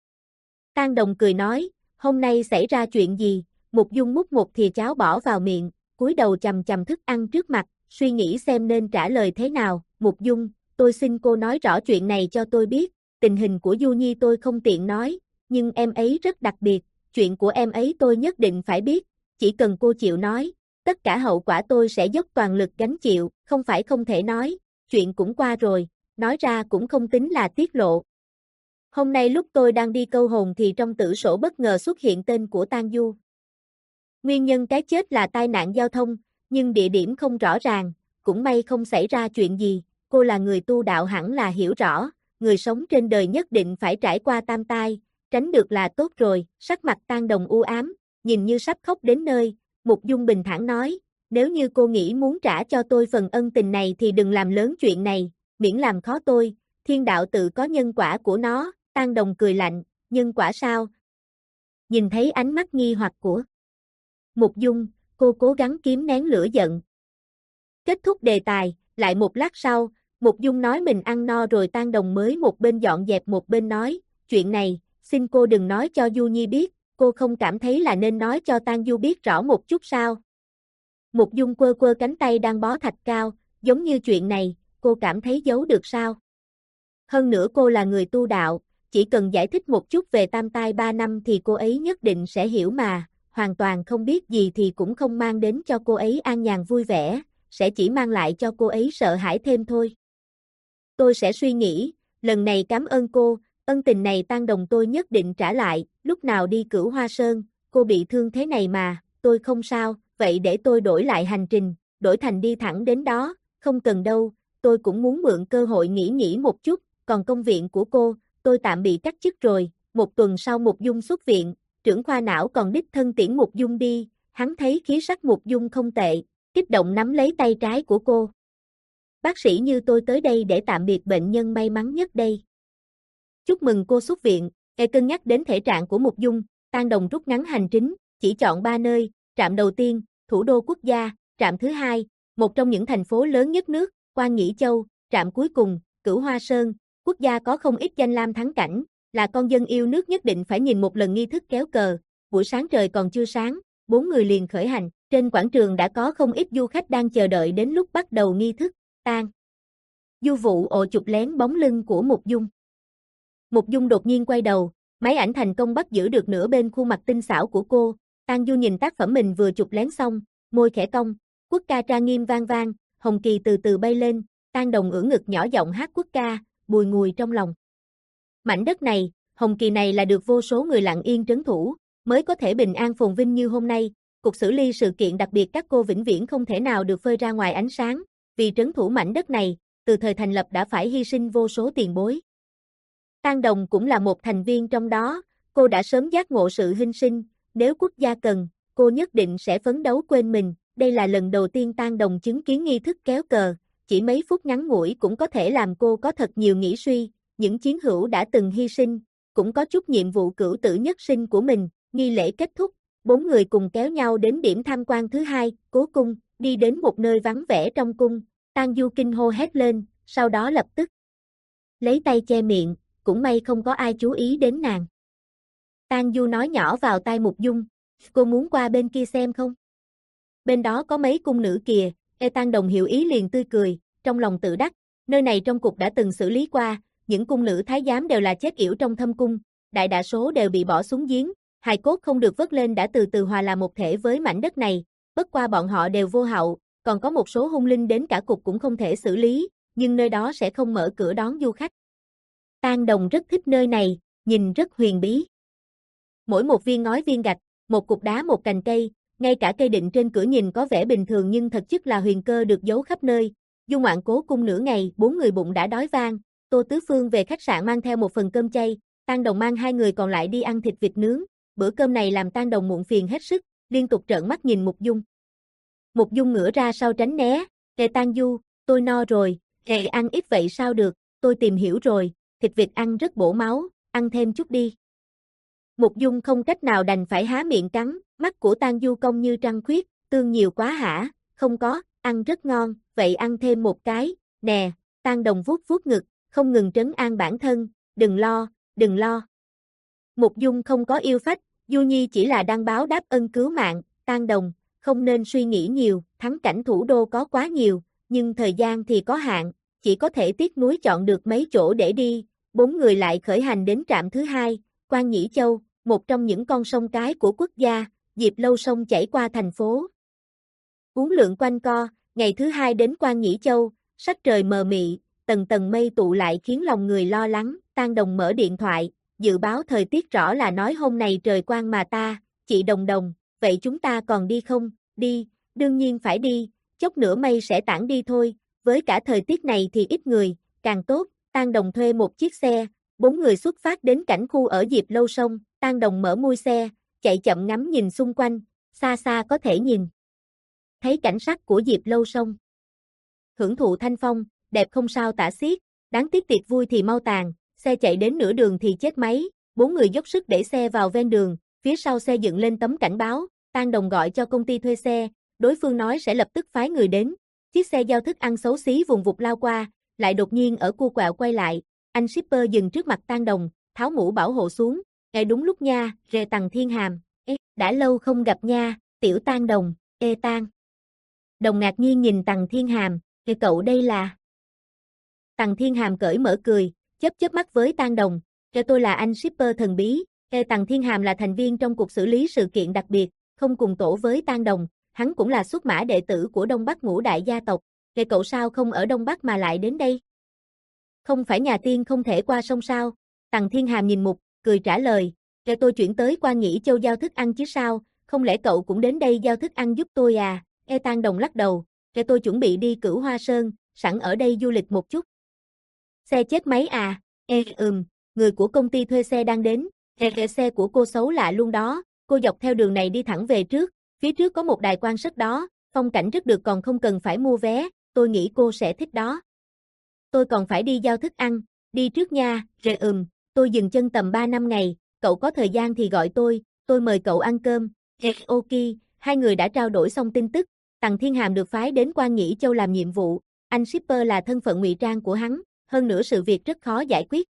Tang Đồng cười nói, "Hôm nay xảy ra chuyện gì?" Mục Dung múc một thìa cháo bỏ vào miệng, cúi đầu chằm chằm thức ăn trước mặt, suy nghĩ xem nên trả lời thế nào. "Mục Dung, tôi xin cô nói rõ chuyện này cho tôi biết, tình hình của Du Nhi tôi không tiện nói, nhưng em ấy rất đặc biệt, chuyện của em ấy tôi nhất định phải biết, chỉ cần cô chịu nói, tất cả hậu quả tôi sẽ dốc toàn lực gánh chịu, không phải không thể nói, chuyện cũng qua rồi, nói ra cũng không tính là tiết lộ. Hôm nay lúc tôi đang đi câu hồn thì trong tử sổ bất ngờ xuất hiện tên của Tang Du. Nguyên nhân cái chết là tai nạn giao thông, nhưng địa điểm không rõ ràng, cũng may không xảy ra chuyện gì, cô là người tu đạo hẳn là hiểu rõ, người sống trên đời nhất định phải trải qua tam tai, tránh được là tốt rồi." Sắc mặt Tang Đồng u ám, nhìn như sắp khóc đến nơi, Mục Dung bình thản nói, "Nếu như cô nghĩ muốn trả cho tôi phần ân tình này thì đừng làm lớn chuyện này, miễn làm khó tôi, thiên đạo tự có nhân quả của nó." Tang Đồng cười lạnh, "Nhân quả sao?" Nhìn thấy ánh mắt nghi hoặc của Mục Dung, cô cố gắng kiếm nén lửa giận. Kết thúc đề tài, lại một lát sau, Mục Dung nói mình ăn no rồi, Tang Đồng mới một bên dọn dẹp một bên nói, "Chuyện này, xin cô đừng nói cho Du Nhi biết, cô không cảm thấy là nên nói cho Tang Du biết rõ một chút sao?" Mục Dung quơ quơ cánh tay đang bó thạch cao, "Giống như chuyện này, cô cảm thấy giấu được sao? Hơn nữa cô là người tu đạo, chỉ cần giải thích một chút về tam tai ba năm thì cô ấy nhất định sẽ hiểu mà, hoàn toàn không biết gì thì cũng không mang đến cho cô ấy an nhàn vui vẻ, sẽ chỉ mang lại cho cô ấy sợ hãi thêm thôi. Tôi sẽ suy nghĩ, lần này cảm ơn cô, ân tình này Tang Đồng tôi nhất định trả lại." "Lúc nào đi Cửu Hoa Sơn, cô bị thương thế này mà." "Tôi không sao, vậy để tôi đổi lại hành trình, đổi thành đi thẳng đến đó." "Không cần đâu, tôi cũng muốn mượn cơ hội nghỉ nghỉ một chút, còn công viện của cô, tôi tạm bị cắt chức rồi." Một tuần sau Mục Dung xuất viện, trưởng khoa não còn đích thân tiễn Mục Dung đi, hắn thấy khí sắc Mục Dung không tệ, kích động nắm lấy tay trái của cô. "Bác sĩ Như tôi tới đây để tạm biệt bệnh nhân may mắn nhất đây. Chúc mừng cô xuất viện." E cân nhắc đến thể trạng của Mục Dung, Tang Đồng rút ngắn hành trình, chỉ chọn ba nơi, trạm đầu tiên, thủ đô quốc gia, trạm thứ hai, một trong những thành phố lớn nhất nước, Quan Nhĩ Châu, trạm cuối cùng, Cửu Hoa Sơn. Quốc gia có không ít danh lam thắng cảnh, là con dân yêu nước nhất định phải nhìn một lần nghi thức kéo cờ. Buổi sáng trời còn chưa sáng, bốn người liền khởi hành, trên quảng trường đã có không ít du khách đang chờ đợi đến lúc bắt đầu nghi thức. Tang Du vụ ộ chụp lén bóng lưng của Mục Dung. Mục Dung đột nhiên quay đầu, máy ảnh thành công bắt giữ được nửa bên khuôn mặt tinh xảo của cô. Tang Du nhìn tác phẩm mình vừa chụp lén xong, môi khẽ cong, quốc ca trang nghiêm vang vang, hồng kỳ từ từ bay lên, Tang Đồng ưỡn ngực nhỏ giọng hát quốc ca, bùi ngùi trong lòng. Mảnh đất này, hồng kỳ này là được vô số người lặng yên trấn thủ, mới có thể bình an phồn vinh như hôm nay. Cuộc xử lý sự kiện đặc biệt các cô vĩnh viễn không thể nào được phơi ra ngoài ánh sáng, vì trấn thủ mảnh đất này, từ thời thành lập đã phải hy sinh vô số tiền bối. Tang Đồng cũng là một thành viên trong đó, cô đã sớm giác ngộ sự hy sinh, nếu quốc gia cần, cô nhất định sẽ phấn đấu quên mình. Đây là lần đầu tiên Tang Đồng chứng kiến nghi thức kéo cờ, chỉ mấy phút ngắn ngủi cũng có thể làm cô có thật nhiều nghĩ suy, những chiến hữu đã từng hy sinh, cũng có chút nhiệm vụ cửu tử nhất sinh của mình. Nghi lễ kết thúc, bốn người cùng kéo nhau đến điểm tham quan thứ hai, Cố Cung, đi đến một nơi vắng vẻ trong cung, Tang Du kinh hô hét lên, sau đó lập tức lấy tay che miệng, cũng may không có ai chú ý đến nàng. Tang Du nói nhỏ vào tai Mục Dung, "Cô muốn qua bên kia xem không? Bên đó có mấy cung nữ kìa." E Tang Đồng hiểu ý liền tươi cười, trong lòng tự đắc, nơi này trong cục đã từng xử lý qua, những cung nữ thái giám đều là chết yểu trong thâm cung, đại đa số đều bị bỏ xuống giếng, hài cốt không được vớt lên đã từ từ hòa là một thể với mảnh đất này, bất qua bọn họ đều vô hậu, còn có một số hung linh đến cả cục cũng không thể xử lý, nhưng nơi đó sẽ không mở cửa đón du khách. Tang Đồng rất thích nơi này, nhìn rất huyền bí. Mỗi một viên ngói viên gạch, một cục đá một cành cây, ngay cả cây định trên cửa nhìn có vẻ bình thường nhưng thật chất là huyền cơ được giấu khắp nơi. Du ngoạn cố cung nửa ngày, bốn người bụng đã đói vang. Tô Tứ Phương về khách sạn mang theo một phần cơm chay, Tang Đồng mang hai người còn lại đi ăn thịt vịt nướng. Bữa cơm này làm Tang Đồng muộn phiền hết sức, liên tục trợn mắt nhìn Mục Dung. Mục Dung ngửa ra sau tránh né, "Kệ Tang Du, tôi no rồi." "Kệ ăn ít vậy sao được, tôi tìm hiểu rồi, thịt vịt ăn rất bổ máu, ăn thêm chút đi." Mục Dung không cách nào đành phải há miệng cắn, mắt của Tang Du cong như trăng khuyết, "Tương nhiều quá hả?" "Không có, ăn rất ngon, vậy ăn thêm một cái." "Nè." Tang Đồng vuốt vuốt ngực, không ngừng trấn an bản thân, "Đừng lo, đừng lo." Mục Dung không có yêu phách, Du Nhi chỉ là đang báo đáp ân cứu mạng. Tang Đồng, không nên suy nghĩ nhiều, thắng cảnh thủ đô có quá nhiều, nhưng thời gian thì có hạn, chỉ có thể tiếc nuối chọn được mấy chỗ để đi. Bốn người lại khởi hành đến trạm thứ hai, Quan Nhĩ Châu, một trong những con sông cái của quốc gia. Diệp Lâu sông chảy qua thành phố. Uốn lượn quanh co, ngày thứ hai đến Quan Nhĩ Châu, sắc trời mờ mị, tầng tầng mây tụ lại khiến lòng người lo lắng. Tang Đồng mở điện thoại, dự báo thời tiết rõ là nói hôm nay trời quang mà ta. "Chị Đồng Đồng, vậy chúng ta còn đi không?" "Đi, đương nhiên phải đi, chốc nữa mây sẽ tản đi thôi, với cả thời tiết này thì ít người, càng tốt." Tang Đồng thuê một chiếc xe, bốn người xuất phát đến cảnh khu ở Diệp Lâu sông. Tang Đồng mở mui xe, chạy chậm ngắm nhìn xung quanh, xa xa có thể nhìn thấy cảnh sắc của Diệp Lâu sông. Hưởng thụ thanh phong, đẹp không sao tả xiết, đáng tiếc tiệc vui thì mau tàn, xe chạy đến nửa đường thì chết máy. Bốn người dốc sức đẩy xe vào ven đường, phía sau xe dựng lên tấm cảnh báo. Tang Đồng gọi cho công ty thuê xe, đối phương nói sẽ lập tức phái người đến. Chiếc xe giao thức ăn xấu xí vùng vụt lao qua, lại đột nhiên ở cua quẹo quay lại. Anh shipper dừng trước mặt Tang Đồng, tháo mũ bảo hộ xuống. "Ê đúng lúc nha, Rề Tằng Thiên Hàm." "Ê, đã lâu không gặp nha, tiểu Tang Đồng." "Ê Tang." Đồng ngạc nhiên nhìn Tằng Thiên Hàm, "Ê cậu đây là..." Tằng Thiên Hàm cởi mở cười, chớp chớp mắt với Tang Đồng, "Ê tôi là anh shipper thần bí." Ê Tằng Thiên Hàm là thành viên trong cục xử lý sự kiện đặc biệt, không cùng tổ với Tang Đồng, hắn cũng là xuất mã đệ tử của Đông Bắc ngũ đại gia tộc. "Ê cậu sao không ở Đông Bắc mà lại đến đây? Không phải nhà tiên không thể qua sông sao?" Tằng Thiên Hàm nhìn Mục, cười trả lời, "Ê tôi chuyển tới Quan Nhĩ Châu giao thức ăn chứ sao, không lẽ cậu cũng đến đây giao thức ăn giúp tôi à?" Ê Tang Đồng lắc đầu, "Ê tôi chuẩn bị đi Cửu Hoa Sơn, sẵn ở đây du lịch một chút." "Xe chết máy à?" "Ê ừm, người của công ty thuê xe đang đến." "Ê xe của cô xấu lạ luôn đó, cô dọc theo đường này đi thẳng về trước, phía trước có một đài quan sát đó, phong cảnh rất được còn không cần phải mua vé, tôi nghĩ cô sẽ thích đó." "Tôi còn phải đi giao thức ăn, đi trước nha." "Rề ừm, tôi dừng chân tầm ba năm ngày, cậu có thời gian thì gọi tôi, tôi mời cậu ăn cơm." "Ê ok." Hai người đã trao đổi xong tin tức, Tằng Thiên Hàm được phái đến Quan Nhĩ Châu làm nhiệm vụ, anh shipper là thân phận ngụy trang của hắn, hơn nữa sự việc rất khó giải quyết.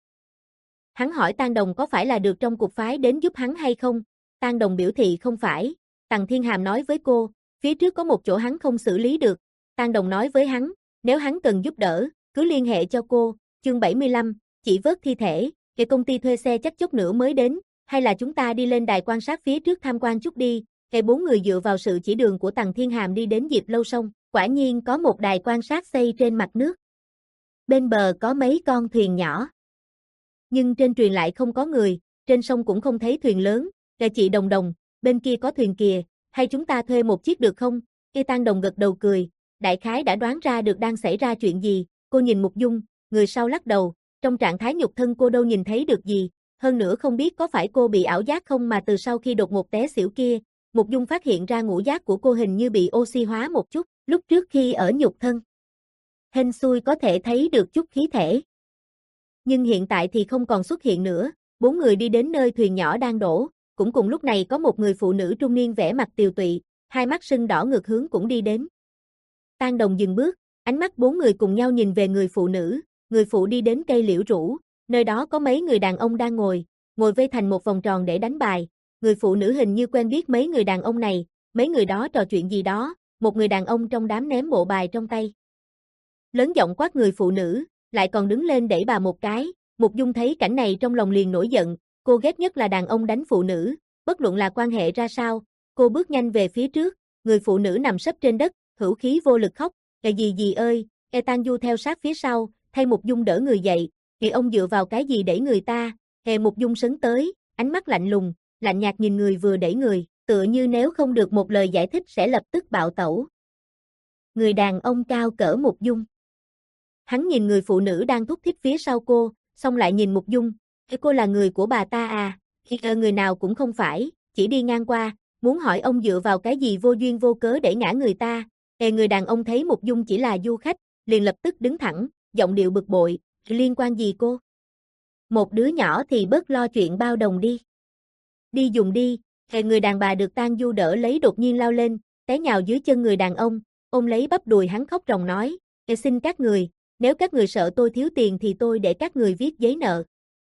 Hắn hỏi Tang Đồng có phải là được trong cục phái đến giúp hắn hay không, Tang Đồng biểu thị không phải. Tằng Thiên Hàm nói với cô, phía trước có một chỗ hắn không xử lý được. Tang Đồng nói với hắn, nếu hắn cần giúp đỡ, cứ liên hệ cho cô. Chương bảy mươi lăm, chỉ vớt thi thể, kể công ty thuê xe chắc chốc nữa mới đến, hay là chúng ta đi lên đài quan sát phía trước tham quan chút đi. Kể bốn người dựa vào sự chỉ đường của Tằng Thiên Hàm đi đến Diệp Lâu sông, quả nhiên có một đài quan sát xây trên mặt nước. Bên bờ có mấy con thuyền nhỏ. Nhưng trên thuyền lại không có người, trên sông cũng không thấy thuyền lớn. Kể chị Đồng Đồng, bên kia có thuyền kìa, hay chúng ta thuê một chiếc được không? Y Tang Đồng gật đầu cười, đại khái đã đoán ra được đang xảy ra chuyện gì. Cô nhìn Mục Dung, người sau lắc đầu, trong trạng thái nhục thân cô đâu nhìn thấy được gì, hơn nữa không biết có phải cô bị ảo giác không mà từ sau khi đột ngột té xỉu kia, Mục Dung phát hiện ra ngũ giác của cô hình như bị oxy hóa một chút, lúc trước khi ở nhục thân. Hên xui có thể thấy được chút khí thể. Nhưng hiện tại thì không còn xuất hiện nữa, bốn người đi đến nơi thuyền nhỏ đang đổ, cũng cùng lúc này có một người phụ nữ trung niên vẻ mặt tiều tụy, hai mắt sưng đỏ ngược hướng cũng đi đến. Tang Đồng dừng bước, ánh mắt bốn người cùng nhau nhìn về người phụ nữ, người phụ đi đến cây liễu rũ, nơi đó có mấy người đàn ông đang ngồi, ngồi vây thành một vòng tròn để đánh bài. Người phụ nữ hình như quen biết mấy người đàn ông này, mấy người đó trò chuyện gì đó, một người đàn ông trong đám ném bộ bài trong tay. Lớn giọng quát người phụ nữ, lại còn đứng lên đẩy bà một cái. Mục Dung thấy cảnh này trong lòng liền nổi giận, cô ghét nhất là đàn ông đánh phụ nữ, bất luận là quan hệ ra sao. Cô bước nhanh về phía trước, người phụ nữ nằm sấp trên đất, hữu khí vô lực khóc, "Ê gì gì ơi, E Tang Du theo sát phía sau, thay Mục Dung đỡ người dậy, thì ông dựa vào cái gì đẩy người ta? Hề Mục Dung sấn tới, ánh mắt lạnh lùng, lạnh nhạt nhìn người vừa đẩy người, tựa như nếu không được một lời giải thích sẽ lập tức bạo tẩu. Người đàn ông cao cỡ Mục Dung. Hắn nhìn người phụ nữ đang thúc thiết phía sau cô, xong lại nhìn Mục Dung, cô là người của bà ta à? Ờ, người nào cũng không phải, chỉ đi ngang qua, muốn hỏi ông dựa vào cái gì vô duyên vô cớ để ngã người ta. Hề người đàn ông thấy Mục Dung chỉ là du khách, liền lập tức đứng thẳng, giọng điệu bực bội, liên quan gì cô? Một đứa nhỏ thì bớt lo chuyện bao đồng đi. Đi dùng đi. Hề người đàn bà được Tang Du đỡ lấy đột nhiên lao lên, té nhào dưới chân người đàn ông, ôm lấy bắp đùi hắn khóc ròng nói, xin các người, nếu các người sợ tôi thiếu tiền thì tôi để các người viết giấy nợ.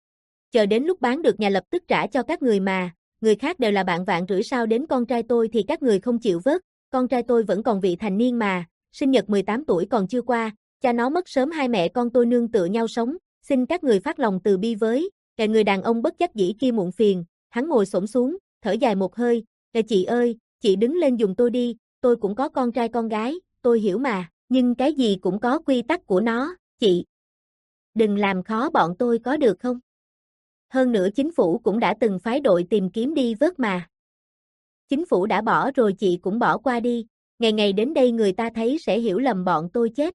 Chờ đến lúc bán được nhà lập tức trả cho các người mà, người khác đều là bạn vạn rưỡi sao đến con trai tôi thì các người không chịu vớt, con trai tôi vẫn còn vị thành niên mà, sinh nhật mười tám tuổi còn chưa qua, cha nó mất sớm hai mẹ con tôi nương tựa nhau sống, xin các người phát lòng từ bi với. Kẻ người đàn ông bất đắc dĩ kia muộn phiền, hắn ngồi xổm xuống, thở dài một hơi, kẻ chị ơi, chị đứng lên dùng tôi đi, tôi cũng có con trai con gái, tôi hiểu mà, nhưng cái gì cũng có quy tắc của nó, chị. Đừng làm khó bọn tôi có được không? Hơn nữa chính phủ cũng đã từng phái đội tìm kiếm đi vớt mà. Chính phủ đã bỏ rồi chị cũng bỏ qua đi, ngày ngày đến đây người ta thấy sẽ hiểu lầm bọn tôi chết.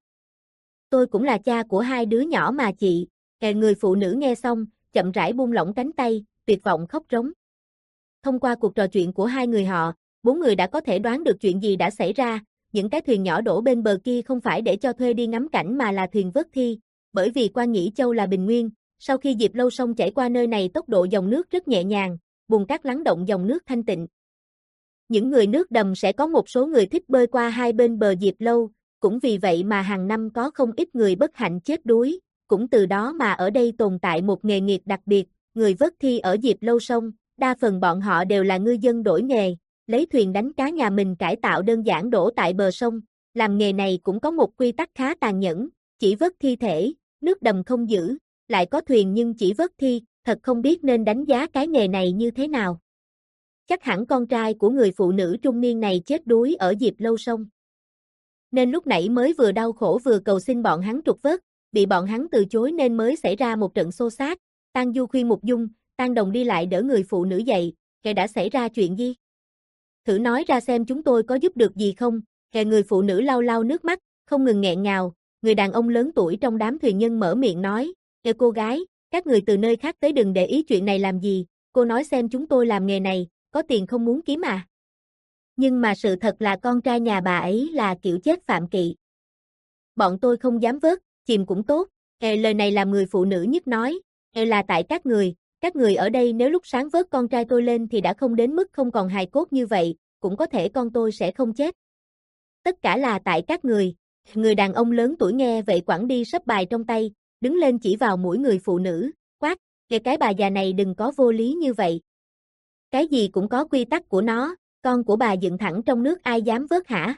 Tôi cũng là cha của hai đứa nhỏ mà chị. Kẻ người phụ nữ nghe xong, chậm rãi buông lỏng cánh tay, tuyệt vọng khóc rống. Thông qua cuộc trò chuyện của hai người họ, bốn người đã có thể đoán được chuyện gì đã xảy ra, những cái thuyền nhỏ đổ bên bờ kia không phải để cho thuê đi ngắm cảnh mà là thuyền vớt thi, bởi vì Quan Nhĩ Châu là bình nguyên, sau khi Diệp Lâu sông chảy qua nơi này tốc độ dòng nước rất nhẹ nhàng, bùn cát lắng động dòng nước thanh tịnh. Những người nước đầm sẽ có một số người thích bơi qua hai bên bờ Diệp Lâu, cũng vì vậy mà hàng năm có không ít người bất hạnh chết đuối, cũng từ đó mà ở đây tồn tại một nghề nghiệp đặc biệt, người vớt thi ở Diệp Lâu sông, đa phần bọn họ đều là ngư dân đổi nghề, lấy thuyền đánh cá nhà mình cải tạo đơn giản đổ tại bờ sông, làm nghề này cũng có một quy tắc khá tàn nhẫn, chỉ vớt thi thể, nước đầm không giữ, lại có thuyền nhưng chỉ vớt thi, thật không biết nên đánh giá cái nghề này như thế nào. Chắc hẳn con trai của người phụ nữ trung niên này chết đuối ở Diệp Lâu sông. Nên lúc nãy mới vừa đau khổ vừa cầu xin bọn hắn trục vớt, bị bọn hắn từ chối nên mới xảy ra một trận xô xát. Tang Du khuyên Mục Dung, Tang Đồng đi lại đỡ người phụ nữ dậy, kẻ đã xảy ra chuyện gì? Thử nói ra xem chúng tôi có giúp được gì không? Kẻ người phụ nữ lau lau nước mắt, không ngừng nghẹn ngào, người đàn ông lớn tuổi trong đám thuyền nhân mở miệng nói, kẻ cô gái, các người từ nơi khác tới đừng để ý chuyện này làm gì, cô nói xem chúng tôi làm nghề này, có tiền không muốn kiếm à? Nhưng mà sự thật là con trai nhà bà ấy là kiểu chết phạm kỵ. Bọn tôi không dám vớt, chìm cũng tốt. Ê, lời này làm người phụ nữ nhất nói, Ê, là tại các người, các người ở đây nếu lúc sáng vớt con trai tôi lên thì đã không đến mức không còn hài cốt như vậy, cũng có thể con tôi sẽ không chết. Tất cả là tại các người. Người đàn ông lớn tuổi nghe vậy quẳng đi sấp bài trong tay, đứng lên chỉ vào mũi người phụ nữ, quát, Ê, cái bà già này đừng có vô lý như vậy. Cái gì cũng có quy tắc của nó, con của bà dựng thẳng trong nước ai dám vớt hả?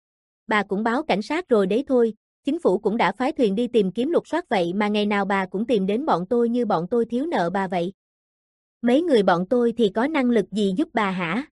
Bà cũng báo cảnh sát rồi đấy thôi, chính phủ cũng đã phái thuyền đi tìm kiếm lục soát vậy mà ngày nào bà cũng tìm đến bọn tôi như bọn tôi thiếu nợ bà vậy. Mấy người bọn tôi thì có năng lực gì giúp bà hả?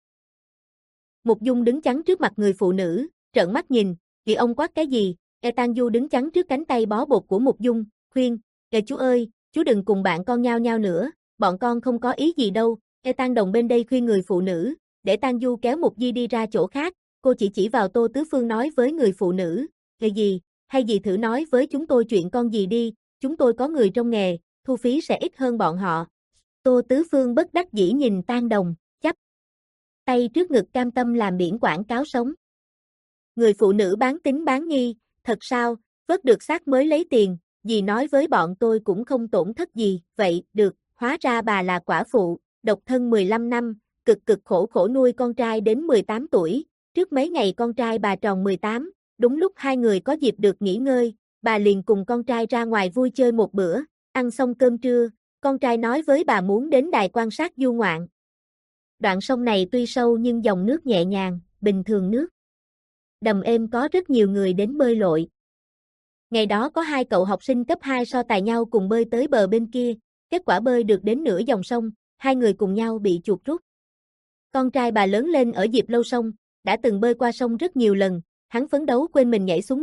Mục Dung đứng chắn trước mặt người phụ nữ, trợn mắt nhìn, vì ông quát cái gì? E Tang Du đứng chắn trước cánh tay bó bột của Mục Dung, khuyên, Ê chú ơi, chú đừng cùng bạn con nhau nhau nữa, bọn con không có ý gì đâu. E Tang Đồng bên đây khuyên người phụ nữ, để Tang Du kéo Mục Di đi ra chỗ khác, cô chỉ chỉ vào Tô Tứ Phương nói với người phụ nữ, cái gì, hay gì thử nói với chúng tôi chuyện con gì đi, chúng tôi có người trong nghề, thu phí sẽ ít hơn bọn họ. Tô Tứ Phương bất đắc dĩ nhìn Tang Đồng, chắp tay trước ngực cam tâm làm biển quảng cáo sống. Người phụ nữ bán tín bán nghi, thật sao, vớt được xác mới lấy tiền, dì nói với bọn tôi cũng không tổn thất gì, vậy, được, hóa ra bà là quả phụ, độc thân mười lăm năm, cực cực khổ khổ nuôi con trai đến mười tám tuổi, trước mấy ngày con trai bà tròn mười tám, đúng lúc hai người có dịp được nghỉ ngơi, bà liền cùng con trai ra ngoài vui chơi một bữa, ăn xong cơm trưa, con trai nói với bà muốn đến đài quan sát du ngoạn. Đoạn sông này tuy sâu nhưng dòng nước nhẹ nhàng, bình thường nước đầm êm có rất nhiều người đến bơi lội. Ngày đó có hai cậu học sinh cấp hai so tài nhau cùng bơi tới bờ bên kia, kết quả bơi được đến nửa dòng sông, hai người cùng nhau bị chuột rút. Con trai bà lớn lên ở Diệp Lâu sông, đã từng bơi qua sông rất nhiều lần, hắn phấn đấu quên mình nhảy xuống nước,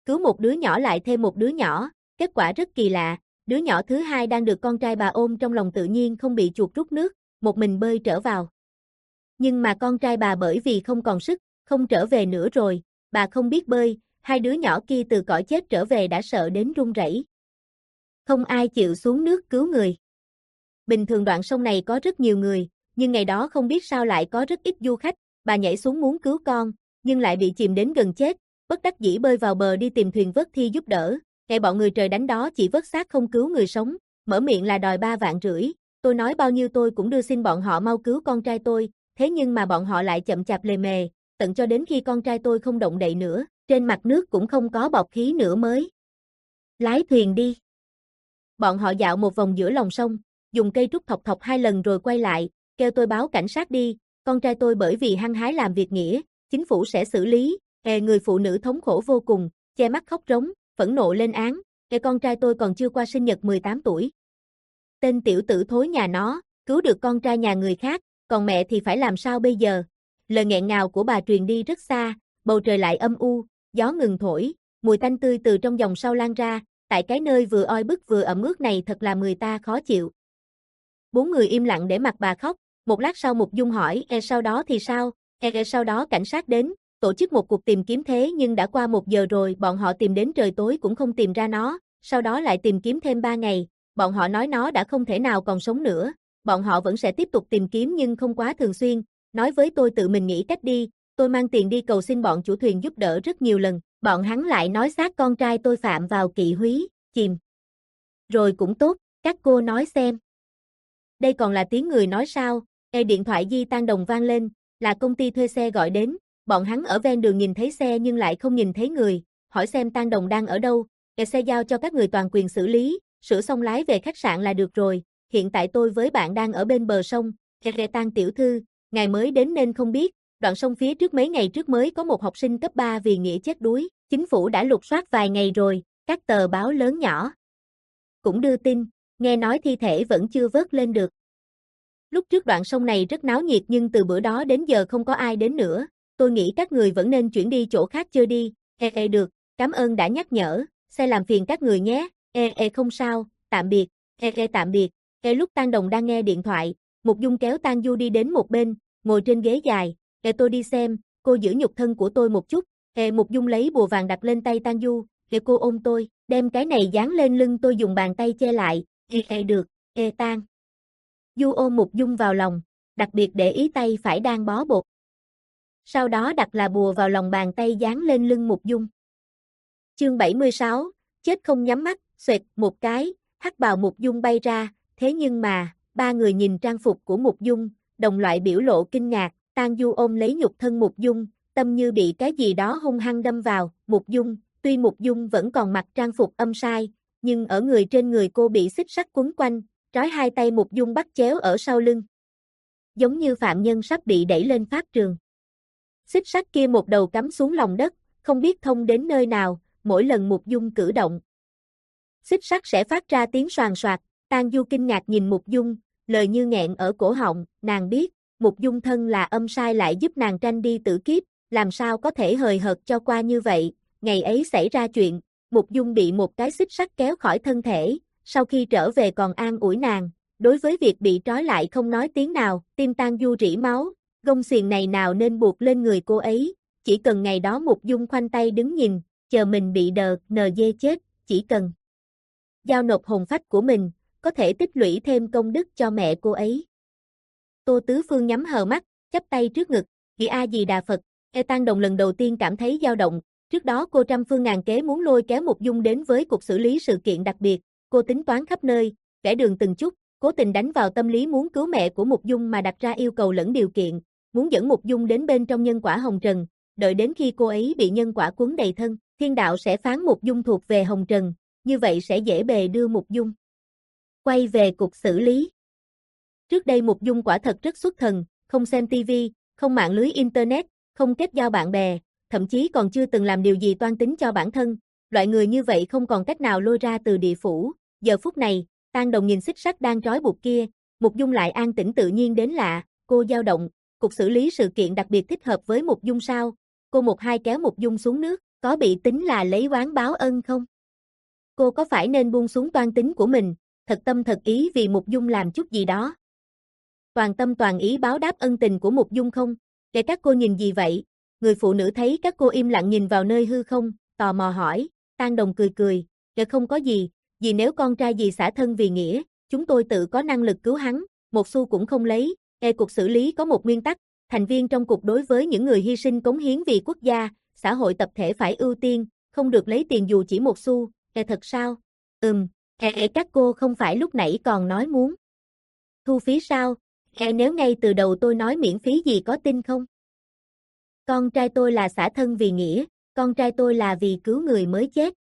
cứu một đứa nhỏ lại thêm một đứa nhỏ, kết quả rất kỳ lạ, đứa nhỏ thứ hai đang được con trai bà ôm trong lòng tự nhiên không bị chuột rút nước, một mình bơi trở vào. Nhưng mà con trai bà bởi vì không còn sức, không trở về nữa rồi, bà không biết bơi, hai đứa nhỏ kia từ cõi chết trở về đã sợ đến run rẩy. Không ai chịu xuống nước cứu người. Bình thường đoạn sông này có rất nhiều người, nhưng ngày đó không biết sao lại có rất ít du khách, bà nhảy xuống muốn cứu con, nhưng lại bị chìm đến gần chết, bất đắc dĩ bơi vào bờ đi tìm thuyền vớt thi giúp đỡ, ngày bọn người trời đánh đó chỉ vớt xác không cứu người sống, mở miệng là đòi ba vạn rưỡi, tôi nói bao nhiêu tôi cũng đưa xin bọn họ mau cứu con trai tôi, thế nhưng mà bọn họ lại chậm chạp lề mề, tận cho đến khi con trai tôi không động đậy nữa, trên mặt nước cũng không có bọt khí nữa mới lái thuyền đi. Bọn họ dạo một vòng giữa lòng sông, dùng cây trúc thọc thọc hai lần rồi quay lại, kêu tôi báo cảnh sát đi, con trai tôi bởi vì hăng hái làm việc nghĩa, chính phủ sẽ xử lý, e người phụ nữ thống khổ vô cùng, che mắt khóc rống, phẫn nộ lên án, e con trai tôi còn chưa qua sinh nhật mười tám tuổi. Tên tiểu tử thối nhà nó, cứu được con trai nhà người khác, còn mẹ thì phải làm sao bây giờ? Lời nghẹn ngào của bà truyền đi rất xa, bầu trời lại âm u, gió ngừng thổi, mùi tanh tươi từ trong dòng sau lan ra, tại cái nơi vừa oi bức vừa ẩm ướt này thật là người ta khó chịu. Bốn người im lặng để mặc bà khóc, một lát sau Mục Dung hỏi, e sau đó thì sao? E, e sau đó cảnh sát đến, tổ chức một cuộc tìm kiếm thế nhưng đã qua một giờ rồi, bọn họ tìm đến trời tối cũng không tìm ra nó, sau đó lại tìm kiếm thêm ba ngày, bọn họ nói nó đã không thể nào còn sống nữa, bọn họ vẫn sẽ tiếp tục tìm kiếm nhưng không quá thường xuyên, nói với tôi tự mình nghĩ cách đi, tôi mang tiền đi cầu xin bọn chủ thuyền giúp đỡ rất nhiều lần, bọn hắn lại nói xác con trai tôi phạm vào kỵ húy, chìm. Rồi cũng tốt, các cô nói xem. Đây còn là tiếng người nói sao, e điện thoại di tan đồng vang lên, là công ty thuê xe gọi đến, bọn hắn ở ven đường nhìn thấy xe nhưng lại không nhìn thấy người, hỏi xem tan đồng đang ở đâu, e xe giao cho các người toàn quyền xử lý, sửa xong lái về khách sạn là được rồi, hiện tại tôi với bạn đang ở bên bờ sông, e e tan tiểu thư, ngài mới đến nên không biết, đoạn sông phía trước mấy ngày trước mới có một học sinh cấp ba vì nghĩa chết đuối, chính phủ đã lục soát vài ngày rồi, các tờ báo lớn nhỏ cũng đưa tin, nghe nói thi thể vẫn chưa vớt lên được. Lúc trước đoạn sông này rất náo nhiệt nhưng từ bữa đó đến giờ không có ai đến nữa, tôi nghĩ các người vẫn nên chuyển đi chỗ khác chơi đi, e e được, cảm ơn đã nhắc nhở, xe làm phiền các người nhé, e e không sao, tạm biệt, e e tạm biệt, e lúc Tang Đồng đang nghe điện thoại, Mục Dung kéo Tang Du đi đến một bên, ngồi trên ghế dài, e tôi đi xem, cô giữ nhục thân của tôi một chút, e Mục Dung lấy bùa vàng đặt lên tay Tang Du, e cô ôm tôi, đem cái này dán lên lưng tôi dùng bàn tay che lại, e e được, e Tang Du ôm Mục Dung vào lòng, đặc biệt để ý tay phải đang bó bột. Sau đó đặt là bùa vào lòng bàn tay dán lên lưng Mục Dung. Chương bảy mươi sáu, chết không nhắm mắt, xoẹt một cái, hắc bào Mục Dung bay ra, thế nhưng mà, ba người nhìn trang phục của Mục Dung, đồng loại biểu lộ kinh ngạc, Tang Du ôm lấy nhục thân Mục Dung, tâm như bị cái gì đó hung hăng đâm vào, Mục Dung, tuy Mục Dung vẫn còn mặc trang phục âm sai, nhưng ở người trên người cô bị xích sắt quấn quanh, trói hai tay Mục Dung bắt chéo ở sau lưng. Giống như phạm nhân sắp bị đẩy lên pháp trường. Xích sắt kia một đầu cắm xuống lòng đất, không biết thông đến nơi nào, mỗi lần Mục Dung cử động. Xích sắt sẽ phát ra tiếng soàn soạt, Tang Du kinh ngạc nhìn Mục Dung, lời như nghẹn ở cổ họng, nàng biết, Mục Dung thân là âm sai lại giúp nàng tranh đi tử kiếp, làm sao có thể hời hợt cho qua như vậy, ngày ấy xảy ra chuyện, Mục Dung bị một cái xích sắt kéo khỏi thân thể, sau khi trở về còn an ủi nàng, đối với việc bị trói lại không nói tiếng nào, tim Tang Du rỉ máu, gông xiềng này nào nên buộc lên người cô ấy, chỉ cần ngày đó Mục Dung khoanh tay đứng nhìn, chờ mình bị đờ, nờ dê chết, chỉ cần giao nộp hồn phách của mình, có thể tích lũy thêm công đức cho mẹ cô ấy. Tô Tứ Phương nhắm hờ mắt, chắp tay trước ngực, nghĩ A Di Đà Phật, E Tang Đồng lần đầu tiên cảm thấy dao động, trước đó cô trăm phương ngàn kế muốn lôi kéo Mục Dung đến với cục xử lý sự kiện đặc biệt, cô tính toán khắp nơi, vẽ đường từng chút, cố tình đánh vào tâm lý muốn cứu mẹ của Mục Dung mà đặt ra yêu cầu lẫn điều kiện, muốn dẫn Mục Dung đến bên trong nhân quả hồng trần, đợi đến khi cô ấy bị nhân quả cuốn đầy thân, thiên đạo sẽ phán Mục Dung thuộc về hồng trần, như vậy sẽ dễ bề đưa Mục Dung quay về cục xử lý. Trước đây Mục Dung quả thật rất xuất thần, không xem tivi, không mạng lưới internet, không kết giao bạn bè, thậm chí còn chưa từng làm điều gì toan tính cho bản thân, loại người như vậy không còn cách nào lôi ra từ địa phủ. Giờ phút này, Tang Đồng nhìn xích sắt đang trói buộc kia, Mục Dung lại an tĩnh tự nhiên đến lạ, cô dao động, cục xử lý sự kiện đặc biệt thích hợp với Mục Dung sao? Cô một hai kéo Mục Dung xuống nước, có bị tính là lấy oán báo ân không? Cô có phải nên buông xuống toan tính của mình, thật tâm thật ý vì Mục Dung làm chút gì đó? Toàn tâm toàn ý báo đáp ân tình của Mục Dung không? Để các cô nhìn gì vậy? Người phụ nữ thấy các cô im lặng nhìn vào nơi hư không, tò mò hỏi. Tang Đồng cười cười, để không có gì, vì nếu con trai dì xả thân vì nghĩa, chúng tôi tự có năng lực cứu hắn, một xu cũng không lấy. E cục xử lý có một nguyên tắc, thành viên trong cục đối với những người hy sinh cống hiến vì quốc gia, xã hội tập thể phải ưu tiên, không được lấy tiền dù chỉ một xu. E thật sao? Ừm, e, e các cô không phải lúc nãy còn nói muốn thu phí sao? E nếu ngay từ đầu tôi nói miễn phí gì có tin không? Con trai tôi là xả thân vì nghĩa, con trai tôi là vì cứu người mới chết.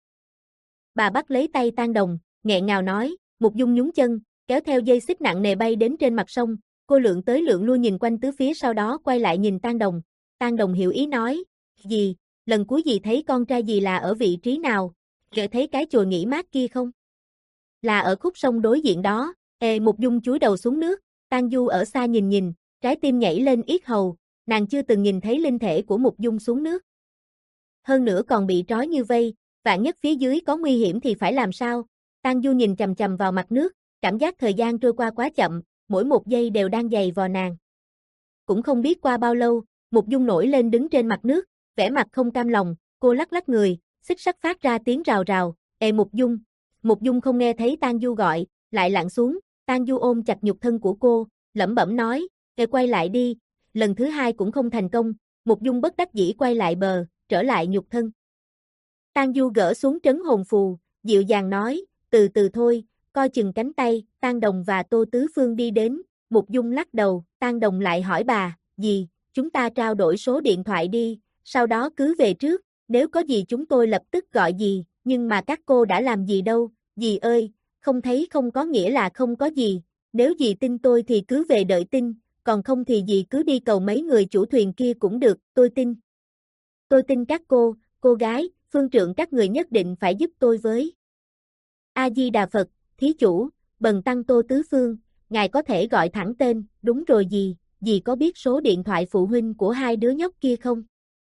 Bà bắt lấy tay Tang Đồng, nghẹn ngào nói. Mục Dung nhún chân, kéo theo dây xích nặng nề bay đến trên mặt sông. Cô lượn tới lượn lui nhìn quanh tứ phía, sau đó quay lại nhìn Tang Đồng. Tang Đồng hiểu ý nói. Dì, lần cuối dì thấy con trai dì là ở vị trí nào? Dì thấy cái chùa nghỉ mát kia không? Là ở khúc sông đối diện đó. Ê, Mục Dung chúi đầu xuống nước. Tang Du ở xa nhìn nhìn, trái tim nhảy lên yết hầu. Nàng chưa từng nhìn thấy linh thể của Mục Dung xuống nước. Hơn nữa còn bị trói như vây, vạn nhất phía dưới có nguy hiểm thì phải làm sao? Tang Du nhìn chằm chằm vào mặt nước, cảm giác thời gian trôi qua quá chậm, mỗi một giây đều đang giày vò nàng. Cũng không biết qua bao lâu, Mục Dung nổi lên đứng trên mặt nước, vẻ mặt không cam lòng, cô lắc lắc người, xích sắt phát ra tiếng rào rào. Ê Mục Dung! Mục Dung không nghe thấy Tang Du gọi, lại lặn xuống. Tang Du ôm chặt nhục thân của cô, lẩm bẩm nói. Ê quay lại đi! Lần thứ hai cũng không thành công, Mục Dung bất đắc dĩ quay lại bờ, trở lại nhục thân. Tang Du gỡ xuống trấn hồn phù, dịu dàng nói. Từ từ thôi, coi chừng cánh tay. Tang Đồng và Tô Tứ Phương đi đến. Mục Dung lắc đầu. Tang Đồng lại hỏi bà. Dì, chúng ta trao đổi số điện thoại đi, sau đó cứ về trước, nếu có gì chúng tôi lập tức gọi dì. Nhưng mà các cô đã làm gì đâu? Dì ơi, không thấy không có nghĩa là không có gì, nếu dì tin tôi thì cứ về đợi tin, còn không thì dì cứ đi cầu mấy người chủ thuyền kia cũng được, tôi tin. Tôi tin các cô, cô gái, phương trượng các người nhất định phải giúp tôi với. A-di-đà Phật, thí chủ, bần tăng Tô Tứ Phương, ngài có thể gọi thẳng tên. Đúng rồi dì, dì có biết số điện thoại phụ huynh của hai đứa nhóc kia không?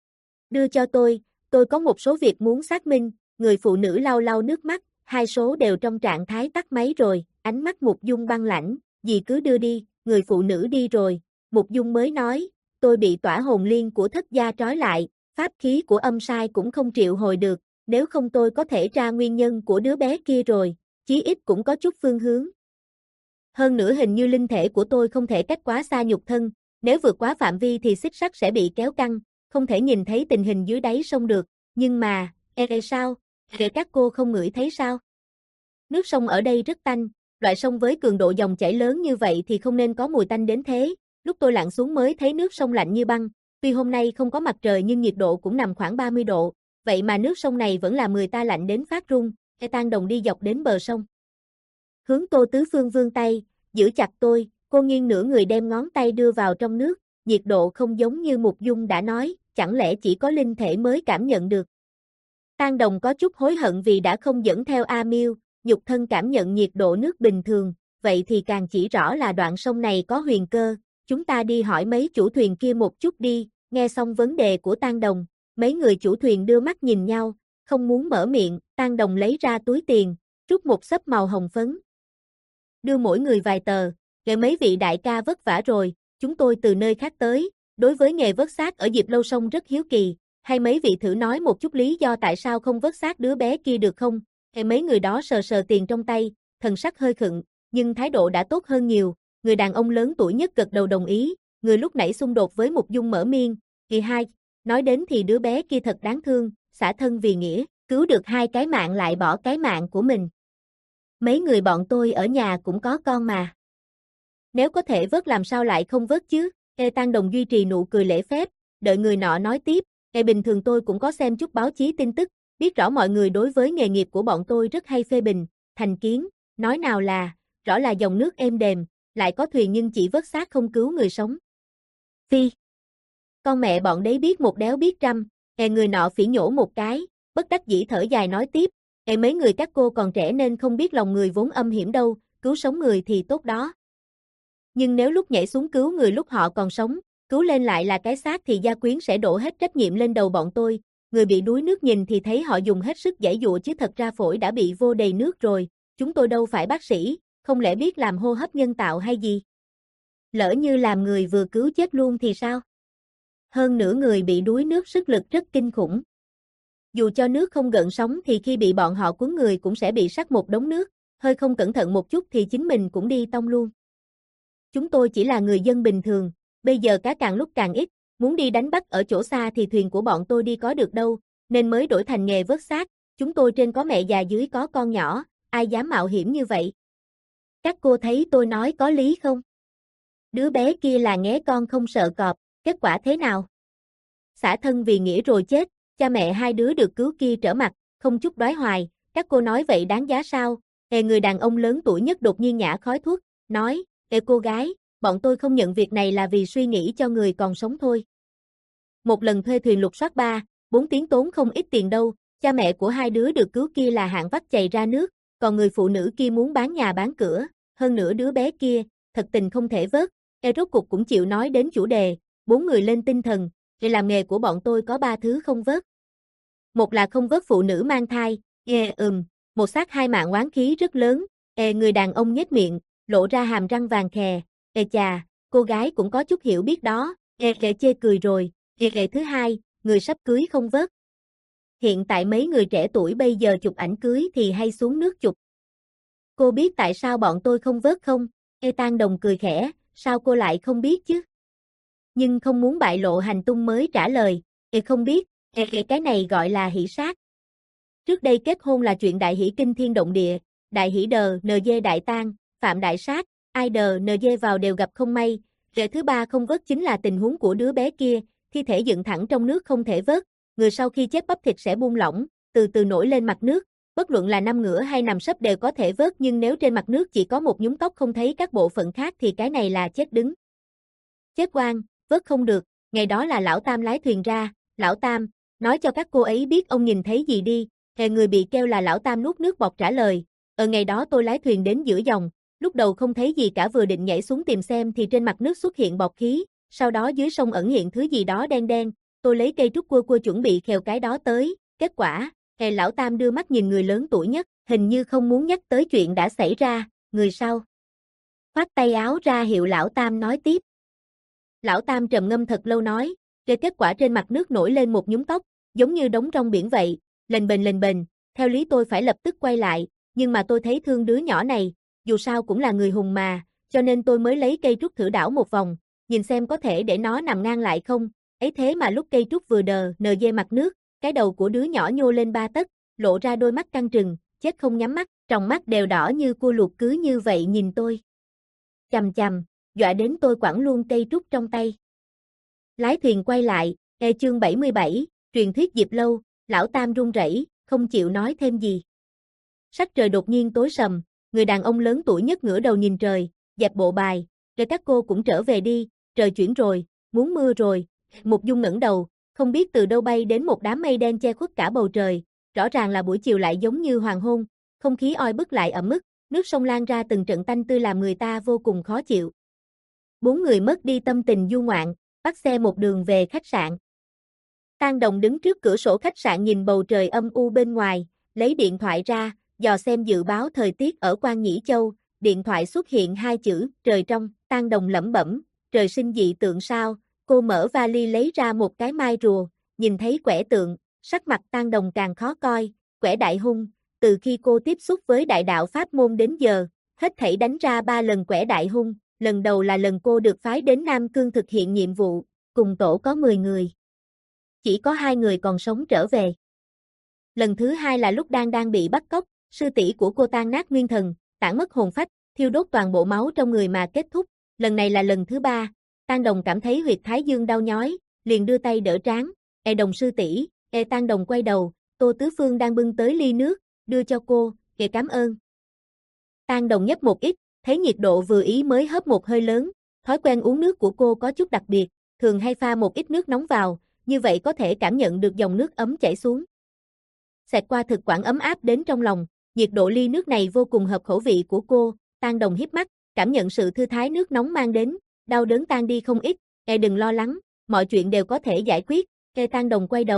Đưa cho tôi, tôi có một số việc muốn xác minh. Người phụ nữ lau lau nước mắt, hai số đều trong trạng thái tắt máy rồi. Ánh mắt Mục Dung băng lãnh. Dì cứ đưa đi. Người phụ nữ đi rồi, Mục Dung mới nói. Tôi bị tỏa hồn liên của thất gia trói lại, pháp khí của âm sai cũng không triệu hồi được, nếu không tôi có thể tra nguyên nhân của đứa bé kia rồi, chí ít cũng có chút phương hướng. Hơn nữa hình như linh thể của tôi không thể cách quá xa nhục thân, nếu vượt quá phạm vi thì xích sắt sẽ bị kéo căng, không thể nhìn thấy tình hình dưới đáy sông được. Nhưng mà, e sao? Để các cô không ngửi thấy sao? Nước sông ở đây rất tanh, loại sông với cường độ dòng chảy lớn như vậy thì không nên có mùi tanh đến thế. Lúc tôi lặn xuống mới thấy nước sông lạnh như băng, tuy hôm nay không có mặt trời nhưng nhiệt độ cũng nằm khoảng ba mươi độ, vậy mà nước sông này vẫn làm người ta lạnh đến phát run. E Tang Đồng đi dọc đến bờ sông. Hướng Tô Tứ Phương vươn tay, giữ chặt tôi, cô nghiêng nửa người đem ngón tay đưa vào trong nước, nhiệt độ không giống như Mục Dung đã nói, chẳng lẽ chỉ có linh thể mới cảm nhận được. Tang Đồng có chút hối hận vì đã không dẫn theo A Miêu, nhục thân cảm nhận nhiệt độ nước bình thường, vậy thì càng chỉ rõ là đoạn sông này có huyền cơ, chúng ta đi hỏi mấy chủ thuyền kia một chút đi. Nghe xong vấn đề của Tang Đồng, mấy người chủ thuyền đưa mắt nhìn nhau, không muốn mở miệng. Tang Đồng lấy ra túi tiền, rút một xấp màu hồng phấn. Đưa mỗi người vài tờ, kể mấy vị đại ca vất vả rồi, chúng tôi từ nơi khác tới, đối với nghề vớt xác ở Diệp Lâu Sông rất hiếu kỳ, hay mấy vị thử nói một chút lý do tại sao không vớt xác đứa bé kia được không? Hay mấy người đó sờ sờ tiền trong tay, thần sắc hơi khựng, nhưng thái độ đã tốt hơn nhiều. Người đàn ông lớn tuổi nhất gật đầu đồng ý, người lúc nãy xung đột với Mục Dung mở miên. Kỳ hai, nói đến thì đứa bé kia thật đáng thương, xả thân vì nghĩa, cứu được hai cái mạng lại bỏ cái mạng của mình. Mấy người bọn tôi ở nhà cũng có con mà. Nếu có thể vớt làm sao lại không vớt chứ? E Tang Đồng duy trì nụ cười lễ phép, đợi người nọ nói tiếp. E bình thường tôi cũng có xem chút báo chí tin tức, biết rõ mọi người đối với nghề nghiệp của bọn tôi rất hay phê bình, thành kiến, nói nào là, rõ là dòng nước êm đềm, lại có thuyền nhưng chỉ vớt xác không cứu người sống. Phi. Con mẹ bọn đấy biết một đéo biết trăm. E người nọ phỉ nhổ một cái, bất đắc dĩ thở dài nói tiếp. E mấy người các cô còn trẻ nên không biết lòng người vốn âm hiểm đâu, cứu sống người thì tốt đó. Nhưng nếu lúc nhảy xuống cứu người lúc họ còn sống, cứu lên lại là cái xác thì gia quyến sẽ đổ hết trách nhiệm lên đầu bọn tôi. người bị đuối nước nhìn thì thấy họ dùng hết sức giãy dụa chứ thật ra phổi đã bị vô đầy nước rồi, chúng tôi đâu phải bác sĩ, không lẽ biết làm hô hấp nhân tạo hay gì? Lỡ như làm người vừa cứu chết luôn thì sao? Hơn nữa người bị đuối nước sức lực rất kinh khủng. Dù cho nước không gợn sóng thì khi bị bọn họ cuốn người cũng sẽ bị sặc một đống nước, hơi không cẩn thận một chút thì chính mình cũng đi tông luôn. Chúng tôi chỉ là người dân bình thường, bây giờ cá càng lúc càng ít, muốn đi đánh bắt ở chỗ xa thì thuyền của bọn tôi đi có được đâu, nên mới đổi thành nghề vớt xác, chúng tôi trên có mẹ già dưới có con nhỏ, ai dám mạo hiểm như vậy? Các cô thấy tôi nói có lý không? Đứa bé kia là nghé con không sợ cọp, kết quả thế nào? Xả thân vì nghĩa rồi chết, cha mẹ hai đứa được cứu kia trở mặt, không chút đoái hoài, các cô nói vậy đáng giá sao? Ê người đàn ông lớn tuổi nhất đột nhiên nhả khói thuốc, nói, ê cô gái, bọn tôi không nhận việc này là vì suy nghĩ cho người còn sống thôi. Một lần thuê thuyền lục soát ba, bốn tiếng tốn không ít tiền đâu, cha mẹ của hai đứa được cứu kia là hạng vắt chày ra nước, còn người phụ nữ kia muốn bán nhà bán cửa, hơn nữa đứa bé kia, thật tình không thể vớt, ê rốt cục cũng chịu nói đến chủ đề, bốn người lên tinh thần, để làm nghề của bọn tôi có ba thứ không vớt. Một là không vớt phụ nữ mang thai, ê ừm, một xác hai mạng oán khí rất lớn, ê người đàn ông nhếch miệng, lộ ra hàm răng vàng khè, ê chà, cô gái cũng có chút hiểu biết đó, ê ê chê cười rồi, ê ê thứ hai, người sắp cưới không vớt. Hiện tại mấy người trẻ tuổi bây giờ chụp ảnh cưới thì hay xuống nước chụp. Cô biết tại sao bọn tôi không vớt không? Ê Tang Đồng cười khẽ, sao cô lại không biết chứ? Nhưng không muốn bại lộ hành tung mới trả lời, ê không biết, ê, ê cái này gọi là hỷ sát. Trước đây kết hôn là chuyện đại hỷ kinh thiên động địa, đại hỷ đờ, nờ dê đại tang, phạm đại sát, ai đờ, nờ dê vào đều gặp không may. Rễ thứ ba không vớt chính là tình huống của đứa bé kia, thi thể dựng thẳng trong nước không thể vớt, người sau khi chết bắp thịt sẽ buông lỏng, từ từ nổi lên mặt nước, bất luận là nằm ngửa hay nằm sấp đều có thể vớt nhưng nếu trên mặt nước chỉ có một nhúm tóc không thấy các bộ phận khác thì cái này là chết đứng. Chết oan, vớt không được, ngày đó là lão Tam lái thuyền ra, lão Tam, nói cho các cô ấy biết ông nhìn thấy gì đi, hề người bị kêu là lão Tam nuốt nước bọt trả lời, ở ngày đó tôi lái thuyền đến giữa dòng, lúc đầu không thấy gì cả vừa định nhảy xuống tìm xem thì trên mặt nước xuất hiện bọt khí, sau đó dưới sông ẩn hiện thứ gì đó đen đen, tôi lấy cây trúc cua cua chuẩn bị khèo cái đó tới, kết quả, hề lão Tam đưa mắt nhìn người lớn tuổi nhất, hình như không muốn nhắc tới chuyện đã xảy ra, người sau khoát tay áo ra hiệu lão Tam nói tiếp. Lão Tam trầm ngâm thật lâu nói, về kết quả trên mặt nước nổi lên một nhúm tóc, giống như đống rong biển vậy, lềnh bềnh lềnh bềnh, theo lý tôi phải lập tức quay lại, nhưng mà tôi thấy thương đứa nhỏ này, dù sao cũng là người hùng mà, cho nên tôi mới lấy cây trúc thử đảo một vòng, nhìn xem có thể để nó nằm ngang lại không, ấy thế mà lúc cây trúc vừa đờ nờ dê mặt nước, cái đầu của đứa nhỏ nhô lên ba tấc, lộ ra đôi mắt căng trừng, chết không nhắm mắt, tròng mắt đều đỏ như cua luộc cứ như vậy nhìn tôi. Chằm chằm, dọa đến tôi quẳng luôn cây trúc trong tay. Lái thuyền quay lại, e chương bảy mươi bảy, truyền thuyết Diệp Lâu, lão Tam run rẩy, không chịu nói thêm gì. Sắc trời đột nhiên tối sầm, người đàn ông lớn tuổi nhất ngửa đầu nhìn trời, dẹp bộ bài, rồi các cô cũng trở về đi, trời chuyển rồi, muốn mưa rồi. Mục Dung ngẩng đầu, không biết từ đâu bay đến một đám mây đen che khuất cả bầu trời, rõ ràng là buổi chiều lại giống như hoàng hôn, không khí oi bức lại ẩm ức, nước sông lan ra từng trận tanh tươi làm người ta vô cùng khó chịu. Bốn người mất đi tâm tình du ngoạn, bắt xe một đường về khách sạn. Tang Đồng đứng trước cửa sổ khách sạn nhìn bầu trời âm u bên ngoài, lấy điện thoại ra, dò xem dự báo thời tiết ở Quan Nhĩ Châu, điện thoại xuất hiện hai chữ, trời trong, Tang Đồng lẩm bẩm, trời sinh dị tượng sao, cô mở vali lấy ra một cái mai rùa, nhìn thấy quẻ tượng, sắc mặt Tang Đồng càng khó coi, quẻ đại hung, từ khi cô tiếp xúc với đại đạo pháp môn đến giờ, hết thảy đánh ra ba lần quẻ đại hung, lần đầu là lần cô được phái đến Nam Cương thực hiện nhiệm vụ, cùng tổ có mười người. Chỉ có hai người còn sống trở về. Lần thứ hai là lúc đang đang bị bắt cóc, sư tỷ của cô tan nát nguyên thần, tản mất hồn phách, thiêu đốt toàn bộ máu trong người mà kết thúc, lần này là lần thứ ba, Tang Đồng cảm thấy huyệt thái dương đau nhói, liền đưa tay đỡ trán, "Ê Đồng sư tỷ." Ê Tang Đồng quay đầu, Tô Tứ Phương đang bưng tới ly nước, đưa cho cô, "Ê cảm ơn." Tang Đồng nhấp một ít, thấy nhiệt độ vừa ý mới hớp một hơi lớn, thói quen uống nước của cô có chút đặc biệt, thường hay pha một ít nước nóng vào, như vậy có thể cảm nhận được dòng nước ấm chảy xuống. Xẹt qua thực quản ấm áp đến trong lòng, nhiệt độ ly nước này vô cùng hợp khẩu vị của cô, Tang Đồng híp mắt, cảm nhận sự thư thái nước nóng mang đến, đau đớn tan đi không ít, "Ê đừng lo lắng, mọi chuyện đều có thể giải quyết." Ê Tang Đồng quay đầu,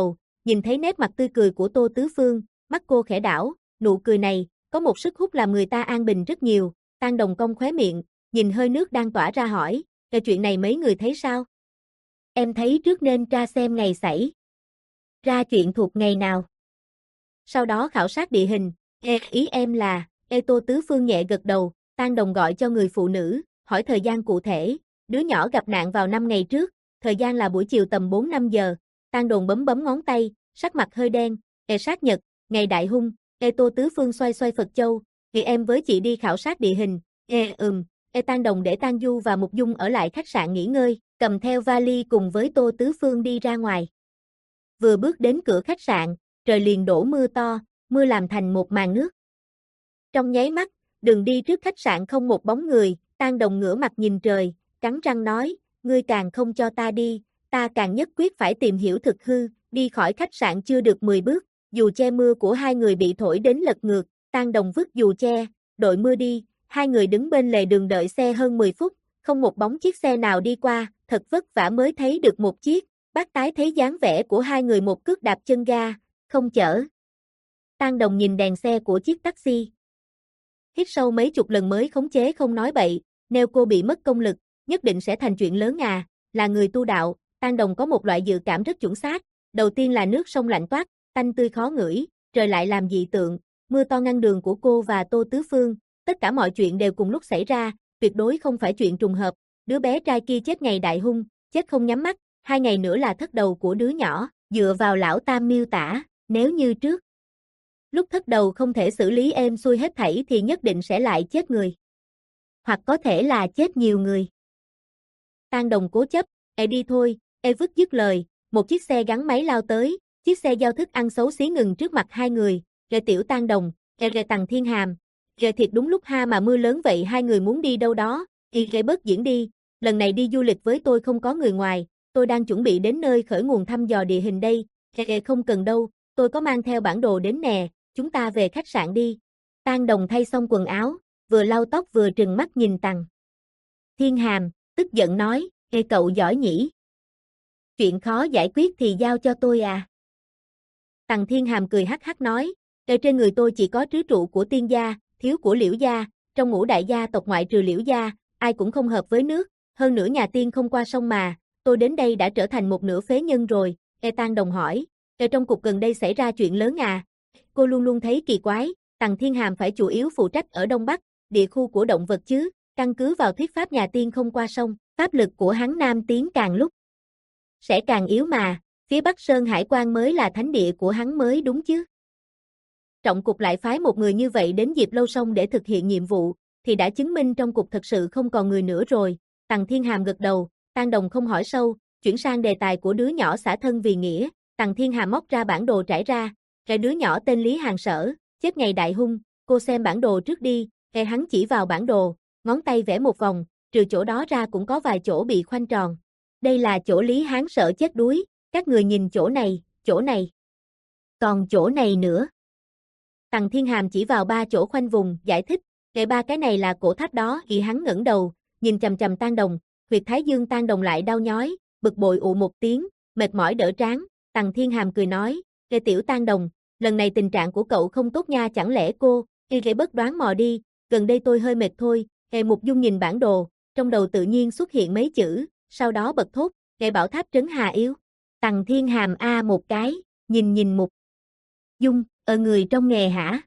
nhìn thấy nét mặt tươi cười của Tô Tứ Phương, mắt cô khẽ đảo, nụ cười này, có một sức hút làm người ta an bình rất nhiều. Tang Đồng cong khóe miệng, nhìn hơi nước đang tỏa ra hỏi, cái chuyện này mấy người thấy sao? Em thấy trước nên tra xem ngày xảy ra chuyện thuộc ngày nào. Sau đó khảo sát địa hình, e, ý em là, e Tô Tứ Phương nhẹ gật đầu, Tang Đồng gọi cho người phụ nữ, hỏi thời gian cụ thể, đứa nhỏ gặp nạn vào năm ngày trước, thời gian là buổi chiều tầm bốn năm giờ, Tang Đồng bấm bấm ngón tay, sắc mặt hơi đen, e sát nhật, ngày đại hung, e Tô Tứ Phương xoay xoay Phật Châu, thì em với chị đi khảo sát địa hình, e ừm, e Tang Đồng để Tang Du và Mục Dung ở lại khách sạn nghỉ ngơi, cầm theo vali cùng với Tô Tứ Phương đi ra ngoài. Vừa bước đến cửa khách sạn, trời liền đổ mưa to, mưa làm thành một màn nước. Trong nháy mắt, đường đi trước khách sạn không một bóng người, Tang Đồng ngửa mặt nhìn trời, cắn răng nói, ngươi càng không cho ta đi, ta càng nhất quyết phải tìm hiểu thực hư, đi khỏi khách sạn chưa được mười bước, dù che mưa của hai người bị thổi đến lật ngược, Tang Đồng vứt dù che, đội mưa đi, hai người đứng bên lề đường đợi xe hơn mười phút, không một bóng chiếc xe nào đi qua, thật vất vả mới thấy được một chiếc, bác tái thấy dáng vẻ của hai người một cước đạp chân ga, không chở. Tang Đồng nhìn đèn xe của chiếc taxi. Hít sâu mấy chục lần mới khống chế không nói bậy, nếu cô bị mất công lực, nhất định sẽ thành chuyện lớn à, là người tu đạo, Tang Đồng có một loại dự cảm rất chuẩn xác, đầu tiên là nước sông lạnh toát, tanh tươi khó ngửi, trời lại làm dị tượng, mưa to ngăn đường của cô và Tô Tứ Phương, tất cả mọi chuyện đều cùng lúc xảy ra, tuyệt đối không phải chuyện trùng hợp, đứa bé trai kia chết ngày đại hung, chết không nhắm mắt, hai ngày nữa là thất đầu của đứa nhỏ, dựa vào lão Tam miêu tả, nếu như trước lúc thất đầu không thể xử lý êm xuôi hết thảy thì nhất định sẽ lại chết người. Hoặc có thể là chết nhiều người. Tang Đồng cố chấp, e đi thôi, e vứt dứt lời, một chiếc xe gắn máy lao tới, chiếc xe giao thức ăn xấu xí ngừng trước mặt hai người, ghe tiểu Tang Đồng, ghe ghe Tằng Thiên Hàm, ghe thiệt đúng lúc ha mà mưa lớn vậy hai người muốn đi đâu đó, y ghe bớt diễn đi, lần này đi du lịch với tôi không có người ngoài, tôi đang chuẩn bị đến nơi khởi nguồn thăm dò địa hình đây, ghe ghe không cần đâu, tôi có mang theo bản đồ đến nè, chúng ta về khách sạn đi. Tang Đồng thay xong quần áo, vừa lau tóc vừa trừng mắt nhìn Tằng Thiên Hàm, tức giận nói, ê cậu giỏi nhỉ. Chuyện khó giải quyết thì giao cho tôi à. Tằng Thiên Hàm cười hắc hắc nói, ở trên người tôi chỉ có trứ trụ của Tiên gia, thiếu của Liễu gia, trong ngũ đại gia tộc ngoại trừ Liễu gia, ai cũng không hợp với nước, hơn nữa nhà tiên không qua sông mà, tôi đến đây đã trở thành một nửa phế nhân rồi. E Tang Đồng hỏi, ở trong cục gần đây xảy ra chuyện lớn à? Cô luôn luôn thấy kỳ quái, Tằng Thiên Hàm phải chủ yếu phụ trách ở Đông Bắc, địa khu của động vật chứ, căn cứ vào thuyết pháp nhà tiên không qua sông, pháp lực của hắn Nam Tiến càng lúc sẽ càng yếu mà, phía Bắc Sơn Hải Quan mới là thánh địa của hắn mới đúng chứ. Trọng cục lại phái một người như vậy đến Diệp Lâu Sông để thực hiện nhiệm vụ, thì đã chứng minh trong cục thật sự không còn người nữa rồi. Tằng Thiên Hàm gật đầu, Tang Đồng không hỏi sâu, chuyển sang đề tài của đứa nhỏ xả thân vì nghĩa. Tằng Thiên Hàm móc ra bản đồ trải ra, cái đứa nhỏ tên Lý Hàng Sở, chết ngày đại hung, cô xem bản đồ trước đi. Cái hắn chỉ vào bản đồ, ngón tay vẽ một vòng, trừ chỗ đó ra cũng có vài chỗ bị khoanh tròn. Đây là chỗ Lý Hán Sở chết đuối, các người nhìn chỗ này, chỗ này. Còn chỗ này nữa. Tằng Thiên Hàm chỉ vào ba chỗ khoanh vùng, giải thích, cái ba cái này là cổ tháp đó. Ý hắn ngẩng đầu, nhìn chầm chầm Tang Đồng, huyệt thái dương Tang Đồng lại đau nhói, bực bội ụ một tiếng, mệt mỏi đỡ trán. Tằng Thiên Hàm cười nói, cái tiểu Tang Đồng, lần này tình trạng của cậu không tốt nha, chẳng lẽ cô, y ghế bất đoán mò đi, gần đây tôi hơi mệt thôi. Hề Mục Dung nhìn bản đồ, trong đầu tự nhiên xuất hiện mấy chữ, sau đó bật thốt, cái bảo tháp trấn Hà Yếu. Tằng Thiên Hàm a một cái, nhìn nhìn Mục Dung, ở người trong nghề hả?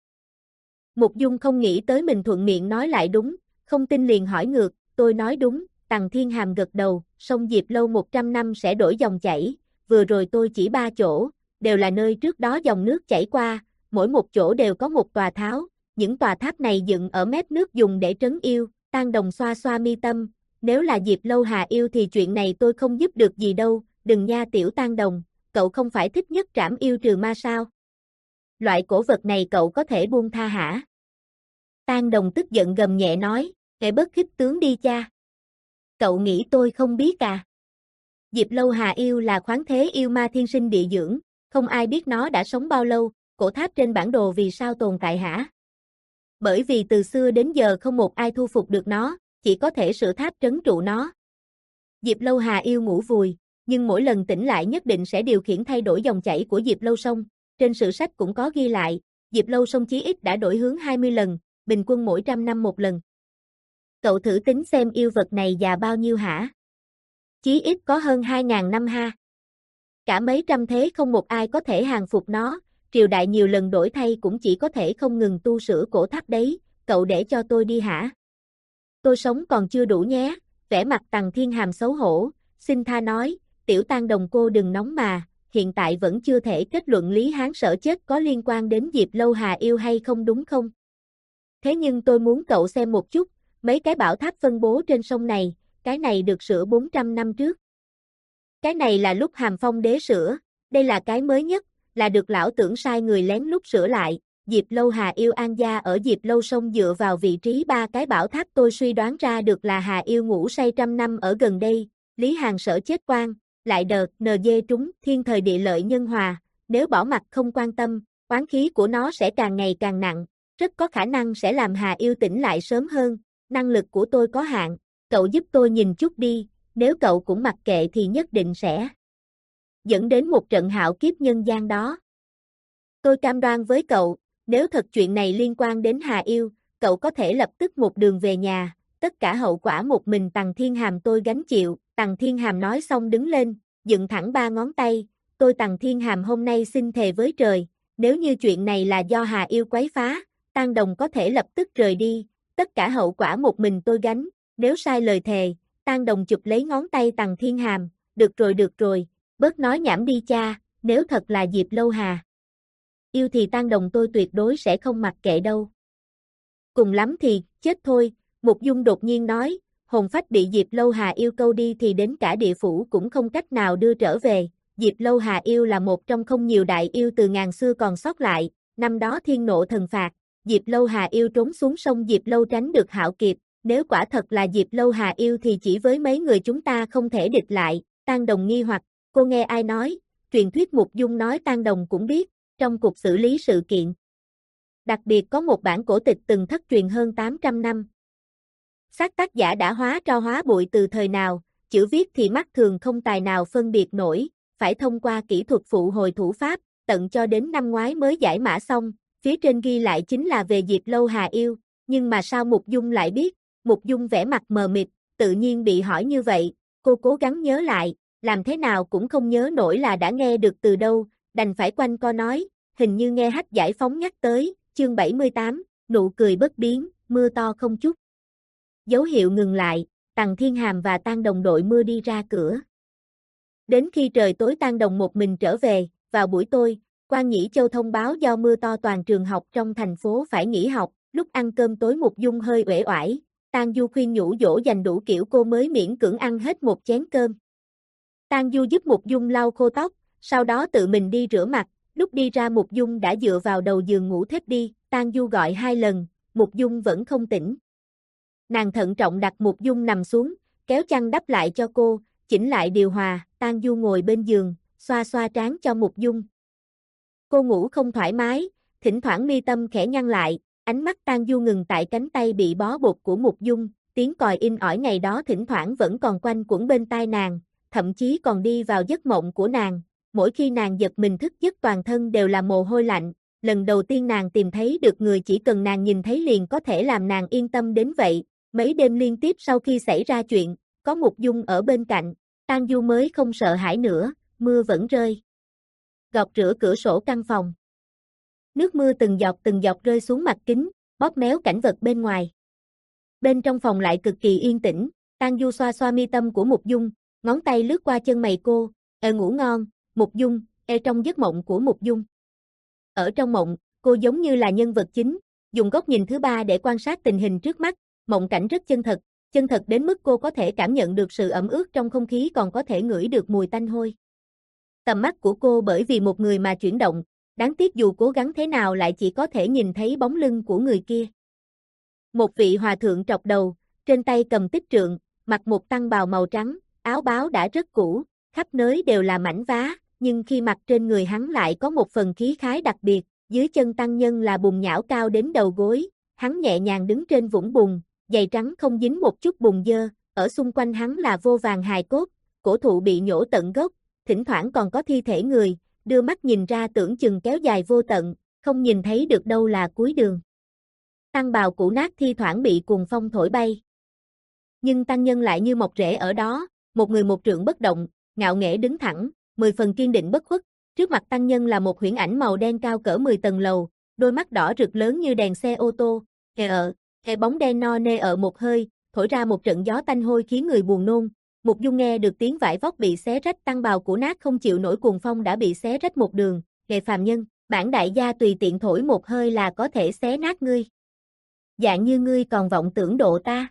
Mục Dung không nghĩ tới mình thuận miệng nói lại đúng, không tin liền hỏi ngược, tôi nói đúng. Tằng Thiên Hàm gật đầu, sông Diệp Lâu một trăm năm sẽ đổi dòng chảy, vừa rồi tôi chỉ ba chỗ, đều là nơi trước đó dòng nước chảy qua, mỗi một chỗ đều có một tòa tháo, những tòa tháp này dựng ở mép nước dùng để trấn yêu. Tang Đồng xoa xoa mi tâm, nếu là Diệp Lâu Hà Yêu thì chuyện này tôi không giúp được gì đâu, đừng nha tiểu Tang Đồng, cậu không phải thích nhất trảm yêu trừ ma sao? Loại cổ vật này cậu có thể buông tha hả? Tang Đồng tức giận gầm nhẹ nói, kẻ bất khích tướng đi cha. Cậu nghĩ tôi không biết à? Diệp Lâu Hà Yêu là khoáng thế yêu ma thiên sinh địa dưỡng, không ai biết nó đã sống bao lâu, cổ tháp trên bản đồ vì sao tồn tại hả? Bởi vì từ xưa đến giờ không một ai thu phục được nó, chỉ có thể sửa tháp trấn trụ nó. Diệp Lâu Hà Yêu ngủ vùi, nhưng mỗi lần tỉnh lại nhất định sẽ điều khiển thay đổi dòng chảy của Diệp Lâu Sông. Trên sử sách cũng có ghi lại, Diệp Lâu Sông chí ít đã đổi hướng hai mươi lần, bình quân mỗi trăm năm một lần. Cậu thử tính xem yêu vật này già bao nhiêu hả? Chí ít có hơn hai ngàn năm ha. Cả mấy trăm thế không một ai có thể hàng phục nó, triều đại nhiều lần đổi thay cũng chỉ có thể không ngừng tu sửa cổ tháp đấy, cậu để cho tôi đi hả? Tôi sống còn chưa đủ nhé, vẻ mặt Tằng Thiên Hàm xấu hổ, xin tha nói, tiểu Tang đồng cô đừng nóng mà, hiện tại vẫn chưa thể kết luận Lý Hán sợ chết có liên quan đến Diệp Lâu Hà yêu hay không đúng không? Thế nhưng tôi muốn cậu xem một chút, mấy cái bảo tháp phân bố trên sông này, cái này được sửa bốn trăm năm trước. Cái này là lúc Hàm Phong đế sửa, đây là cái mới nhất, là được lão tưởng sai người lén lút sửa lại. Diệp Lâu Hà yêu An gia ở Diệp Lâu Sông dựa vào vị trí ba cái bảo tháp tôi suy đoán ra được là Hà yêu ngủ say trăm năm ở gần đây, Lý Hàn sợ chết quan, lại đợt en giê trúng thiên thời địa lợi nhân hòa, nếu bỏ mặt không quan tâm, oán khí của nó sẽ càng ngày càng nặng, rất có khả năng sẽ làm Hà yêu tỉnh lại sớm hơn, năng lực của tôi có hạn, cậu giúp tôi nhìn chút đi, nếu cậu cũng mặc kệ thì nhất định sẽ dẫn đến một trận hạo kiếp nhân gian đó. Tôi cam đoan với cậu, nếu thật chuyện này liên quan đến Hà yêu, cậu có thể lập tức một đường về nhà, tất cả hậu quả một mình Tằng Thiên Hàm tôi gánh chịu. Tằng Thiên Hàm nói xong đứng lên, dựng thẳng ba ngón tay, tôi Tằng Thiên Hàm hôm nay xin thề với trời, nếu như chuyện này là do Hà yêu quấy phá, Tang Đồng có thể lập tức rời đi, tất cả hậu quả một mình tôi gánh, nếu sai lời thề, Tang Đồng chụp lấy ngón tay Tằng Thiên Hàm, được rồi được rồi, bớt nói nhảm đi cha, nếu thật là Diệp Lâu Hà yêu thì Tang Đồng tôi tuyệt đối sẽ không mặc kệ đâu. Cùng lắm thì, chết thôi, Mục Dung đột nhiên nói, hồn phách bị Diệp Lâu Hà yêu câu đi thì đến cả địa phủ cũng không cách nào đưa trở về. Diệp Lâu Hà yêu là một trong không nhiều đại yêu từ ngàn xưa còn sót lại, năm đó thiên nộ thần phạt, Diệp Lâu Hà yêu trốn xuống sông Diệp Lâu tránh được hạo kiếp, nếu quả thật là Diệp Lâu Hà yêu thì chỉ với mấy người chúng ta không thể địch lại. Tang Đồng nghi hoặc, cô nghe ai nói? Truyền thuyết Mục Dung nói Tang Đồng cũng biết, trong cuộc xử lý sự kiện. Đặc biệt có một bản cổ tịch từng thất truyền hơn tám trăm năm. Xác tác giả đã hóa tro hóa bụi từ thời nào, chữ viết thì mắt thường không tài nào phân biệt nổi, phải thông qua kỹ thuật phụ hồi thủ pháp, tận cho đến năm ngoái mới giải mã xong, phía trên ghi lại chính là về Diệp Lâu Hà yêu, nhưng mà sao Mục Dung lại biết? Mục Dung vẻ mặt mờ mịt, tự nhiên bị hỏi như vậy, cô cố gắng nhớ lại, làm thế nào cũng không nhớ nổi là đã nghe được từ đâu, đành phải quanh co nói, hình như nghe Hách Giải Phóng nhắc tới, chương bảy mươi tám, nụ cười bất biến, mưa to không chút. Dấu hiệu ngừng lại, Tằng Thiên Hàm và Tang Đồng đội mưa đi ra cửa. Đến khi trời tối Tang Đồng một mình trở về, vào buổi tối, Quan Nhĩ Châu thông báo do mưa to toàn trường học trong thành phố phải nghỉ học, lúc ăn cơm tối Mục Dung hơi uể oải, Tang Du khuyên nhủ dỗ dành đủ kiểu cô mới miễn cưỡng ăn hết một chén cơm. Tang Du giúp Mục Dung lau khô tóc, sau đó tự mình đi rửa mặt, lúc đi ra Mục Dung đã dựa vào đầu giường ngủ thiếp đi, Tang Du gọi hai lần, Mục Dung vẫn không tỉnh. Nàng thận trọng đặt Mục Dung nằm xuống, kéo chăn đắp lại cho cô, chỉnh lại điều hòa, Tang Du ngồi bên giường, xoa xoa trán cho Mục Dung. Cô ngủ không thoải mái, thỉnh thoảng mi tâm khẽ nhăn lại, ánh mắt Tang Du ngừng tại cánh tay bị bó bột của Mục Dung, tiếng còi in ỏi ngày đó thỉnh thoảng vẫn còn quanh quẩn bên tai nàng, thậm chí còn đi vào giấc mộng của nàng. Mỗi khi nàng giật mình thức giấc toàn thân đều là mồ hôi lạnh, lần đầu tiên nàng tìm thấy được người chỉ cần nàng nhìn thấy liền có thể làm nàng yên tâm đến vậy. Mấy đêm liên tiếp sau khi xảy ra chuyện, có Mục Dung ở bên cạnh, Tang Du mới không sợ hãi nữa, mưa vẫn rơi. Gọt rửa cửa sổ căn phòng. Nước mưa từng giọt từng giọt rơi xuống mặt kính, bóp méo cảnh vật bên ngoài. Bên trong phòng lại cực kỳ yên tĩnh, Tang Du xoa xoa mi tâm của Mục Dung, ngón tay lướt qua chân mày cô, "Ê ngủ ngon." Mục Dung, "Ê" trong giấc mộng của Mục Dung. Ở trong mộng, cô giống như là nhân vật chính, dùng góc nhìn thứ ba để quan sát tình hình trước mắt, mộng cảnh rất chân thật, chân thật đến mức cô có thể cảm nhận được sự ẩm ướt trong không khí còn có thể ngửi được mùi tanh hôi. Tầm mắt của cô bởi vì một người mà chuyển động, đáng tiếc dù cố gắng thế nào lại chỉ có thể nhìn thấy bóng lưng của người kia. Một vị hòa thượng trọc đầu, trên tay cầm tích trượng, mặc một tăng bào màu trắng, áo báo đã rất cũ, khắp nơi đều là mảnh vá, nhưng khi mặc trên người hắn lại có một phần khí khái đặc biệt, dưới chân tăng nhân là bùn nhão cao đến đầu gối, hắn nhẹ nhàng đứng trên vũng bùn, giày trắng không dính một chút bùn dơ, ở xung quanh hắn là vô vàn hài cốt, cổ thụ bị nhổ tận gốc, thỉnh thoảng còn có thi thể người, đưa mắt nhìn ra tưởng chừng kéo dài vô tận, không nhìn thấy được đâu là cuối đường. Tăng bào cũ nát thi thoảng bị cuồng phong thổi bay. Nhưng tăng nhân lại như mọc rễ ở đó, một người một trượng bất động, ngạo nghễ đứng thẳng, mười phần kiên định bất khuất. Trước mặt tăng nhân là một huyễn ảnh màu đen cao cỡ mười tầng lầu, đôi mắt đỏ rực lớn như đèn xe ô tô, kè ở, kè bóng đen no nê ở một hơi, thổi ra một trận gió tanh hôi khiến người buồn nôn. Mục Dung nghe được tiếng vải vóc bị xé rách, tăng bào cũ nát không chịu nổi cuồng phong đã bị xé rách một đường, "Nghề phàm nhân, bản đại gia tùy tiện thổi một hơi là có thể xé nát ngươi. Dạng như ngươi còn vọng tưởng độ ta.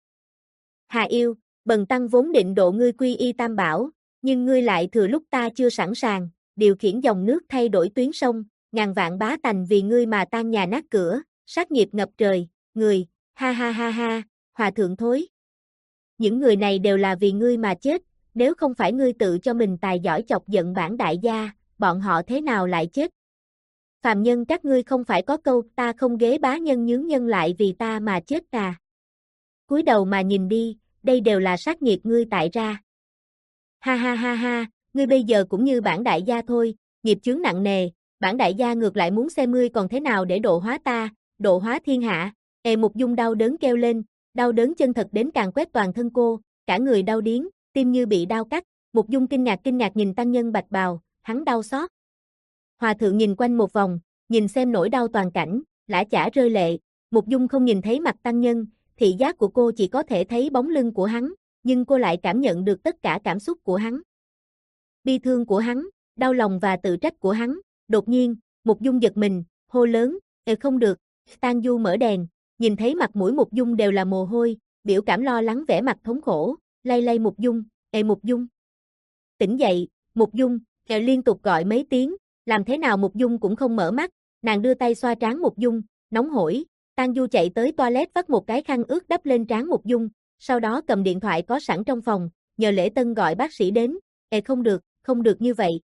Hà yêu, bần tăng vốn định độ ngươi quy y tam bảo, nhưng ngươi lại thừa lúc ta chưa sẵn sàng, điều khiển dòng nước thay đổi tuyến sông, ngàn vạn bá tành vì ngươi mà tan nhà nát cửa, sát nghiệp ngập trời, người, ha ha ha ha, hòa thượng thối. Những người này đều là vì ngươi mà chết, nếu không phải ngươi tự cho mình tài giỏi chọc giận bản đại gia, bọn họ thế nào lại chết? Phàm nhân các ngươi không phải có câu ta không ghế bá nhân nhướng nhân lại vì ta mà chết à? Cúi đầu mà nhìn đi, đây đều là sát nghiệt ngươi tại ra. Ha ha ha ha, ngươi bây giờ cũng như bản đại gia thôi, nghiệp chướng nặng nề, bản đại gia ngược lại muốn xem ngươi còn thế nào để độ hóa ta, độ hóa thiên hạ. Ê Mục Dung đau đớn kêu lên, đau đớn chân thật đến càng quét toàn thân cô, cả người đau điếng, tim như bị đau cắt. Mục Dung kinh ngạc kinh ngạc nhìn tăng nhân bạch bào, hắn đau xót. Hòa thượng nhìn quanh một vòng, nhìn xem nỗi đau toàn cảnh, lã chả rơi lệ. Mục Dung không nhìn thấy mặt tăng nhân, thị giác của cô chỉ có thể thấy bóng lưng của hắn, nhưng cô lại cảm nhận được tất cả cảm xúc của hắn. Bi thương của hắn, đau lòng và tự trách của hắn. Đột nhiên, Mục Dung giật mình, hô lớn, "Ê không được." Tang Du mở đèn, nhìn thấy mặt mũi Mục Dung đều là mồ hôi, biểu cảm lo lắng vẻ mặt thống khổ, lay lay Mục Dung, "Ê Mục Dung, tỉnh dậy." Mục Dung, kẹo liên tục gọi mấy tiếng, làm thế nào Mục Dung cũng không mở mắt, nàng đưa tay xoa trán Mục Dung, nóng hổi. Tang Du chạy tới toilet vắt một cái khăn ướt đắp lên trán Mục Dung, sau đó cầm điện thoại có sẵn trong phòng, nhờ Lễ Tân gọi bác sĩ đến. "Ê không được, không được như vậy.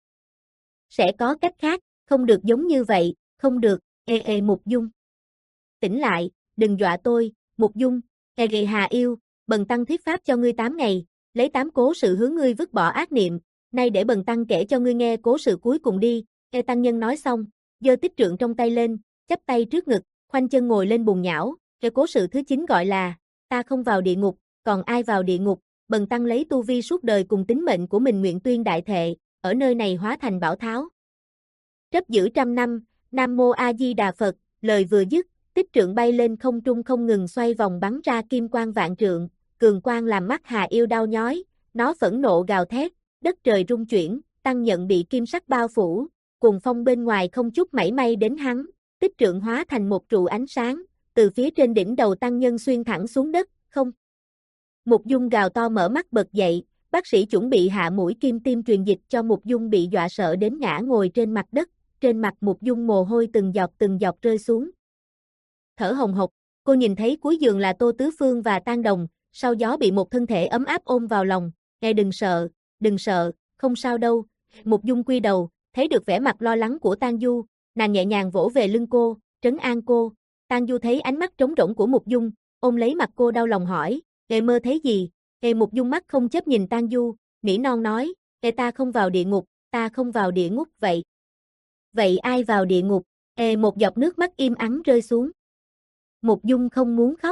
Sẽ có cách khác, không được giống như vậy, không được." "Ê ê Mục Dung, tỉnh lại, đừng dọa tôi." "Mục Dung, ê gầy Hà yêu, bần tăng thuyết pháp cho ngươi tám ngày, lấy tám cố sự hướng ngươi vứt bỏ ác niệm, nay để bần tăng kể cho ngươi nghe cố sự cuối cùng đi." Ê tăng nhân nói xong, giơ tích trượng trong tay lên, chắp tay trước ngực, khoanh chân ngồi lên bùn nhão. Cái cố sự thứ chín gọi là "Ta không vào địa ngục, còn ai vào địa ngục?" Bần tăng lấy tu vi suốt đời cùng tính mệnh của mình nguyện tuyên đại thệ, ở nơi này hóa thành bảo tháo, trấp giữ trăm năm. Nam Mô A Di Đà Phật. Lời vừa dứt, tích trượng bay lên không trung không ngừng xoay vòng bắn ra kim quang vạn trượng, cường quang làm mắt Hà yêu đau nhói, nó phẫn nộ gào thét, đất trời rung chuyển, tăng nhận bị kim sắc bao phủ, cuồng phong bên ngoài không chút mảy may đến hắn. Tích trượng hóa thành một trụ ánh sáng, từ phía trên đỉnh đầu tăng nhân xuyên thẳng xuống đất, không. Mục Dung gào to mở mắt bật dậy, bác sĩ chuẩn bị hạ mũi kim tiêm truyền dịch cho Mục Dung bị dọa sợ đến ngã ngồi trên mặt đất, trên mặt Mục Dung mồ hôi từng giọt từng giọt rơi xuống. Thở hồng hộc, cô nhìn thấy cuối giường là Tô Tứ Phương và Tang Đồng, sau gió bị một thân thể ấm áp ôm vào lòng. "Nghe đừng sợ, đừng sợ, không sao đâu." Mục Dung quy đầu, thấy được vẻ mặt lo lắng của Tang Du, nàng nhẹ nhàng vỗ về lưng cô, trấn an cô. Tang Du thấy ánh mắt trống rỗng của Mục Dung, ôm lấy mặt cô đau lòng hỏi, "Ê mơ thấy gì?" Ê Mục Dung mắt không chấp nhìn Tang Du, nỉ non nói, "Ê ta không vào địa ngục, ta không vào địa ngục vậy." "Vậy ai vào địa ngục?" Ê một giọt nước mắt im ắng rơi xuống. Mục Dung không muốn khóc.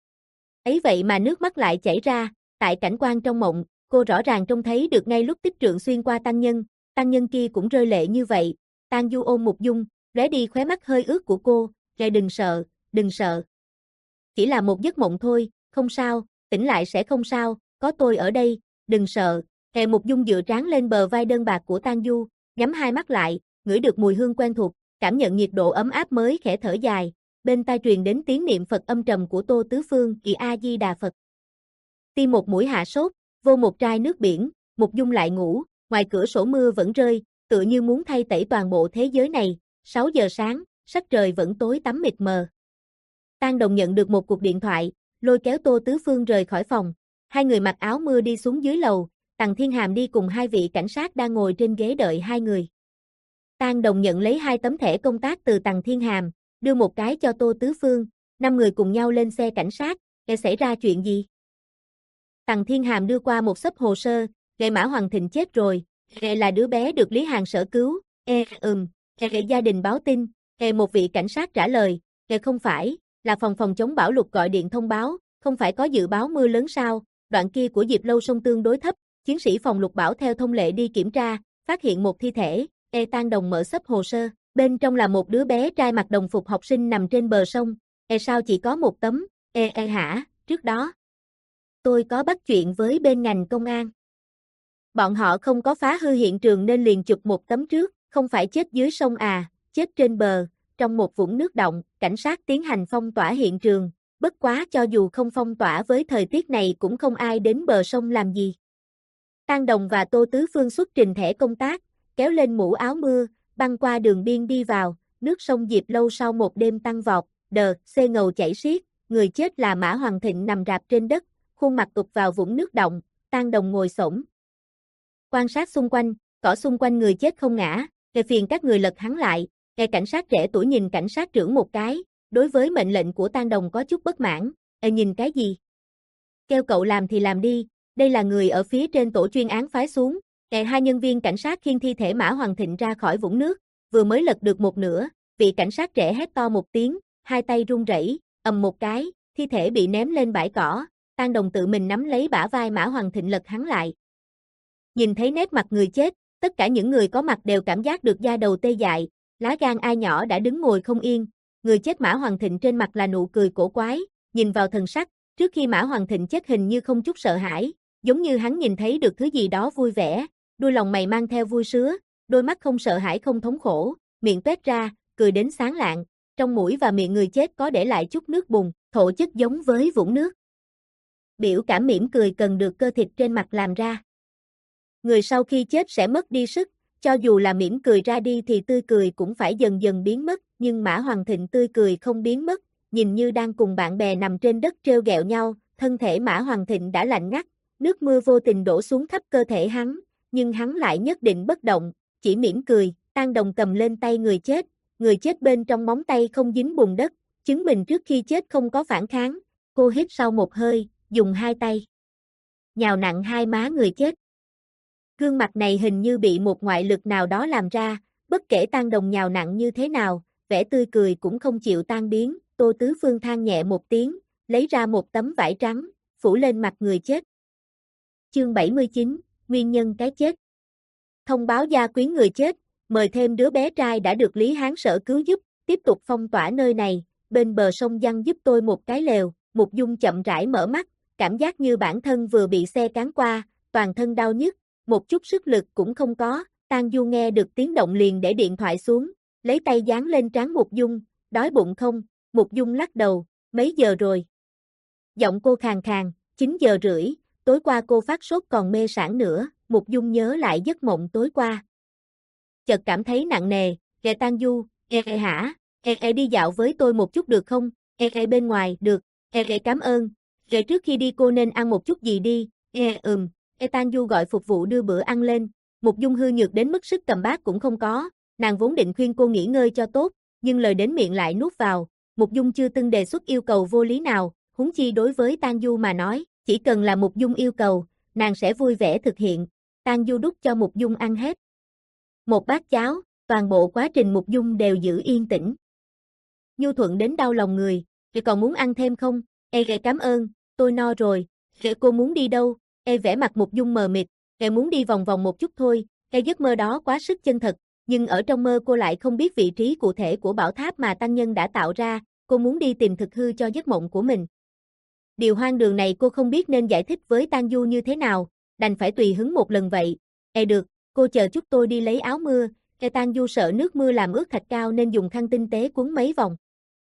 Ấy vậy mà nước mắt lại chảy ra, tại cảnh quan trong mộng, cô rõ ràng trông thấy được ngay lúc tích trượng xuyên qua tăng nhân, tăng nhân kia cũng rơi lệ như vậy. Tang Du ôm Mục Dung, lóe đi khóe mắt hơi ướt của cô, "Ê đừng sợ, đừng sợ. Chỉ là một giấc mộng thôi, không sao, tỉnh lại sẽ không sao, có tôi ở đây, đừng sợ." Ê Mục Dung dựa trán lên bờ vai đơn bạc của Tang Du, nhắm hai mắt lại, ngửi được mùi hương quen thuộc, cảm nhận nhiệt độ ấm áp mới khẽ thở dài. Bên tai truyền đến tiếng niệm Phật âm trầm của Tô Tứ Phương, "Kỳ A Di Đà Phật." Tiêm một mũi hạ sốt, vô một chai nước biển, Mục Dung lại ngủ, ngoài cửa sổ mưa vẫn rơi, tựa như muốn thay tẩy toàn bộ thế giới này. sáu giờ sáng, sắc trời vẫn tối tăm mịt mờ. Tang Đồng nhận được một cuộc điện thoại, lôi kéo Tô Tứ Phương rời khỏi phòng. Hai người mặc áo mưa đi xuống dưới lầu, Tằng Thiên Hàm đi cùng hai vị cảnh sát đang ngồi trên ghế đợi hai người. Tang Đồng nhận lấy hai tấm thẻ công tác từ Tằng Thiên Hàm, đưa một cái cho Tô Tứ Phương, năm người cùng nhau lên xe cảnh sát. "Để xảy ra chuyện gì?" Tằng Thiên Hàm đưa qua một xấp hồ sơ, Ghệ Mã Hoàng Thịnh chết rồi, ghệ là đứa bé được Lý Hàn Sở cứu, ê, ừm, ghệ gia đình báo tin, ghệ một vị cảnh sát trả lời, ghệ không phải, là phòng phòng chống bão lụt gọi điện thông báo, không phải có dự báo mưa lớn sao, đoạn kia của Diệp Lâu sông tương đối thấp, chiến sĩ phòng lục bảo theo thông lệ đi kiểm tra, phát hiện một thi thể, ê Tan Đồng mở xấp hồ sơ, bên trong là một đứa bé trai mặc đồng phục học sinh nằm trên bờ sông, ê sao chỉ có một tấm, ê ê hả, trước đó. Tôi có bắt chuyện với bên ngành công an. Bọn họ không có phá hư hiện trường nên liền chụp một tấm trước, không phải chết dưới sông à, chết trên bờ, trong một vũng nước động, cảnh sát tiến hành phong tỏa hiện trường, bất quá cho dù không phong tỏa với thời tiết này cũng không ai đến bờ sông làm gì. Tan Đồng và Tô Tứ Phương xuất trình thẻ công tác, kéo lên mũ áo mưa, băng qua đường biên đi vào, nước sông Diệp Lâu sau một đêm tăng vọt, đờ, xê ngầu chảy xiết, người chết là Mã Hoàng Thịnh nằm rạp trên đất, khuôn mặt ụp vào vũng nước động, Tan Đồng ngồi xổm quan sát xung quanh, cỏ xung quanh người chết không ngã, kề phiền các người lật hắn lại, kề cảnh sát trẻ tuổi nhìn cảnh sát trưởng một cái, đối với mệnh lệnh của Tan Đồng có chút bất mãn, ê nhìn cái gì? Kêu cậu làm thì làm đi, đây là người ở phía trên tổ chuyên án phái xuống, kề hai nhân viên cảnh sát khiêng thi thể Mã Hoàng Thịnh ra khỏi vũng nước, vừa mới lật được một nửa, vị cảnh sát trẻ hét to một tiếng, hai tay run rẩy, ầm một cái, thi thể bị ném lên bãi cỏ, Tan Đồng tự mình nắm lấy bả vai Mã Hoàng Thịnh lật hắn lại. Nhìn thấy nét mặt người chết, tất cả những người có mặt đều cảm giác được da đầu tê dại, lá gan ai nhỏ đã đứng ngồi không yên, người chết Mã Hoàng Thịnh trên mặt là nụ cười cổ quái, nhìn vào thần sắc, trước khi Mã Hoàng Thịnh chết hình như không chút sợ hãi, giống như hắn nhìn thấy được thứ gì đó vui vẻ, đuôi lòng mày mang theo vui sướng, đôi mắt không sợ hãi không thống khổ, miệng tuét ra, cười đến sáng lạng, trong mũi và miệng người chết có để lại chút nước bùn, thổ chất giống với vũng nước. Biểu cảm mỉm cười cần được cơ thịt trên mặt làm ra. Người sau khi chết sẽ mất đi sức, cho dù là mỉm cười ra đi thì tươi cười cũng phải dần dần biến mất, nhưng Mã Hoàng Thịnh tươi cười không biến mất, nhìn như đang cùng bạn bè nằm trên đất trêu ghẹo nhau, thân thể Mã Hoàng Thịnh đã lạnh ngắt, nước mưa vô tình đổ xuống khắp cơ thể hắn, nhưng hắn lại nhất định bất động, chỉ mỉm cười, Tan Đồng cầm lên tay người chết, người chết bên trong móng tay không dính bùn đất, chứng minh trước khi chết không có phản kháng, cô hít sâu một hơi, dùng hai tay nhào nặng hai má người chết. Gương mặt này hình như bị một ngoại lực nào đó làm ra, bất kể Tan Đồng nhào nặng như thế nào, vẻ tươi cười cũng không chịu tan biến, Tô Tứ Phương than nhẹ một tiếng, lấy ra một tấm vải trắng, phủ lên mặt người chết. Chương bảy mươi chín, Nguyên nhân cái chết. Thông báo gia quyến người chết, mời thêm đứa bé trai đã được Lý Hán Sở cứu giúp, tiếp tục phong tỏa nơi này, bên bờ sông Giăng giúp tôi một cái lều, Mục Dung chậm rãi mở mắt, cảm giác như bản thân vừa bị xe cán qua, toàn thân đau nhức, một chút sức lực cũng không có, Tang Du nghe được tiếng động liền để điện thoại xuống, lấy tay dán lên trán Mục Dung, đói bụng không, Mục Dung lắc đầu, mấy giờ rồi? Giọng cô khàn khàn, chín giờ rưỡi, tối qua cô phát sốt còn mê sảng nữa, Mục Dung nhớ lại giấc mộng tối qua. Chợt cảm thấy nặng nề, ghé Tang Du, e e hả, e e đi dạo với tôi một chút được không, e e bên ngoài, được, e e cảm ơn, rồi trước khi đi cô nên ăn một chút gì đi, e ừm. E Tan Du gọi phục vụ đưa bữa ăn lên, Mục Dung hư nhược đến mức sức cầm bát cũng không có, nàng vốn định khuyên cô nghỉ ngơi cho tốt, nhưng lời đến miệng lại nuốt vào, Mục Dung chưa từng đề xuất yêu cầu vô lý nào, huống chi đối với Tan Du mà nói, chỉ cần là Mục Dung yêu cầu, nàng sẽ vui vẻ thực hiện, Tan Du đút cho Mục Dung ăn hết. Một bát cháo, toàn bộ quá trình Mục Dung đều giữ yên tĩnh. Nhu thuận đến đau lòng người, thì còn muốn ăn thêm không, e ghệ cảm ơn, tôi no rồi, ghệ cô muốn đi đâu? E vẽ mặt Mục Dung mờ mịt, e muốn đi vòng vòng một chút thôi, e giấc mơ đó quá sức chân thật, nhưng ở trong mơ cô lại không biết vị trí cụ thể của bảo tháp mà tăng nhân đã tạo ra, cô muốn đi tìm thực hư cho giấc mộng của mình. Điều hoang đường này cô không biết nên giải thích với Tang Du như thế nào, đành phải tùy hứng một lần vậy, e được, cô chờ chút tôi đi lấy áo mưa, e Tang Du sợ nước mưa làm ướt thạch cao nên dùng khăn tinh tế cuốn mấy vòng.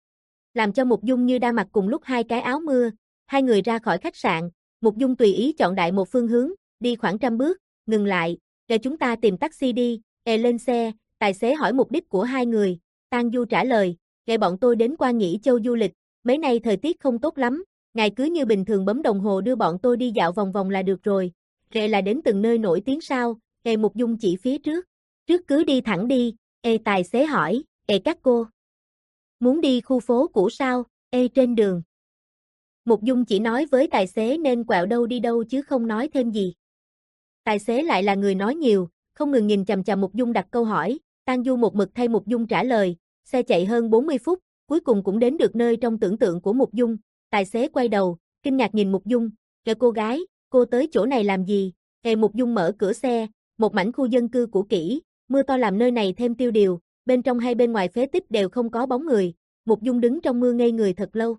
Làm cho Mục Dung như đa mặc cùng lúc hai cái áo mưa, hai người ra khỏi khách sạn. Mục Dung tùy ý chọn đại một phương hướng, đi khoảng trăm bước, ngừng lại, để chúng ta tìm taxi đi, e lên xe, tài xế hỏi mục đích của hai người, Tang Du trả lời, để bọn tôi đến Quan Nghỉ Châu du lịch, mấy nay thời tiết không tốt lắm, ngài cứ như bình thường bấm đồng hồ đưa bọn tôi đi dạo vòng vòng là được rồi, e là đến từng nơi nổi tiếng sao, e Mục Dung chỉ phía trước, trước cứ đi thẳng đi, e tài xế hỏi, e các cô, muốn đi khu phố cũ sao, e trên đường. Mục Dung chỉ nói với tài xế nên quẹo đâu đi đâu chứ không nói thêm gì. Tài xế lại là người nói nhiều, không ngừng nhìn chằm chằm Mục Dung đặt câu hỏi, Tang Du một mực thay Mục Dung trả lời, xe chạy hơn bốn mươi phút, cuối cùng cũng đến được nơi trong tưởng tượng của Mục Dung, tài xế quay đầu, kinh ngạc nhìn Mục Dung, kêu cô gái, cô tới chỗ này làm gì? Hề Mục Dung mở cửa xe, một mảnh khu dân cư cũ kỹ, mưa to làm nơi này thêm tiêu điều, bên trong hay bên ngoài phế tích đều không có bóng người, Mục Dung đứng trong mưa ngây người thật lâu.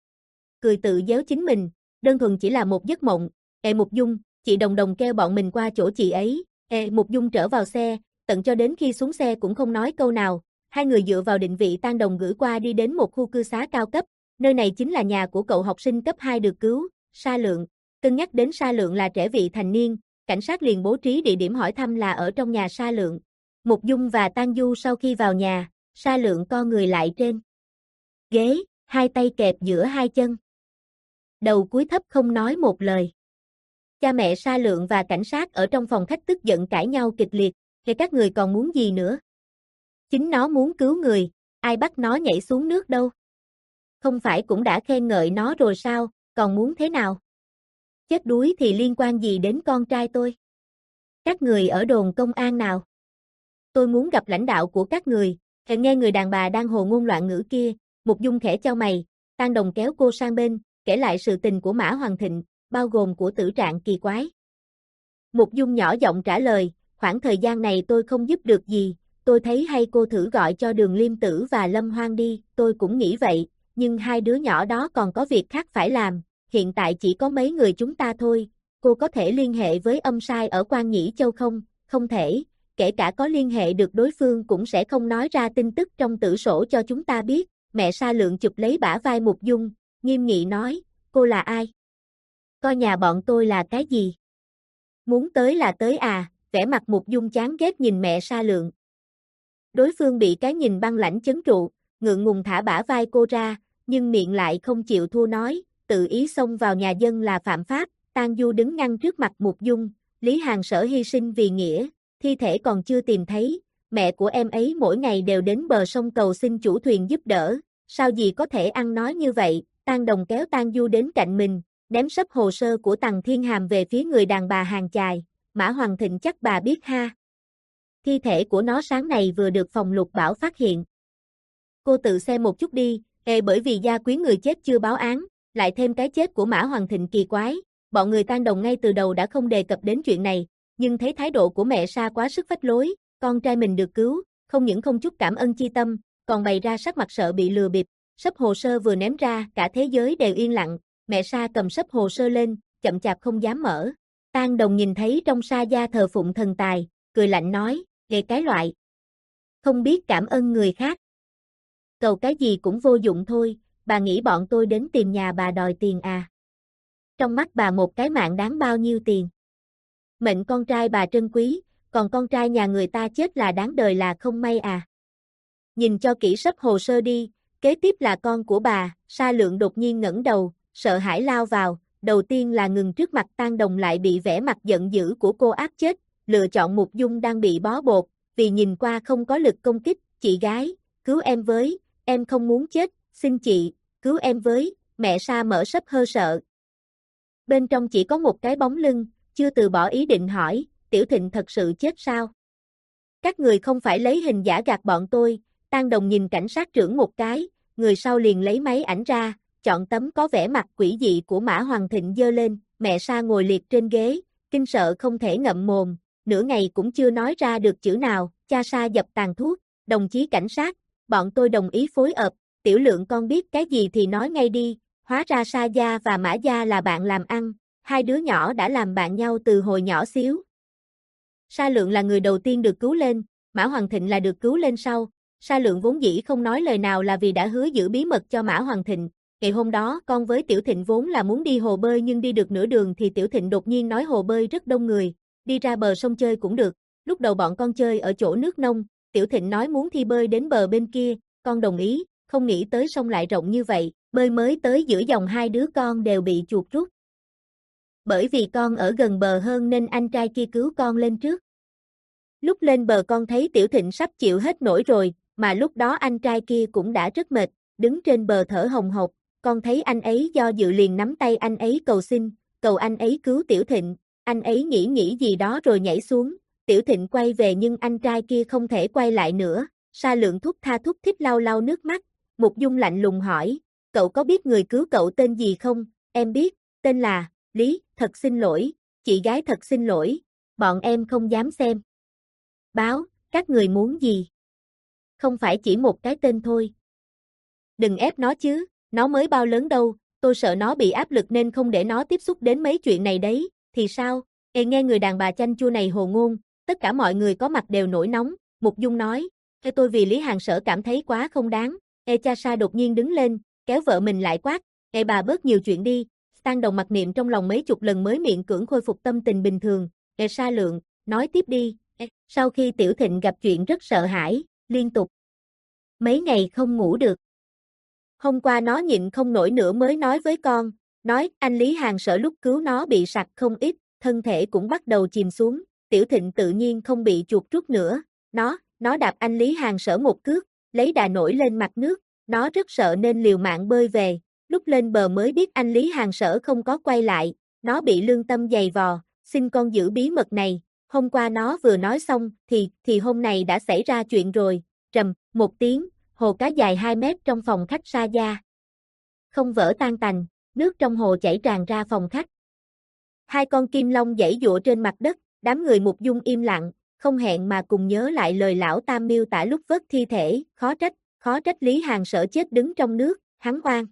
Cười tự giễu chính mình, đơn thuần chỉ là một giấc mộng, Ê Mục Dung, chị Đồng Đồng kêu bọn mình qua chỗ chị ấy, Ê Mục Dung trở vào xe, tận cho đến khi xuống xe cũng không nói câu nào, hai người dựa vào định vị Tang Đồng gửi qua đi đến một khu cư xá cao cấp, nơi này chính là nhà của cậu học sinh cấp hai được cứu, Sa Lượng, cân nhắc đến Sa Lượng là trẻ vị thành niên, cảnh sát liền bố trí địa điểm hỏi thăm là ở trong nhà Sa Lượng. Mục Dung và Tang Du sau khi vào nhà, Sa Lượng co người lại trên ghế, hai tay kẹp giữa hai chân. Đầu cúi thấp không nói một lời. Cha mẹ Sa Lượng và cảnh sát ở trong phòng khách tức giận cãi nhau kịch liệt, thì các người còn muốn gì nữa? Chính nó muốn cứu người, ai bắt nó nhảy xuống nước đâu? Không phải cũng đã khen ngợi nó rồi sao, còn muốn thế nào? Chết đuối thì liên quan gì đến con trai tôi? Các người ở đồn công an nào? Tôi muốn gặp lãnh đạo của các người, hề nghe người đàn bà đang hồ ngôn loạn ngữ kia, Mục Dung khẽ chau mày, Tang Đồng kéo cô sang bên, kể lại sự tình của Mã Hoàng Thịnh, bao gồm của tử trạng kỳ quái. Mục Dung nhỏ giọng trả lời, khoảng thời gian này tôi không giúp được gì, tôi thấy hay cô thử gọi cho Đường Liêm Tử và Lâm Hoan đi, tôi cũng nghĩ vậy, nhưng hai đứa nhỏ đó còn có việc khác phải làm, hiện tại chỉ có mấy người chúng ta thôi, cô có thể liên hệ với âm sai ở Quan Nhĩ Châu không? Không thể, kể cả có liên hệ được đối phương cũng sẽ không nói ra tin tức trong tử sổ cho chúng ta biết, mẹ Sa Lượng chụp lấy bả vai Mục Dung, nghiêm nghị nói, cô là ai? Coi nhà bọn tôi là cái gì? Muốn tới là tới à, vẻ mặt Mục Dung chán ghét nhìn mẹ Sa Lượng. Đối phương bị cái nhìn băng lãnh chấn trụ, ngượng ngùng thả bả vai cô ra, nhưng miệng lại không chịu thua nói, tự ý xông vào nhà dân là phạm pháp, Tang Du đứng ngăn trước mặt Mục Dung, Lý Hàng Sở hy sinh vì nghĩa, thi thể còn chưa tìm thấy, mẹ của em ấy mỗi ngày đều đến bờ sông cầu xin chủ thuyền giúp đỡ, sao gì có thể ăn nói như vậy, Tang Đồng kéo Tang Du đến cạnh mình, ném sấp hồ sơ của Tằng Thiên Hàm về phía người đàn bà hàng chài, Mã Hoàng Thịnh chắc bà biết ha. Thi thể của nó sáng này vừa được phòng Lục Bảo phát hiện. Cô tự xem một chút đi, ê bởi vì gia quyến người chết chưa báo án, lại thêm cái chết của Mã Hoàng Thịnh kỳ quái, bọn người Tang Đồng ngay từ đầu đã không đề cập đến chuyện này, nhưng thấy thái độ của mẹ Sa quá sức phách lối, con trai mình được cứu, không những không chút cảm ơn chi tâm, còn bày ra sắc mặt sợ bị lừa bịp, sấp hồ sơ vừa ném ra, cả thế giới đều yên lặng, mẹ Sa cầm sấp hồ sơ lên, chậm chạp không dám mở. Tang Đồng nhìn thấy trong Sa gia thờ phụng thần tài, cười lạnh nói, ghê cái loại. Không biết cảm ơn người khác. Cầu cái gì cũng vô dụng thôi, bà nghĩ bọn tôi đến tìm nhà bà đòi tiền à. Trong mắt bà một cái mạng đáng bao nhiêu tiền. Mệnh con trai bà trân quý, còn con trai nhà người ta chết là đáng đời là không may à. Nhìn cho kỹ sấp hồ sơ đi, kế tiếp là con của bà, Sa Lượng đột nhiên ngẩng đầu, sợ hãi lao vào, đầu tiên là ngừng trước mặt Tang Đồng lại bị vẻ mặt giận dữ của cô áp chết, lựa chọn Mục Dung đang bị bó bột, vì nhìn qua không có lực công kích, chị gái, cứu em với, em không muốn chết, xin chị, cứu em với, mẹ Sa mở sấp hơ sợ. Bên trong chỉ có một cái bóng lưng, chưa từ bỏ ý định hỏi, Tiểu Thịnh thật sự chết sao? Các người không phải lấy hình giả gạt bọn tôi, Tang Đồng nhìn cảnh sát trưởng một cái, người sau liền lấy máy ảnh ra, chọn tấm có vẻ mặt quỷ dị của Mã Hoàng Thịnh giơ lên, mẹ Sa ngồi liệt trên ghế, kinh sợ không thể ngậm mồm, nửa ngày cũng chưa nói ra được chữ nào, cha Sa dập tàn thuốc, đồng chí cảnh sát, bọn tôi đồng ý phối hợp, Tiểu Lượng con biết cái gì thì nói ngay đi, hóa ra Sa gia và Mã gia là bạn làm ăn, hai đứa nhỏ đã làm bạn nhau từ hồi nhỏ xíu. Sa Lượng là người đầu tiên được cứu lên, Mã Hoàng Thịnh là được cứu lên sau, Sa Lượng vốn dĩ không nói lời nào là vì đã hứa giữ bí mật cho Mã Hoàng Thịnh. Ngày hôm đó con với Tiểu Thịnh vốn là muốn đi hồ bơi nhưng đi được nửa đường thì Tiểu Thịnh đột nhiên nói hồ bơi rất đông người, đi ra bờ sông chơi cũng được, lúc đầu bọn con chơi ở chỗ nước nông, Tiểu Thịnh nói muốn thi bơi đến bờ bên kia, con đồng ý, không nghĩ tới sông lại rộng như vậy, bơi mới tới giữa dòng hai đứa con đều bị chuột rút. Bởi vì con ở gần bờ hơn nên anh trai kia cứu con lên trước. Lúc lên bờ con thấy Tiểu Thịnh sắp chịu hết nổi rồi, mà lúc đó anh trai kia cũng đã rất mệt, đứng trên bờ thở hồng hộc, con thấy anh ấy do dự liền nắm tay anh ấy cầu xin, cầu anh ấy cứu Tiểu Thịnh, Anh ấy nghĩ nghĩ gì đó rồi nhảy xuống, Tiểu Thịnh quay về nhưng anh trai kia không thể quay lại nữa, Sa Lượng thúc tha thúc thích lau lau nước mắt, Mục Dung lạnh lùng hỏi, cậu có biết người cứu cậu tên gì không? Em biết, tên là, Lý, thật xin lỗi, chị gái thật xin lỗi, bọn em không dám xem. Báo, các người muốn gì? Không phải chỉ một cái tên thôi. Đừng ép nó chứ, nó mới bao lớn đâu, tôi sợ nó bị áp lực nên không để nó tiếp xúc đến mấy chuyện này đấy, thì sao? Ê nghe người đàn bà chanh chua này hồ ngôn, tất cả mọi người có mặt đều nổi nóng, Mục Dung nói, Ê tôi vì Lý Hàng Sở cảm thấy quá không đáng, Ê cha Sa đột nhiên đứng lên, kéo vợ mình lại quát, Ê bà bớt nhiều chuyện đi, Tang Đồng mặc niệm trong lòng mấy chục lần mới miệng cưỡng khôi phục tâm tình bình thường, Ê Sa Lượng, nói tiếp đi, Ê. Sau khi Tiểu Thịnh gặp chuyện rất sợ hãi, liên tục mấy ngày không ngủ được. Hôm qua nó nhịn không nổi nữa mới nói với con, nói anh Lý Hàng Sở lúc cứu nó bị sặc không ít, thân thể cũng bắt đầu chìm xuống, Tiểu Thịnh tự nhiên không bị chuột rút nữa, nó, nó đạp anh Lý Hàng Sở một cước, lấy đà nổi lên mặt nước, nó rất sợ nên liều mạng bơi về, lúc lên bờ mới biết anh Lý Hàng Sở không có quay lại, nó bị lương tâm giày vò, xin con giữ bí mật này, hôm qua nó vừa nói xong thì, thì hôm nay đã xảy ra chuyện rồi, rầm, một tiếng, hồ cá dài hai mét trong phòng khách Sa gia không vỡ tan tành, nước trong hồ chảy tràn ra phòng khách. Hai con kim long giãy giụa trên mặt đất, đám người Mục Dung im lặng, không hẹn mà cùng nhớ lại lời lão Tam miêu tả lúc vớt thi thể, khó trách, khó trách Lý Hàng Sở chết đứng trong nước, hắn oan.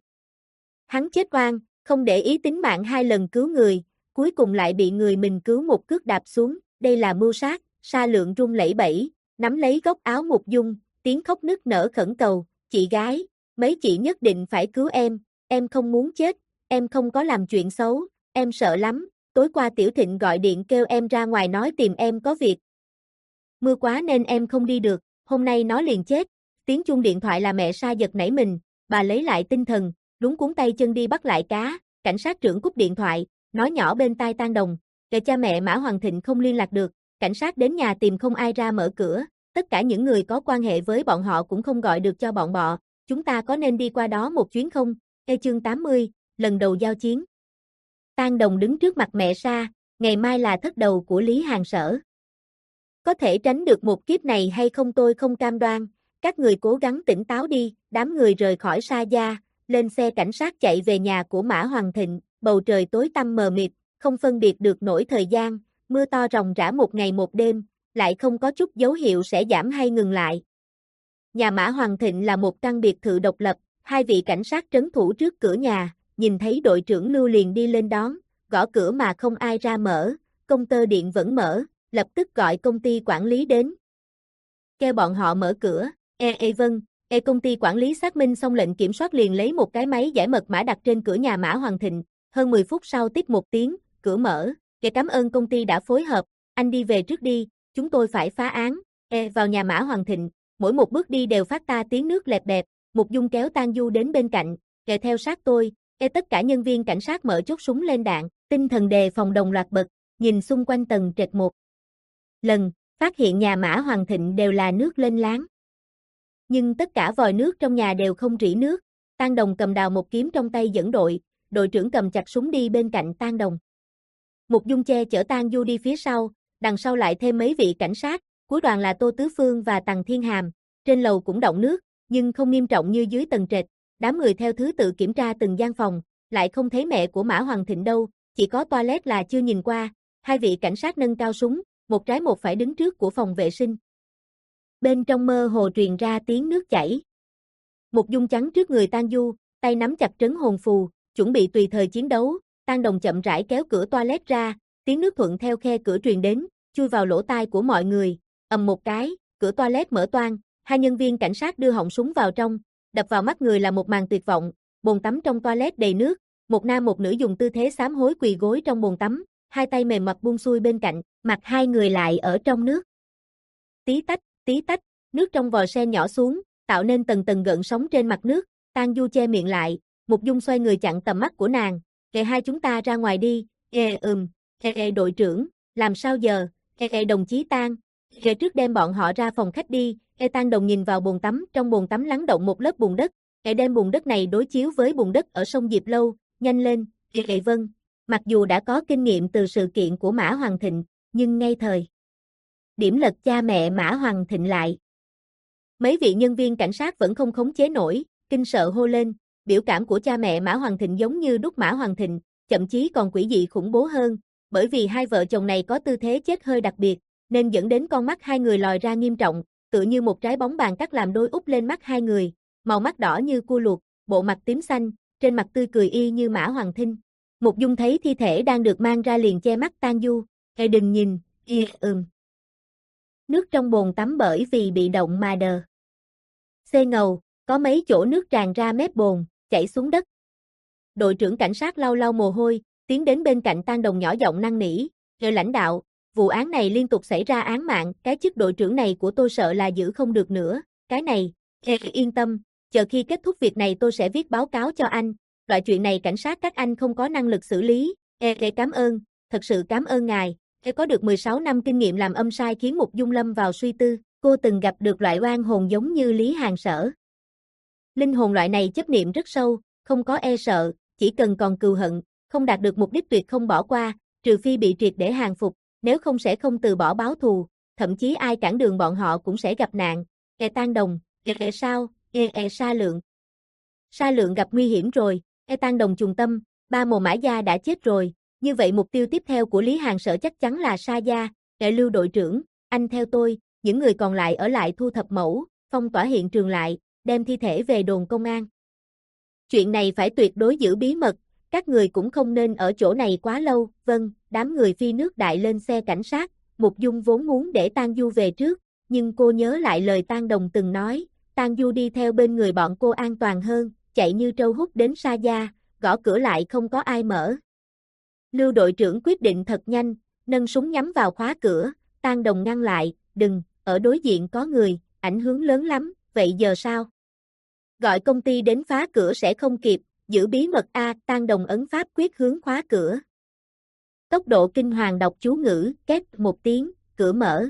Hắn chết oan, không để ý tính mạng hai lần cứu người, cuối cùng lại bị người mình cứu một cước đạp xuống, đây là mưu sát, Sa Lượng run lẩy bẩy, nắm lấy góc áo Mục Dung, tiếng khóc nức nở khẩn cầu, chị gái, mấy chị nhất định phải cứu em, em không muốn chết, em không có làm chuyện xấu, em sợ lắm, tối qua Tiểu Thịnh gọi điện kêu em ra ngoài nói tìm em có việc. Mưa quá nên em không đi được, hôm nay nó liền chết, tiếng chuông điện thoại là mẹ Sa giật nảy mình, bà lấy lại tinh thần, luống cuống tay chân đi bắt lại cá, cảnh sát trưởng cúp điện thoại, nói nhỏ bên tai Tang Đồng, để cha mẹ Mã Hoàng Thịnh không liên lạc được, cảnh sát đến nhà tìm không ai ra mở cửa. Tất cả những người có quan hệ với bọn họ cũng không gọi được cho bọn bọ, chúng ta có nên đi qua đó một chuyến không? Ê chương tám mươi, lần đầu giao chiến. Tang Đồng đứng trước mặt mẹ Sa, ngày mai là thất đầu của Lý Hàng Sở. Có thể tránh được một kiếp này hay không tôi không cam đoan, các người cố gắng tỉnh táo đi, đám người rời khỏi Sa gia, lên xe cảnh sát chạy về nhà của Mã Hoàng Thịnh, bầu trời tối tăm mờ mịt, không phân biệt được nổi thời gian, mưa to ròng rã một ngày một đêm, lại không có chút dấu hiệu sẽ giảm hay ngừng lại. Nhà Mã Hoàng Thịnh là một căn biệt thự độc lập, hai vị cảnh sát trấn thủ trước cửa nhà, nhìn thấy đội trưởng Lưu liền đi lên đón, gõ cửa mà không ai ra mở, công tơ điện vẫn mở, lập tức gọi công ty quản lý đến. Kêu bọn họ mở cửa, e e vâng, e công ty quản lý xác minh xong lệnh kiểm soát liền lấy một cái máy giải mật mã đặt trên cửa nhà Mã Hoàng Thịnh, hơn mười phút sau tiếp một tiếng, cửa mở, kẻ cảm ơn công ty đã phối hợp, anh đi về trước đi. Chúng tôi phải phá án, e vào nhà Mã Hoàng Thịnh, mỗi một bước đi đều phát ta tiếng nước lẹp bẹp, Mục Dung kéo Tang Du đến bên cạnh, kề theo sát tôi, e tất cả nhân viên cảnh sát mở chốt súng lên đạn, tinh thần đề phòng đồng loạt bật, nhìn xung quanh tầng trệt một lần, phát hiện nhà Mã Hoàng Thịnh đều là nước lênh láng. Nhưng tất cả vòi nước trong nhà đều không rỉ nước, Tang Đồng cầm đào một kiếm trong tay dẫn đội, đội trưởng cầm chặt súng đi bên cạnh Tang Đồng. Mục Dung che chở Tang Du đi phía sau, đằng sau lại thêm mấy vị cảnh sát, cuối đoàn là Tô Tứ Phương và Tằng Thiên Hàm, trên lầu cũng đọng nước, nhưng không nghiêm trọng như dưới tầng trệt, đám người theo thứ tự kiểm tra từng gian phòng, lại không thấy mẹ của Mã Hoàng Thịnh đâu, chỉ có toilet là chưa nhìn qua, hai vị cảnh sát nâng cao súng, một trái một phải đứng trước của phòng vệ sinh. Bên trong mơ hồ truyền ra tiếng nước chảy. Mục Dung chắn trước người Tang Du, tay nắm chặt trấn hồn phù, chuẩn bị tùy thời chiến đấu, Tang Đồng chậm rãi kéo cửa toilet ra, tiếng nước thuận theo khe cửa truyền đến, chui vào lỗ tai của mọi người, ầm một cái, cửa toilet mở toang, hai nhân viên cảnh sát đưa họng súng vào trong, đập vào mắt người là một màn tuyệt vọng, bồn tắm trong toilet đầy nước, một nam một nữ dùng tư thế sám hối quỳ gối trong bồn tắm, hai tay mềm mật buông xuôi bên cạnh, mặt hai người lại ở trong nước. Tí tách, tí tách, nước trong vòi sen nhỏ xuống, tạo nên tầng tầng gợn sóng trên mặt nước, Tang Du che miệng lại, Mục Dung xoay người chặn tầm mắt của nàng, kệ hai chúng ta ra ngoài đi, ê ừm, ê ê đội trưởng, làm sao giờ, ê ê đồng chí Tang, ê trước đem bọn họ ra phòng khách đi, ê Tang Đồng nhìn vào bồn tắm, trong bồn tắm lắng động một lớp bùn đất, ê đem bùn đất này đối chiếu với bùn đất ở sông Diệp Lâu, nhanh lên, ê ê vâng, Mặc dù đã có kinh nghiệm từ sự kiện của Mã Hoàng Thịnh, nhưng ngay thời điểm lật cha mẹ Mã Hoàng Thịnh lại. Mấy vị nhân viên cảnh sát vẫn không khống chế nổi, kinh sợ hô lên, biểu cảm của cha mẹ Mã Hoàng Thịnh giống như đúc Mã Hoàng Thịnh, thậm chí còn quỷ dị khủng bố hơn, bởi vì hai vợ chồng này có tư thế chết hơi đặc biệt, nên dẫn đến con mắt hai người lòi ra nghiêm trọng, tựa như một trái bóng bàn cắt làm đôi úp lên mắt hai người, màu mắt đỏ như cua luộc, bộ mặt tím xanh, trên mặt tươi cười y như Mã Hoàng Thinh. Mục Dung thấy thi thể đang được mang ra liền che mắt Tang Du, "Ê đừng nhìn, y ừm." Nước trong bồn tắm bởi vì bị động mà đờ. Xê ngầu, có mấy chỗ nước tràn ra mép bồn, chảy xuống đất. Đội trưởng cảnh sát lau lau mồ hôi, tiến đến bên cạnh Tang Đồng nhỏ giọng năn nỉ, "Nhờ lãnh đạo, vụ án này liên tục xảy ra án mạng, cái chức đội trưởng này của tôi sợ là giữ không được nữa, cái này, ê, yên tâm, chờ khi kết thúc việc này tôi sẽ viết báo cáo cho anh, loại chuyện này cảnh sát các anh không có năng lực xử lý, ê, ê cảm ơn, thật sự cảm ơn ngài." Ê có được mười sáu năm kinh nghiệm làm âm sai khiến Mục Dung lâm vào suy tư, cô từng gặp được loại oan hồn giống như Lý Hàng Sở. Linh hồn loại này chấp niệm rất sâu, không có e sợ, chỉ cần còn cừu hận, không đạt được mục đích tuyệt không bỏ qua, trừ phi bị triệt để hàng phục, nếu không sẽ không từ bỏ báo thù, thậm chí ai cản đường bọn họ cũng sẽ gặp nạn. E Tang Đồng, e, e sao, e, e Sa Lượng. Sa Lượng gặp nguy hiểm rồi, e Tang Đồng trùng tâm, ba Mồ Mã Gia đã chết rồi, như vậy mục tiêu tiếp theo của Lý Hàng Sở chắc chắn là Sa Gia. E Lưu đội trưởng, anh theo tôi, những người còn lại ở lại thu thập mẫu, phong tỏa hiện trường lại, đem thi thể về đồn công an. Chuyện này phải tuyệt đối giữ bí mật, các người cũng không nên ở chỗ này quá lâu. Vâng, đám người phi nước đại lên xe cảnh sát, Mục Dung vốn muốn để Tang Du về trước, nhưng cô nhớ lại lời Tang Đồng từng nói, Tang Du đi theo bên người bọn cô an toàn hơn, chạy như trâu hút đến Sa Gia, gõ cửa lại không có ai mở. Lưu đội trưởng quyết định thật nhanh, nâng súng nhắm vào khóa cửa, Tang Đồng ngăn lại, đừng, ở đối diện có người, ảnh hưởng lớn lắm, vậy giờ sao? Gọi công ty đến phá cửa sẽ không kịp, giữ bí mật a. Tang Đồng ấn pháp quyết hướng khóa cửa. Tốc độ kinh hoàng đọc chú ngữ, két một tiếng, cửa mở.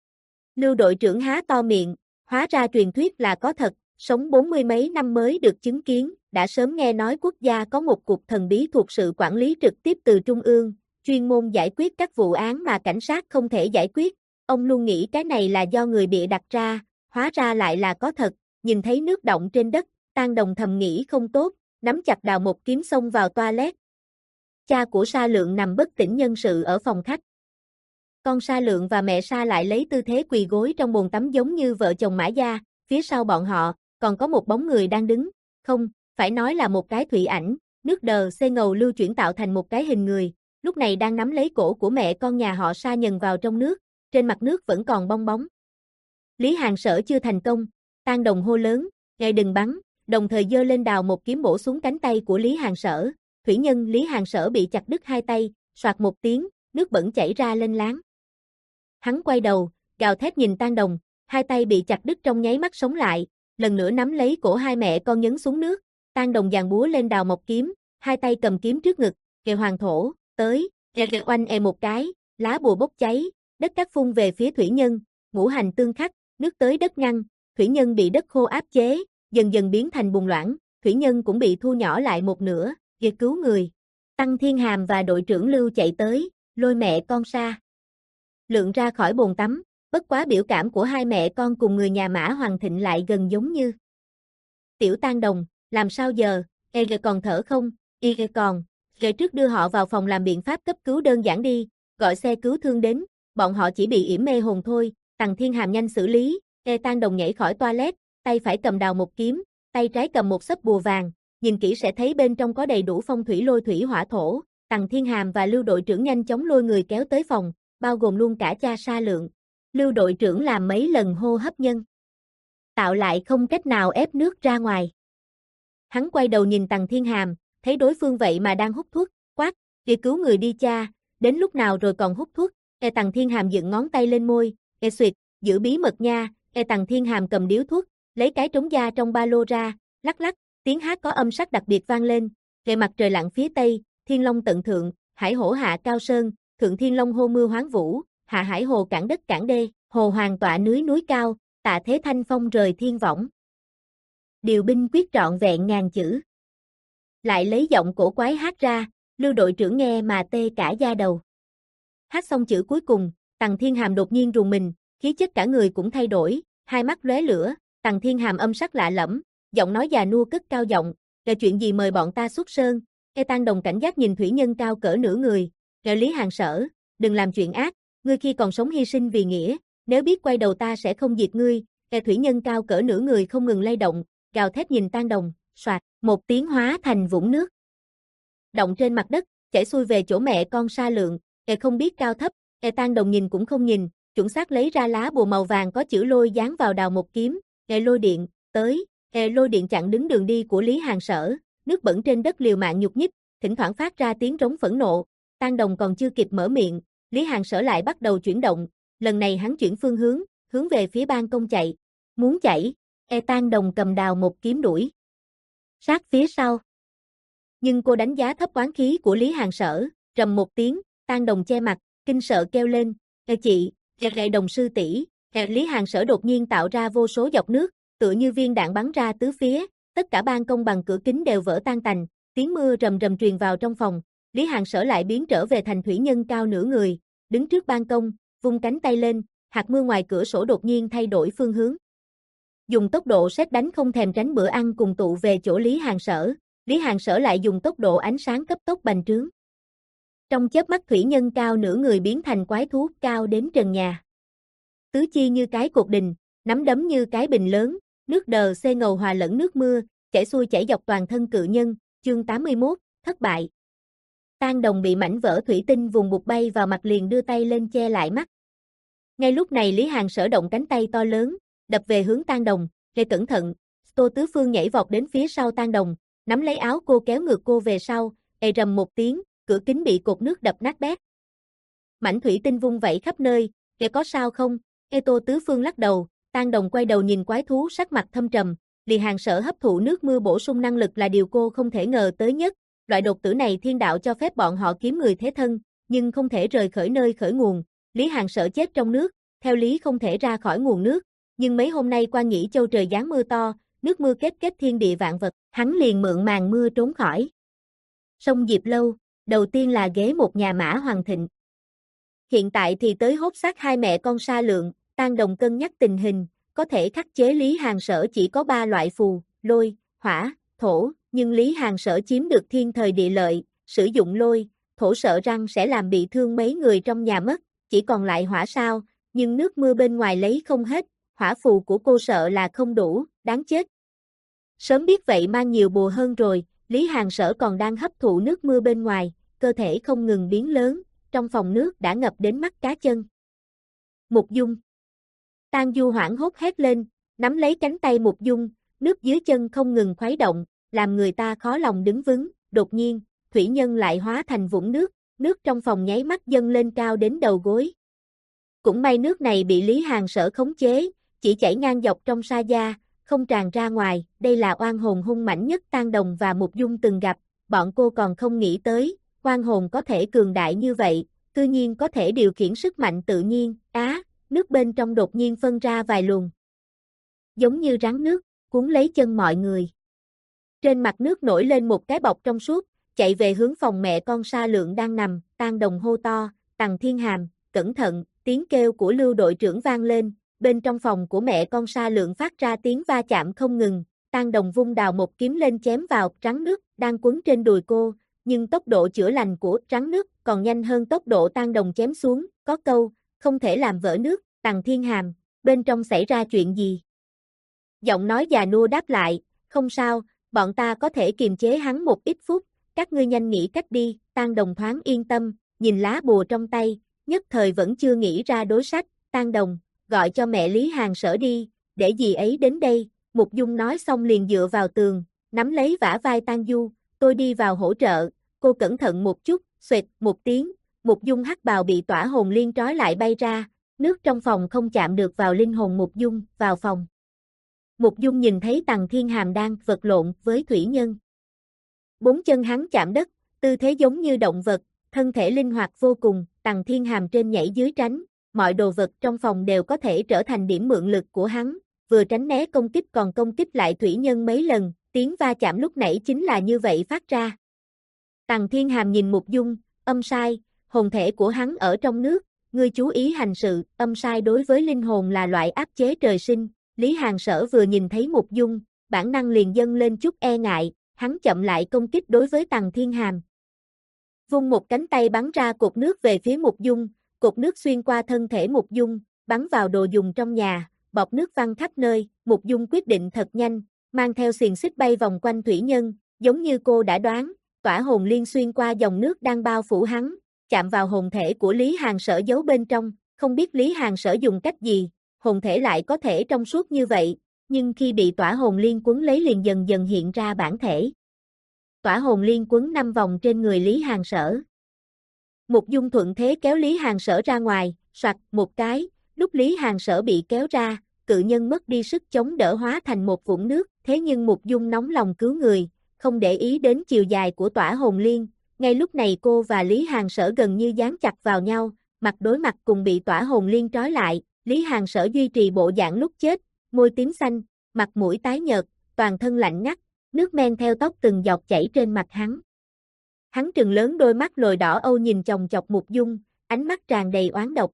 Lưu đội trưởng há to miệng, hóa ra truyền thuyết là có thật, sống bốn mươi mấy năm mới được chứng kiến, đã sớm nghe nói quốc gia có một cục thần bí thuộc sự quản lý trực tiếp từ trung ương, chuyên môn giải quyết các vụ án mà cảnh sát không thể giải quyết. Ông luôn nghĩ cái này là do người bịa đặt ra, hóa ra lại là có thật, nhìn thấy nước động trên đất, Tang Đồng thầm nghĩ không tốt, nắm chặt đào một kiếm xông vào toilet. Cha của Sa Lượng nằm bất tỉnh nhân sự ở phòng khách. Con Sa Lượng và mẹ Sa lại lấy tư thế quỳ gối trong bồn tắm giống như vợ chồng Mã Gia, phía sau bọn họ, còn có một bóng người đang đứng, không, phải nói là một cái thủy ảnh, nước đờ xê ngầu lưu chuyển tạo thành một cái hình người, lúc này đang nắm lấy cổ của mẹ con nhà họ Sa nhần vào trong nước, trên mặt nước vẫn còn bong bóng. Lý Hàng Sở chưa thành công, Tang Đồng hô lớn, ngài đừng bắn, đồng thời giơ lên đào một kiếm bổ xuống cánh tay của Lý Hàng Sở, thủy nhân Lý Hàng Sở bị chặt đứt hai tay, soạt một tiếng, nước bẩn chảy ra lên láng. Hắn quay đầu, gào thét nhìn Tang Đồng, hai tay bị chặt đứt trong nháy mắt sống lại, lần nữa nắm lấy cổ hai mẹ con nhấn xuống nước, Tang Đồng giằng búa lên đào một kiếm, hai tay cầm kiếm trước ngực, kề hoàng thổ, tới, oanh e một cái, lá bùa bốc cháy, đất cát phun về phía thủy nhân, ngũ hành tương khắc, nước tới đất ngăn, thủy nhân bị đất khô áp chế, dần dần biến thành bùn loãng, thủy nhân cũng bị thu nhỏ lại một nửa, kìa cứu người. Tăng Thiên Hàm và đội trưởng Lưu chạy tới, lôi mẹ con Sa Lượng ra khỏi bồn tắm, bất quá biểu cảm của hai mẹ con cùng người nhà Mã Hoàng Thịnh lại gần giống như. Tiểu Tang Đồng, làm sao giờ, e còn thở không, y còn, rồi trước đưa họ vào phòng làm biện pháp cấp cứu đơn giản đi, gọi xe cứu thương đến, bọn họ chỉ bị yểm mê hồn thôi. Tằng Thiên Hàm nhanh xử lý, e Tang Đồng nhảy khỏi toilet, tay phải cầm đào một kiếm, tay trái cầm một xấp bùa vàng, nhìn kỹ sẽ thấy bên trong có đầy đủ phong thủy lôi thủy hỏa thổ. Tằng Thiên Hàm và Lưu đội trưởng nhanh chóng lôi người kéo tới phòng, bao gồm luôn cả cha Sa Lượng. Lưu đội trưởng làm mấy lần hô hấp nhân tạo lại không cách nào ép nước ra ngoài. Hắn quay đầu nhìn Tằng Thiên Hàm, thấy đối phương vậy mà đang hút thuốc, quát, "Đi cứu người đi cha, đến lúc nào rồi còn hút thuốc?" E Tằng Thiên Hàm dựng ngón tay lên môi, "E xuyệt, giữ bí mật nha." E Tằng Thiên Hàm cầm điếu thuốc, lấy cái trống da trong ba lô ra, lắc lắc, tiếng hát có âm sắc đặc biệt vang lên. Về mặt trời lặn phía tây, thiên long tận thượng, hải hổ hạ cao sơn, thượng thiên long hô mưa hoáng vũ, hạ hải hồ cản đất cản đê, hồ hoàng tọa núi núi cao, tạ thế thanh phong rời thiên võng. Điều binh quyết trọn vẹn ngàn chữ. Lại lấy giọng cổ quái hát ra, Lưu đội trưởng nghe mà tê cả da đầu. Hát xong chữ cuối cùng, Tằng Thiên Hàm đột nhiên rùng mình, khí chất cả người cũng thay đổi, hai mắt lóe lửa, Tằng Thiên Hàm âm sắc lạ lẫm, giọng nói già nua cất cao giọng, "Là chuyện gì mời bọn ta xuất sơn?" E Tang Đồng cảnh giác nhìn thủy nhân cao cỡ nửa người, "Là Lý Hàng Sở, đừng làm chuyện ác, ngươi khi còn sống hy sinh vì nghĩa, nếu biết quay đầu ta sẽ không diệt ngươi." E thủy nhân cao cỡ nửa người không ngừng lay động, gào thét nhìn Tang Đồng, soạt, một tiếng hóa thành vũng nước. Động trên mặt đất, chảy xuôi về chỗ mẹ con Sa Lượng, E không biết cao thấp, E Tang Đồng nhìn cũng không nhìn, chuẩn xác lấy ra lá bùa màu vàng có chữ lôi dán vào đào một kiếm, E lôi điện, tới, E lôi điện chặn đứng đường đi của Lý Hàng Sở, nước bẩn trên đất liều mạng nhục nhích, thỉnh thoảng phát ra tiếng rống phẫn nộ, Tang Đồng còn chưa kịp mở miệng, Lý Hàng Sở lại bắt đầu chuyển động, lần này hắn chuyển phương hướng, hướng về phía ban công chạy, muốn chạy, E Tang Đồng cầm đào một kiếm đuổi. Sát phía sau. Nhưng cô đánh giá thấp oán khí của Lý Hàng Sở, rầm một tiếng, Tang Đồng che mặt, kinh sợ kêu lên, "Ê chị, Ê Đồng sư tỷ." Lý Hàng Sở đột nhiên tạo ra vô số dọc nước, tựa như viên đạn bắn ra tứ phía, tất cả ban công bằng cửa kính đều vỡ tan tành, tiếng mưa rầm rầm truyền vào trong phòng, Lý Hàng Sở lại biến trở về thành thủy nhân cao nửa người, đứng trước ban công, vung cánh tay lên, hạt mưa ngoài cửa sổ đột nhiên thay đổi phương hướng. Dùng tốc độ sét đánh không thèm tránh bữa ăn cùng tụ về chỗ Lý Hàng Sở, Lý Hàng Sở lại dùng tốc độ ánh sáng cấp tốc bành trướng. Trong chớp mắt thủy nhân cao nửa người biến thành quái thú cao đến trần nhà. Tứ chi như cái cột đình, nắm đấm như cái bình lớn, nước đờ xê ngầu hòa lẫn nước mưa, chảy xuôi chảy dọc toàn thân cự nhân, chương tám mươi mốt, thất bại. Tang Đồng bị mảnh vỡ thủy tinh vùng bụt bay vào mặt liền đưa tay lên che lại mắt. Ngay lúc này Lý Hàng Sở động cánh tay to lớn, đập về hướng Tang Đồng, "Lê cẩn thận." Tô Tứ Phương nhảy vọt đến phía sau Tang Đồng, nắm lấy áo cô kéo ngược cô về sau, ề rầm một tiếng, cửa kính bị cột nước đập nát bét. Mảnh thủy tinh vung vẩy khắp nơi, "Kẻ có sao không?" Ê Tô Tứ Phương lắc đầu, Tang Đồng quay đầu nhìn quái thú sắc mặt thâm trầm, Lý Hàng Sở hấp thụ nước mưa bổ sung năng lực là điều cô không thể ngờ tới nhất, loại đột tử này thiên đạo cho phép bọn họ kiếm người thế thân, nhưng không thể rời khỏi nơi khởi nguồn, Lý Hàng Sở chết trong nước, theo lý không thể ra khỏi nguồn nước, nhưng mấy hôm nay qua Nhĩ Châu trời giáng mưa to, nước mưa kết kết thiên địa vạn vật, hắn liền mượn màn mưa trốn khỏi. Sông Diệp Lâu, đầu tiên là ghế một nhà Mã Hoàng Thịnh. Hiện tại thì tới hốt xác hai mẹ con Sa Lượng, Tang Đồng cân nhắc tình hình, có thể khắc chế Lý Hàng Sở chỉ có ba loại phù, lôi, hỏa, thổ, nhưng Lý Hàng Sở chiếm được thiên thời địa lợi, sử dụng lôi, thổ sợ rằng sẽ làm bị thương mấy người trong nhà mất, chỉ còn lại hỏa sao, nhưng nước mưa bên ngoài lấy không hết, hỏa phù của cô sợ là không đủ, đáng chết. Sớm biết vậy mang nhiều bùa hơn rồi, Lý Hàng Sở còn đang hấp thụ nước mưa bên ngoài, cơ thể không ngừng biến lớn, trong phòng nước đã ngập đến mắt cá chân. Mục Dung. Tang Du hoảng hốt hét lên, nắm lấy cánh tay Mục Dung, nước dưới chân không ngừng khuấy động, làm người ta khó lòng đứng vững, đột nhiên, thủy nhân lại hóa thành vũng nước, nước trong phòng nháy mắt dâng lên cao đến đầu gối. Cũng may nước này bị Lý Hàng Sở khống chế, chỉ chảy ngang dọc trong sa gia, không tràn ra ngoài, đây là oan hồn hung mãnh nhất Tang Đồng và Mục Dung từng gặp, bọn cô còn không nghĩ tới, oan hồn có thể cường đại như vậy, cư nhiên có thể điều khiển sức mạnh tự nhiên, á, nước bên trong đột nhiên phân ra vài luồng. Giống như rắn nước, cuốn lấy chân mọi người. Trên mặt nước nổi lên một cái bọc trong suốt, chạy về hướng phòng mẹ con Sa Lượng đang nằm, Tang Đồng hô to, Tằng Thiên Hàm, cẩn thận, tiếng kêu của Lưu đội trưởng vang lên, bên trong phòng của mẹ con Sa Lượng phát ra tiếng va chạm không ngừng, Tang Đồng vung đào một kiếm lên chém vào rắn nước đang quấn trên đùi cô, nhưng tốc độ chữa lành của rắn nước còn nhanh hơn tốc độ Tang Đồng chém xuống, có câu, không thể làm vỡ nước, Tằng Thiên Hàm, bên trong xảy ra chuyện gì? Giọng nói già nua đáp lại, không sao, bọn ta có thể kiềm chế hắn một ít phút, các ngươi nhanh nghĩ cách đi, Tang Đồng thoáng yên tâm, nhìn lá bùa trong tay, nhất thời vẫn chưa nghĩ ra đối sách, Tang Đồng, gọi cho mẹ Lý Hàng Sở đi, để dì ấy đến đây, Mục Dung nói xong liền dựa vào tường, nắm lấy vả vai Tang Du, tôi đi vào hỗ trợ, cô cẩn thận một chút, xoẹt một tiếng, Mục Dung hắc bào bị tỏa hồn liên trói lại bay ra, nước trong phòng không chạm được vào linh hồn Mục Dung, vào phòng. Mục Dung nhìn thấy Tằng Thiên Hàm đang vật lộn với thủy nhân. Bốn chân hắn chạm đất, tư thế giống như động vật, thân thể linh hoạt vô cùng, Tằng Thiên Hàm trên nhảy dưới tránh, mọi đồ vật trong phòng đều có thể trở thành điểm mượn lực của hắn, vừa tránh né công kích còn công kích lại thủy nhân mấy lần, tiếng va chạm lúc nãy chính là như vậy phát ra. Tằng Thiên Hàm nhìn Mục Dung, âm sai, hồn thể của hắn ở trong nước, ngươi chú ý hành sự, âm sai đối với linh hồn là loại áp chế trời sinh. Lý Hàn Sở vừa nhìn thấy Mục Dung, bản năng liền dâng lên chút e ngại, hắn chậm lại công kích đối với Tằng Thiên Hàm. Vung một cánh tay bắn ra cột nước về phía Mục Dung, cột nước xuyên qua thân thể Mục Dung, bắn vào đồ dùng trong nhà, bọt nước văng khắp nơi. Mục Dung quyết định thật nhanh, mang theo xiềng xích bay vòng quanh thủy nhân, giống như cô đã đoán, tỏa hồn liên xuyên qua dòng nước đang bao phủ hắn, chạm vào hồn thể của Lý Hàn Sở giấu bên trong, không biết Lý Hàn Sở dùng cách gì, hồn thể lại có thể trong suốt như vậy, nhưng khi bị tỏa hồn liên quấn lấy liền dần dần hiện ra bản thể. Tỏa hồn liên quấn năm vòng trên người Lý Hàn Sở. Mục Dung thuận thế kéo Lý Hàn Sở ra ngoài, soạt một cái, lúc Lý Hàn Sở bị kéo ra, cự nhân mất đi sức chống đỡ hóa thành một vũng nước, thế nhưng Mục Dung nóng lòng cứu người, không để ý đến chiều dài của tỏa hồn liên, ngay lúc này cô và Lý Hàn Sở gần như dán chặt vào nhau, mặt đối mặt cùng bị tỏa hồn liên trói lại, Lý Hàn Sở duy trì bộ dạng lúc chết, môi tím xanh, mặt mũi tái nhợt, toàn thân lạnh ngắt, nước men theo tóc từng giọt chảy trên mặt hắn. Hắn trừng lớn đôi mắt lồi đỏ âu nhìn chòng chọc Mục Dung, ánh mắt tràn đầy oán độc.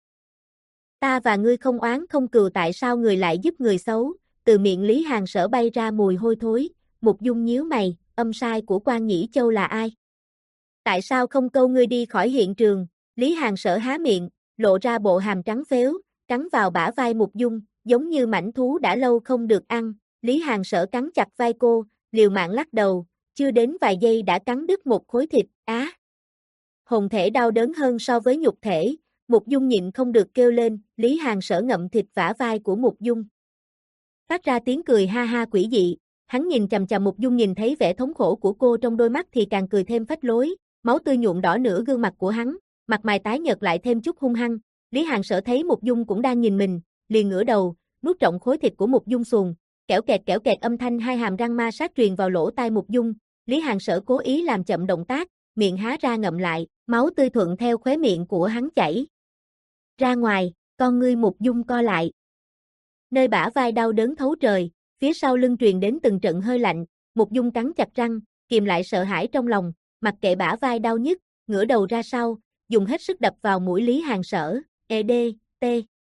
Ta và ngươi không oán không cừu, tại sao người lại giúp người xấu? Từ miệng Lý Hàn Sở bay ra mùi hôi thối, Mục Dung nhíu mày, âm sai của Quan Nhĩ Châu là ai? Tại sao không câu ngươi đi khỏi hiện trường? Lý Hàn Sở há miệng, lộ ra bộ hàm trắng phếu, cắn vào bả vai Mục Dung, giống như mãnh thú đã lâu không được ăn. Lý Hàn Sở cắn chặt vai cô, liều mạng lắc đầu, chưa đến vài giây đã cắn đứt một khối thịt, á. Hồn thể đau đớn hơn so với nhục thể, Mục Dung nhịn không được kêu lên, Lý Hàn Sở ngậm thịt vả vai của Mục Dung. Phát ra tiếng cười ha ha quỷ dị, hắn nhìn chằm chằm Mục Dung, nhìn thấy vẻ thống khổ của cô trong đôi mắt thì càng cười thêm phách lối, máu tươi nhuộm đỏ nửa gương mặt của hắn, mặt mày tái nhợt lại thêm chút hung hăng. Lý Hàn Sở thấy Mục Dung cũng đang nhìn mình, liền ngửa đầu, nuốt trọn khối thịt của Mục Dung xuồng, kẽo kẹt kẽo kẹt âm thanh hai hàm răng ma sát truyền vào lỗ tai Mục Dung. Lý Hàn Sở cố ý làm chậm động tác, miệng há ra ngậm lại, máu tươi thuận theo khóe miệng của hắn chảy ra ngoài, con ngươi Mục Dung co lại. Nơi bả vai đau đớn thấu trời, phía sau lưng truyền đến từng trận hơi lạnh, Mục Dung cắn chặt răng, kìm lại sợ hãi trong lòng, mặc kệ bả vai đau nhức, ngửa đầu ra sau, dùng hết sức đập vào mũi Lý Hàn Sở, ed, t.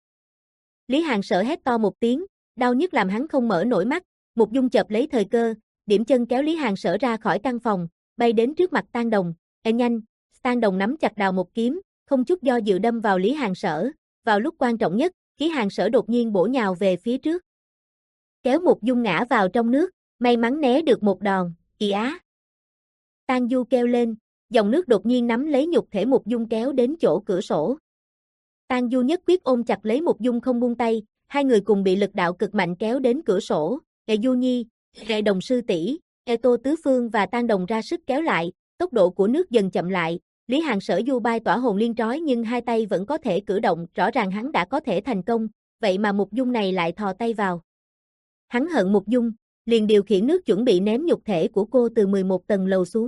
Lý Hàn Sở hét to một tiếng, đau nhức làm hắn không mở nổi mắt, Mục Dung chợp lấy thời cơ, điểm chân kéo Lý Hàn Sở ra khỏi căn phòng, bay đến trước mặt Tang Đồng, "Ê nhanh!" Tang Đồng nắm chặt đào một kiếm, không chút do dự đâm vào Lý Hàn Sở, vào lúc quan trọng nhất, Lý Hàn Sở đột nhiên bổ nhào về phía trước, kéo Mục Dung ngã vào trong nước, may mắn né được một đòn, "Ì á!" Tang Du kêu lên, dòng nước đột nhiên nắm lấy nhục thể Mục Dung kéo đến chỗ cửa sổ. Tang Du nhất quyết ôm chặt lấy Mục Dung không buông tay, hai người cùng bị lực đạo cực mạnh kéo đến cửa sổ, "Ê Du Nhi, Ê Đồng sư tỷ." Ê Tô Tứ Phương và Tang Đồng ra sức kéo lại, tốc độ của nước dần chậm lại, Lý Hàn Sở du bay tỏa hồn liên trói nhưng hai tay vẫn có thể cử động, rõ ràng hắn đã có thể thành công, vậy mà Mục Dung này lại thò tay vào. Hắn hận Mục Dung, liền điều khiển nước chuẩn bị ném nhục thể của cô từ mười một tầng lầu xuống.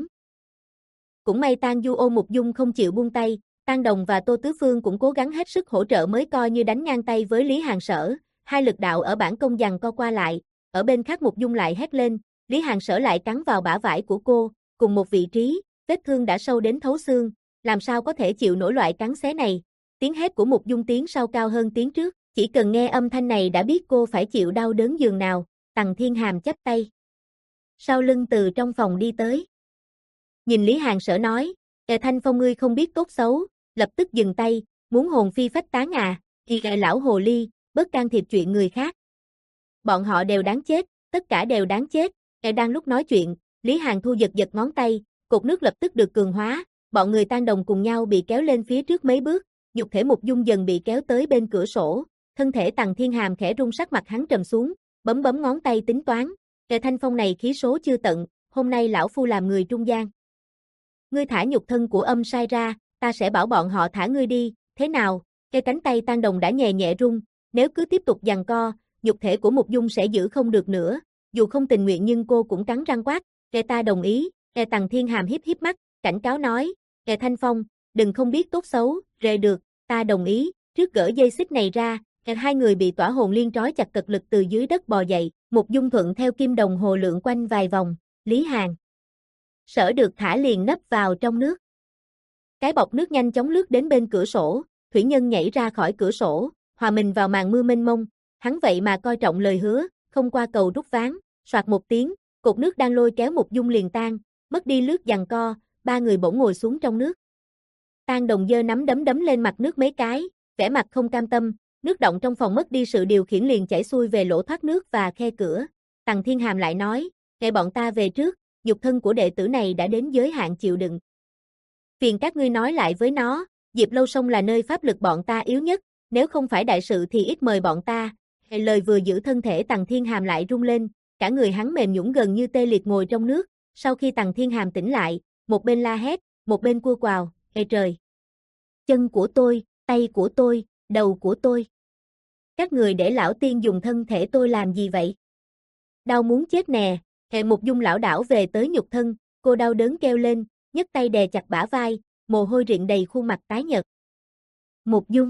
Cũng may Tang Du ôm Mục Dung không chịu buông tay, Tang Đồng và Tô Tứ Phương cũng cố gắng hết sức hỗ trợ mới coi như đánh ngang tay với Lý Hàn Sở, hai lực đạo ở bản công giằng co qua lại, ở bên khác Mục Dung lại hét lên, Lý Hàn Sở lại cắn vào bả vải của cô, cùng một vị trí, vết thương đã sâu đến thấu xương, làm sao có thể chịu nổi loại cắn xé này. Tiếng hét của Mục Dung tiếng sau cao hơn tiếng trước, chỉ cần nghe âm thanh này đã biết cô phải chịu đau đớn giường nào. Tằng Thiên Hàm chắp tay sau lưng từ trong phòng đi tới, nhìn Lý Hàn Sở nói, "Ê Thanh Phong, ngươi không biết tốt xấu." Lập tức dừng tay, "Muốn hồn phi phách tán à? Thì gậy lão hồ ly, bớt can thiệp chuyện người khác. Bọn họ đều đáng chết, tất cả đều đáng chết." Ê đang lúc nói chuyện, Lý Hàn Thu giật giật ngón tay, cột nước lập tức được cường hóa, bọn người Tang Đồng cùng nhau bị kéo lên phía trước mấy bước, nhục thể Mục Dung dần bị kéo tới bên cửa sổ, thân thể Tằng Thiên Hàm khẽ rung, sắc mặt hắn trầm xuống, bấm bấm ngón tay tính toán, "Ê Thanh Phong này khí số chưa tận, hôm nay lão phu làm người trung gian. Ngươi thả nhục thân của âm sai ra, ta sẽ bảo bọn họ thả ngươi đi, thế nào?" Cái cánh tay Tang Đồng đã nhẹ nhẹ rung, nếu cứ tiếp tục giằng co, nhục thể của Mục Dung sẽ giữ không được nữa, dù không tình nguyện nhưng cô cũng cắn răng quát, "Ê ta đồng ý." Ê Tằng Thiên Hàm híp híp mắt, cảnh cáo nói, "Ê Thanh Phong, đừng không biết tốt xấu." "Rề được, ta đồng ý." Trước gỡ dây xích này ra, Ê hai người bị tỏa hồn liên trói chặt cật lực từ dưới đất bò dậy, Mục Dung thuận theo kim đồng hồ lượn quanh vài vòng, Lý Hàn Sở được thả liền nấp vào trong nước. Cái bọc nước nhanh chóng lướt đến bên cửa sổ, thủy nhân nhảy ra khỏi cửa sổ, hòa mình vào màn mưa mênh mông, hắn vậy mà coi trọng lời hứa, không qua cầu rút ván, soạt một tiếng, cột nước đang lôi kéo Mục Dung liền tan, mất đi lướt giằng co, ba người bỗng ngồi xuống trong nước. Tang Đồng giơ nắm đấm đấm lên mặt nước mấy cái, vẻ mặt không cam tâm, nước động trong phòng mất đi sự điều khiển liền chảy xuôi về lỗ thoát nước và khe cửa. Tằng Thiên Hàm lại nói, "Để bọn ta về trước, nhục thân của đệ tử này đã đến giới hạn chịu đựng. Phiền các ngươi nói lại với nó, Diệp Lâu Sông là nơi pháp lực bọn ta yếu nhất, nếu không phải đại sự thì ít mời bọn ta." Lời vừa giữ thân thể Tằng Thiên Hàm lại rung lên, cả người hắn mềm nhũn gần như tê liệt ngồi trong nước. Sau khi Tằng Thiên Hàm tỉnh lại, một bên la hét, một bên cua quào, "Ê trời! Chân của tôi, tay của tôi, đầu của tôi. Các người để lão tiên dùng thân thể tôi làm gì vậy? Đau muốn chết nè." Hệ Mục Dung lão đảo về tới nhục thân, cô đau đớn kêu lên, nhấc tay đè chặt bả vai, mồ hôi rịn đầy khuôn mặt tái nhợt. "Mục Dung,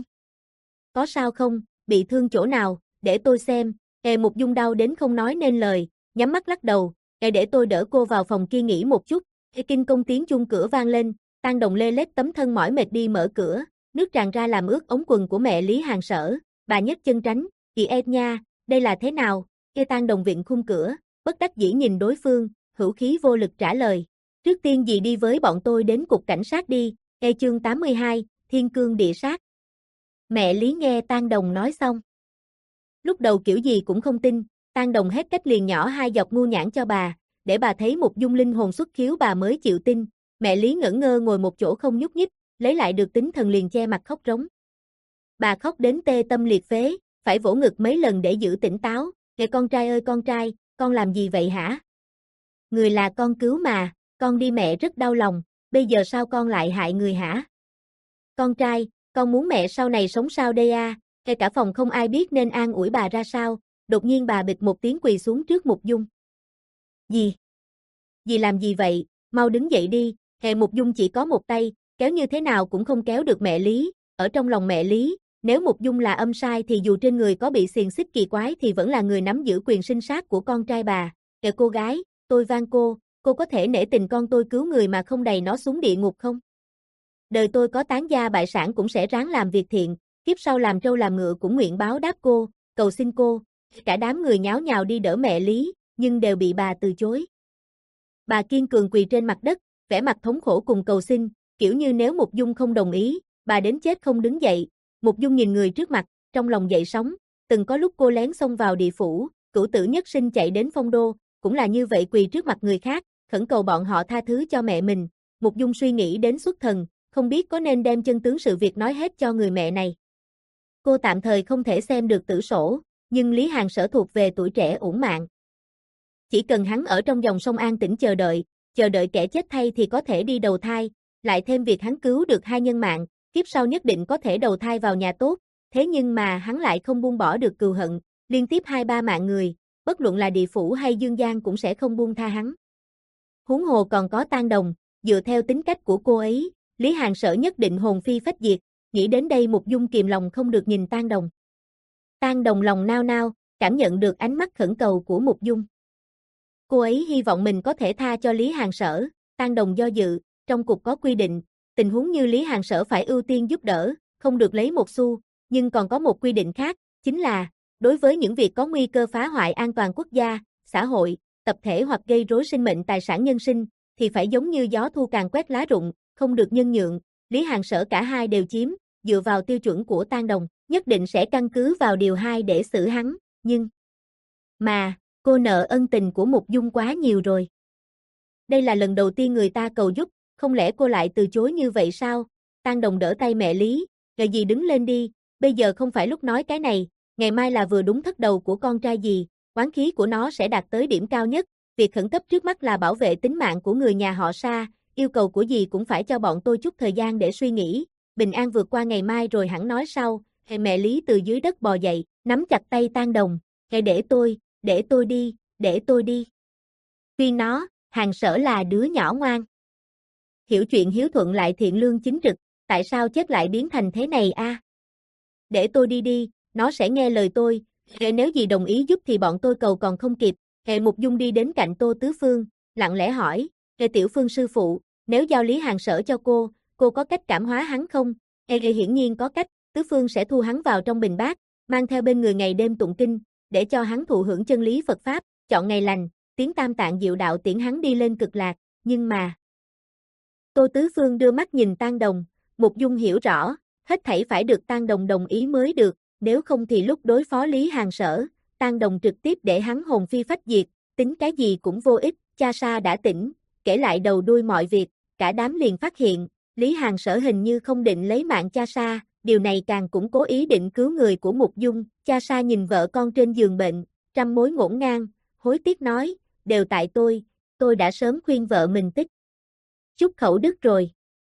có sao không, bị thương chỗ nào, để tôi xem." Hệ Mục Dung đau đến không nói nên lời, nhắm mắt lắc đầu, "Để để tôi đỡ cô vào phòng kia nghỉ một chút." Hệ Kinh công tiếng chuông cửa vang lên, Tang Đồng lê lết tấm thân mỏi mệt đi mở cửa, nước tràn ra làm ướt ống quần của mẹ Lý Hàng Sở, bà nhấc chân tránh, "Chị em nha, đây là thế nào?" Kia Tang Đồng vịn khung cửa, bất đắc dĩ nhìn đối phương, hữu khí vô lực trả lời, "Trước tiên dì đi với bọn tôi đến cục cảnh sát đi." Ê chương tám mươi hai, Thiên Cương Địa Sát. Mẹ Lý nghe Tang Đồng nói xong. Lúc đầu kiểu gì cũng không tin, Tang Đồng hết cách liền nhỏ hai dọc ngu nhãn cho bà, để bà thấy Mục Dung linh hồn xuất khiếu bà mới chịu tin. Mẹ Lý ngẩn ngơ ngồi một chỗ không nhúc nhích, lấy lại được tính thần liền che mặt khóc rống. Bà khóc đến tê tâm liệt phế, phải vỗ ngực mấy lần để giữ tỉnh táo, "Kìa con trai ơi con trai, con làm gì vậy hả? Người là con cứu mà, con đi mẹ rất đau lòng, bây giờ sao con lại hại người hả? Con trai, con muốn mẹ sau này sống sao đây a?" Kể cả phòng không ai biết nên an ủi bà ra sao, đột nhiên bà bịch một tiếng quỳ xuống trước Mục Dung. "Dì, dì làm gì vậy, mau đứng dậy đi." Hệ Mục Dung chỉ có một tay, kéo như thế nào cũng không kéo được mẹ Lý, ở trong lòng mẹ Lý, nếu Mục Dung là âm sai thì dù trên người có bị xiềng xích kỳ quái thì vẫn là người nắm giữ quyền sinh sát của con trai bà. "Kìa cô gái, tôi van cô, cô có thể nể tình con tôi cứu người mà không đày nó xuống địa ngục không? Đời tôi có tán gia bại sản cũng sẽ ráng làm việc thiện, kiếp sau làm trâu làm ngựa cũng nguyện báo đáp cô, cầu xin cô." Cả đám người nháo nhào đi đỡ mẹ Lý, nhưng đều bị bà từ chối. Bà kiên cường quỳ trên mặt đất, vẻ mặt thống khổ cùng cầu xin, kiểu như nếu Mục Dung không đồng ý, bà đến chết không đứng dậy. Mục Dung nhìn người trước mặt, trong lòng dậy sóng, từng có lúc cô lén xông vào địa phủ, cửu tử nhất sinh chạy đến Phong Đô, cũng là như vậy quỳ trước mặt người khác, khẩn cầu bọn họ tha thứ cho mẹ mình. Mục Dung suy nghĩ đến xuất thần, không biết có nên đem chân tướng sự việc nói hết cho người mẹ này. Cô tạm thời không thể xem được tử sổ, nhưng Lý Hàng Sở thuộc về tuổi trẻ uổng mạng. Chỉ cần hắn ở trong dòng sông an tĩnh chờ đợi, chờ đợi kẻ chết thay thì có thể đi đầu thai, lại thêm việc hắn cứu được hai nhân mạng, kiếp sau nhất định có thể đầu thai vào nhà tốt, thế nhưng mà hắn lại không buông bỏ được cừu hận, liên tiếp hai ba mạng người, bất luận là địa phủ hay dương gian cũng sẽ không buông tha hắn. Huống hồ còn có Tang Đồng, dựa theo tính cách của cô ấy, Lý Hàng Sở nhất định hồn phi phách diệt, nghĩ đến đây Mục Dung kìm lòng không được nhìn Tang Đồng. Tang Đồng lòng nao nao, cảm nhận được ánh mắt khẩn cầu của Mục Dung. Cô ấy hy vọng mình có thể tha cho Lý Hàng Sở. Tang Đồng do dự, trong cục có quy định, tình huống như Lý Hàng Sở phải ưu tiên giúp đỡ, không được lấy một xu, nhưng còn có một quy định khác, chính là, đối với những việc có nguy cơ phá hoại an toàn quốc gia, xã hội, tập thể hoặc gây rối sinh mệnh tài sản nhân sinh, thì phải giống như gió thu càn quét lá rụng, không được nhân nhượng. Lý Hàng Sở cả hai đều chiếm, dựa vào tiêu chuẩn của Tang Đồng, nhất định sẽ căn cứ vào điều hai để xử hắn, nhưng... Mà, cô nợ ân tình của Mục Dung quá nhiều rồi. Đây là lần đầu tiên người ta cầu giúp, không lẽ cô lại từ chối như vậy sao? Tang Đồng đỡ tay mẹ Lý, "Gờ gì đứng lên đi, bây giờ không phải lúc nói cái này, ngày mai là vừa đúng thất đầu của con trai dì, oán khí của nó sẽ đạt tới điểm cao nhất, việc khẩn cấp trước mắt là bảo vệ tính mạng của người nhà họ Sa, yêu cầu của dì cũng phải cho bọn tôi chút thời gian để suy nghĩ, bình an vượt qua ngày mai rồi hẳn nói sau." Hệ mẹ Lý từ dưới đất bò dậy, nắm chặt tay Tang Đồng, "Hãy để tôi, để tôi đi, để tôi đi. Khuyên nó, Hàng Sở là đứa nhỏ ngoan. Hiểu chuyện hiếu thuận lại thiện lương chính trực, tại sao chết lại biến thành thế này a? Để tôi đi đi, nó sẽ nghe lời tôi, Hệ nếu gì đồng ý giúp thì bọn tôi cầu còn không kịp." Hệ Mục Dung đi đến cạnh Tô Tứ Phương, lặng lẽ hỏi, Ê Tiểu Phương sư phụ, nếu giao Lý Hàng Sở cho cô, cô có cách cảm hóa hắn không? Ê Ê hiển nhiên có cách, Tứ Phương sẽ thu hắn vào trong bình bát, mang theo bên người ngày đêm tụng kinh, để cho hắn thụ hưởng chân lý Phật Pháp, chọn ngày lành, tiếng tam tạng diệu đạo tiễn hắn đi lên cực lạc, nhưng mà... Tô Tứ Phương đưa mắt nhìn Tang Đồng, Mục Dung hiểu rõ, hết thảy phải được Tang Đồng đồng ý mới được, nếu không thì lúc đối phó Lý Hàng Sở, Tang Đồng trực tiếp để hắn hồn phi phách diệt, tính cái gì cũng vô ích, cha Sa đã tỉnh, kể lại đầu đuôi mọi việc, cả đám liền phát hiện, Lý Hàng Sở hình như không định lấy mạng cha Sa, điều này càng cũng cố ý định cứu người của Mục Dung, cha Sa nhìn vợ con trên giường bệnh, trăm mối ngổn ngang, hối tiếc nói, đều tại tôi, tôi đã sớm khuyên vợ mình tích chút khẩu đức rồi.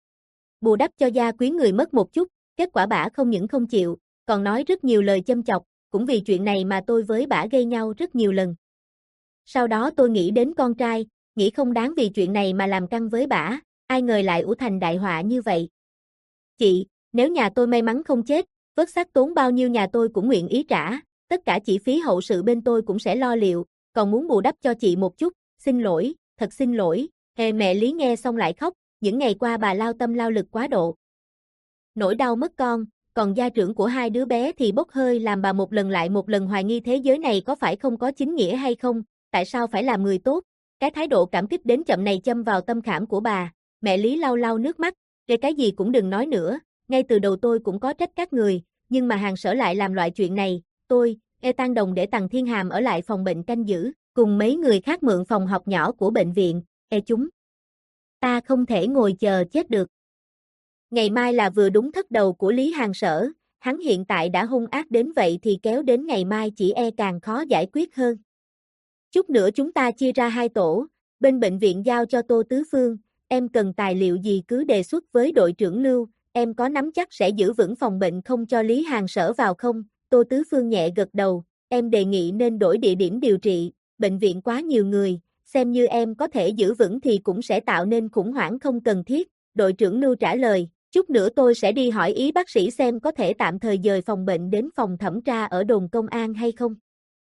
Bù đắp cho gia quyến người mất một chút, kết quả bả không những không chịu, còn nói rất nhiều lời châm chọc, cũng vì chuyện này mà tôi với bả gây nhau rất nhiều lần. Sau đó tôi nghĩ đến con trai, nghĩ không đáng vì chuyện này mà làm căng với bả, ai ngờ lại ủ thành đại họa như vậy. Chị, nếu nhà tôi may mắn không chết, vớt xác tốn bao nhiêu nhà tôi cũng nguyện ý trả, tất cả chi phí hậu sự bên tôi cũng sẽ lo liệu, còn muốn bù đắp cho chị một chút, xin lỗi, thật xin lỗi. Hề mẹ Lý nghe xong lại khóc, những ngày qua bà lao tâm lao lực quá độ. Nỗi đau mất con, còn gia trưởng của hai đứa bé thì bốc hơi làm bà một lần lại một lần hoài nghi thế giới này có phải không có chính nghĩa hay không, tại sao phải làm người tốt, cái thái độ cảm kích đến chậm này châm vào tâm khảm của bà, mẹ Lý lau lau nước mắt, để cái gì cũng đừng nói nữa, ngay từ đầu tôi cũng có trách các người, nhưng mà Hàng Sở lại làm loại chuyện này, tôi, Ê Tang Đồng để Tằng Thiên Hàm ở lại phòng bệnh canh giữ, cùng mấy người khác mượn phòng học nhỏ của bệnh viện, Ê chúng. Ta không thể ngồi chờ chết được. Ngày mai là vừa đúng thất đầu của Lý Hàng Sở, hắn hiện tại đã hung ác đến vậy thì kéo đến ngày mai chỉ e càng khó giải quyết hơn. Chút nữa chúng ta chia ra hai tổ, bên bệnh viện giao cho Tô Tứ Phương, em cần tài liệu gì cứ đề xuất với đội trưởng Lưu, em có nắm chắc sẽ giữ vững phòng bệnh không cho Lý Hàng Sở vào không? Tô Tứ Phương nhẹ gật đầu, em đề nghị nên đổi địa điểm điều trị, bệnh viện quá nhiều người, xem như em có thể giữ vững thì cũng sẽ tạo nên khủng hoảng không cần thiết, đội trưởng Lưu trả lời, chút nữa tôi sẽ đi hỏi ý bác sĩ xem có thể tạm thời dời phòng bệnh đến phòng thẩm tra ở đồn công an hay không.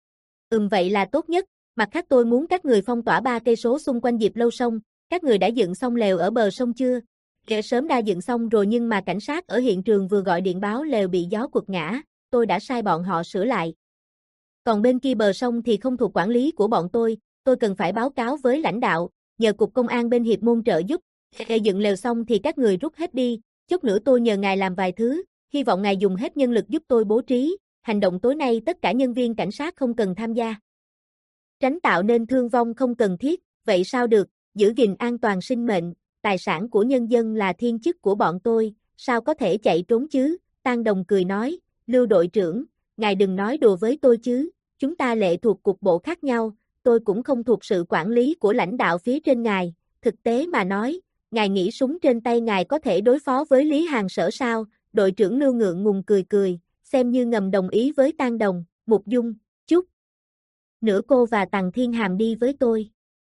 Ừm vậy là tốt nhất, mặt khác tôi muốn các người phong tỏa ba cây số xung quanh Diệp Lâu Sông, các người đã dựng xong lều ở bờ sông chưa? Kẻ sớm đã dựng xong rồi nhưng mà cảnh sát ở hiện trường vừa gọi điện báo lều bị gió quật ngã, tôi đã sai bọn họ sửa lại. Còn bên kia bờ sông thì không thuộc quản lý của bọn tôi, tôi cần phải báo cáo với lãnh đạo, nhờ cục công an bên Hiệp Môn trợ giúp. Để dựng lều xong thì các người rút hết đi, chút nữa tôi nhờ ngài làm vài thứ, hy vọng ngài dùng hết nhân lực giúp tôi bố trí, hành động tối nay tất cả nhân viên cảnh sát không cần tham gia. Tránh tạo nên thương vong không cần thiết, vậy sao được, giữ gìn an toàn sinh mệnh, tài sản của nhân dân là thiên chức của bọn tôi, sao có thể chạy trốn chứ? Tang Đồng cười nói, Lưu đội trưởng, ngài đừng nói đùa với tôi chứ, chúng ta lệ thuộc cục bộ khác nhau, tôi cũng không thuộc sự quản lý của lãnh đạo phía trên ngài, thực tế mà nói, ngài nghĩ súng trên tay ngài có thể đối phó với Lý Hàng Sở sao? Đội trưởng Lưu ngượng ngùng cười cười, xem như ngầm đồng ý với Tang Đồng, Mục Dung, chút nữa cô và Tằng Thiên Hàm đi với tôi.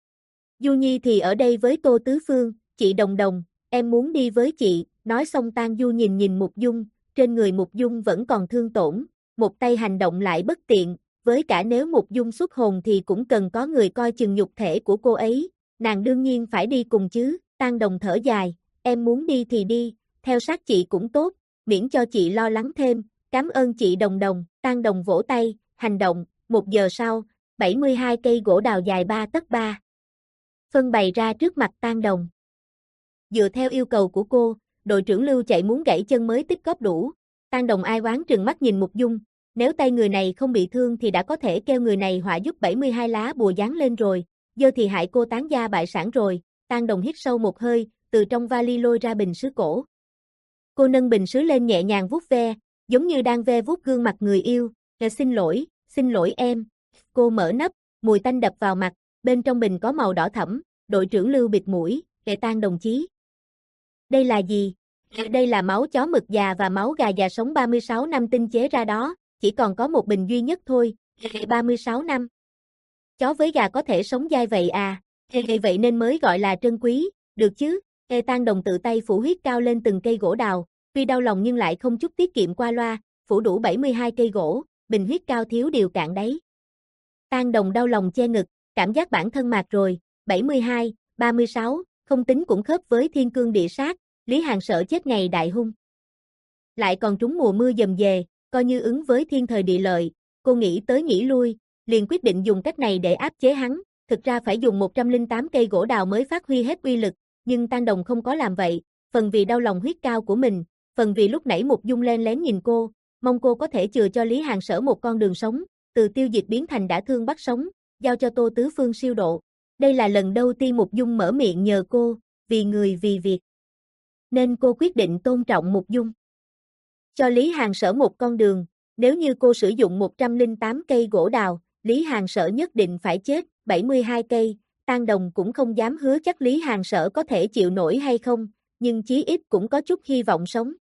Du Nhi thì ở đây với Tô Tứ Phương, chị Đồng Đồng, em muốn đi với chị, nói xong Tang Du nhìn nhìn Mục Dung, trên người Mục Dung vẫn còn thương tổn, một tay hành động lại bất tiện, với cả nếu Mục Dung xuất hồn thì cũng cần có người coi chừng nhục thể của cô ấy, nàng đương nhiên phải đi cùng chứ, Tang Đồng thở dài, em muốn đi thì đi, theo sát chị cũng tốt, miễn cho chị lo lắng thêm, cảm ơn chị Đồng Đồng, Tang Đồng vỗ tay, hành động, một giờ sau, bảy mươi hai cây gỗ đào dài ba tấc ba. Phân bày ra trước mặt Tang Đồng. Dựa theo yêu cầu của cô, đội trưởng Lưu chạy muốn gãy chân mới tích góp đủ, Tang Đồng ai oán trừng mắt nhìn Mục Dung, nếu tay người này không bị thương thì đã có thể kêu người này họa giúp bảy mươi hai lá bùa dán lên rồi, giờ thì hại cô tán gia bại sản rồi, Tang Đồng hít sâu một hơi, từ trong vali lôi ra bình sứ cổ. Cô nâng bình sứ lên nhẹ nhàng vuốt ve, giống như đang ve vuốt gương mặt người yêu, "Ờ, xin lỗi, xin lỗi em." Cô mở nắp, mùi tanh đập vào mặt, bên trong bình có màu đỏ thẫm, đội trưởng Lưu bịt mũi, "Kệ Tang đồng chí. Đây là gì?" "Đây là máu chó mực già và máu gà già sống ba mươi sáu năm tinh chế ra đó, chỉ còn có một bình duy nhất thôi." ba mươi sáu năm. Chó với gà có thể sống dai vậy à? Vậy nên mới gọi là trân quý, được chứ? Ê Tang Đồng tự tay phủ huyết cao lên từng cây gỗ đào, tuy đau lòng nhưng lại không chút tiết kiệm qua loa, phủ đủ bảy mươi hai cây gỗ, bình huyết cao thiếu điều cạn đáy. Tang Đồng đau lòng che ngực, cảm giác bản thân mạt rồi, bảy mươi hai, ba mươi sáu, không tính cũng khớp với thiên cương địa sát, Lý Hàn sợ chết ngày đại hung. Lại còn trúng mùa mưa dầm dề, coi như ứng với thiên thời địa lợi, cô nghĩ tới nghĩ lui, liền quyết định dùng cách này để áp chế hắn, thực ra phải dùng một trăm lẻ tám cây gỗ đào mới phát huy hết uy lực, nhưng Tang Đồng không có làm vậy, phần vì đau lòng huyết cao của mình, phần vì lúc nãy Mục Dung len lén nhìn cô, mong cô có thể chừa cho Lý Hàn Sở một con đường sống, từ tiêu diệt biến thành đã thương bắt sống, giao cho Tô Tứ Phương siêu độ. Đây là lần đầu tiên Mục Dung mở miệng nhờ cô, vì người vì việc. Nên cô quyết định tôn trọng Mục Dung. Cho Lý Hàn Sở một con đường, nếu như cô sử dụng một trăm lẻ tám cây gỗ đào, Lý Hàn Sở nhất định phải chết, bảy mươi hai cây, Tang Đồng cũng không dám hứa chắc Lý Hàn Sở có thể chịu nổi hay không, nhưng chí ít cũng có chút hy vọng sống.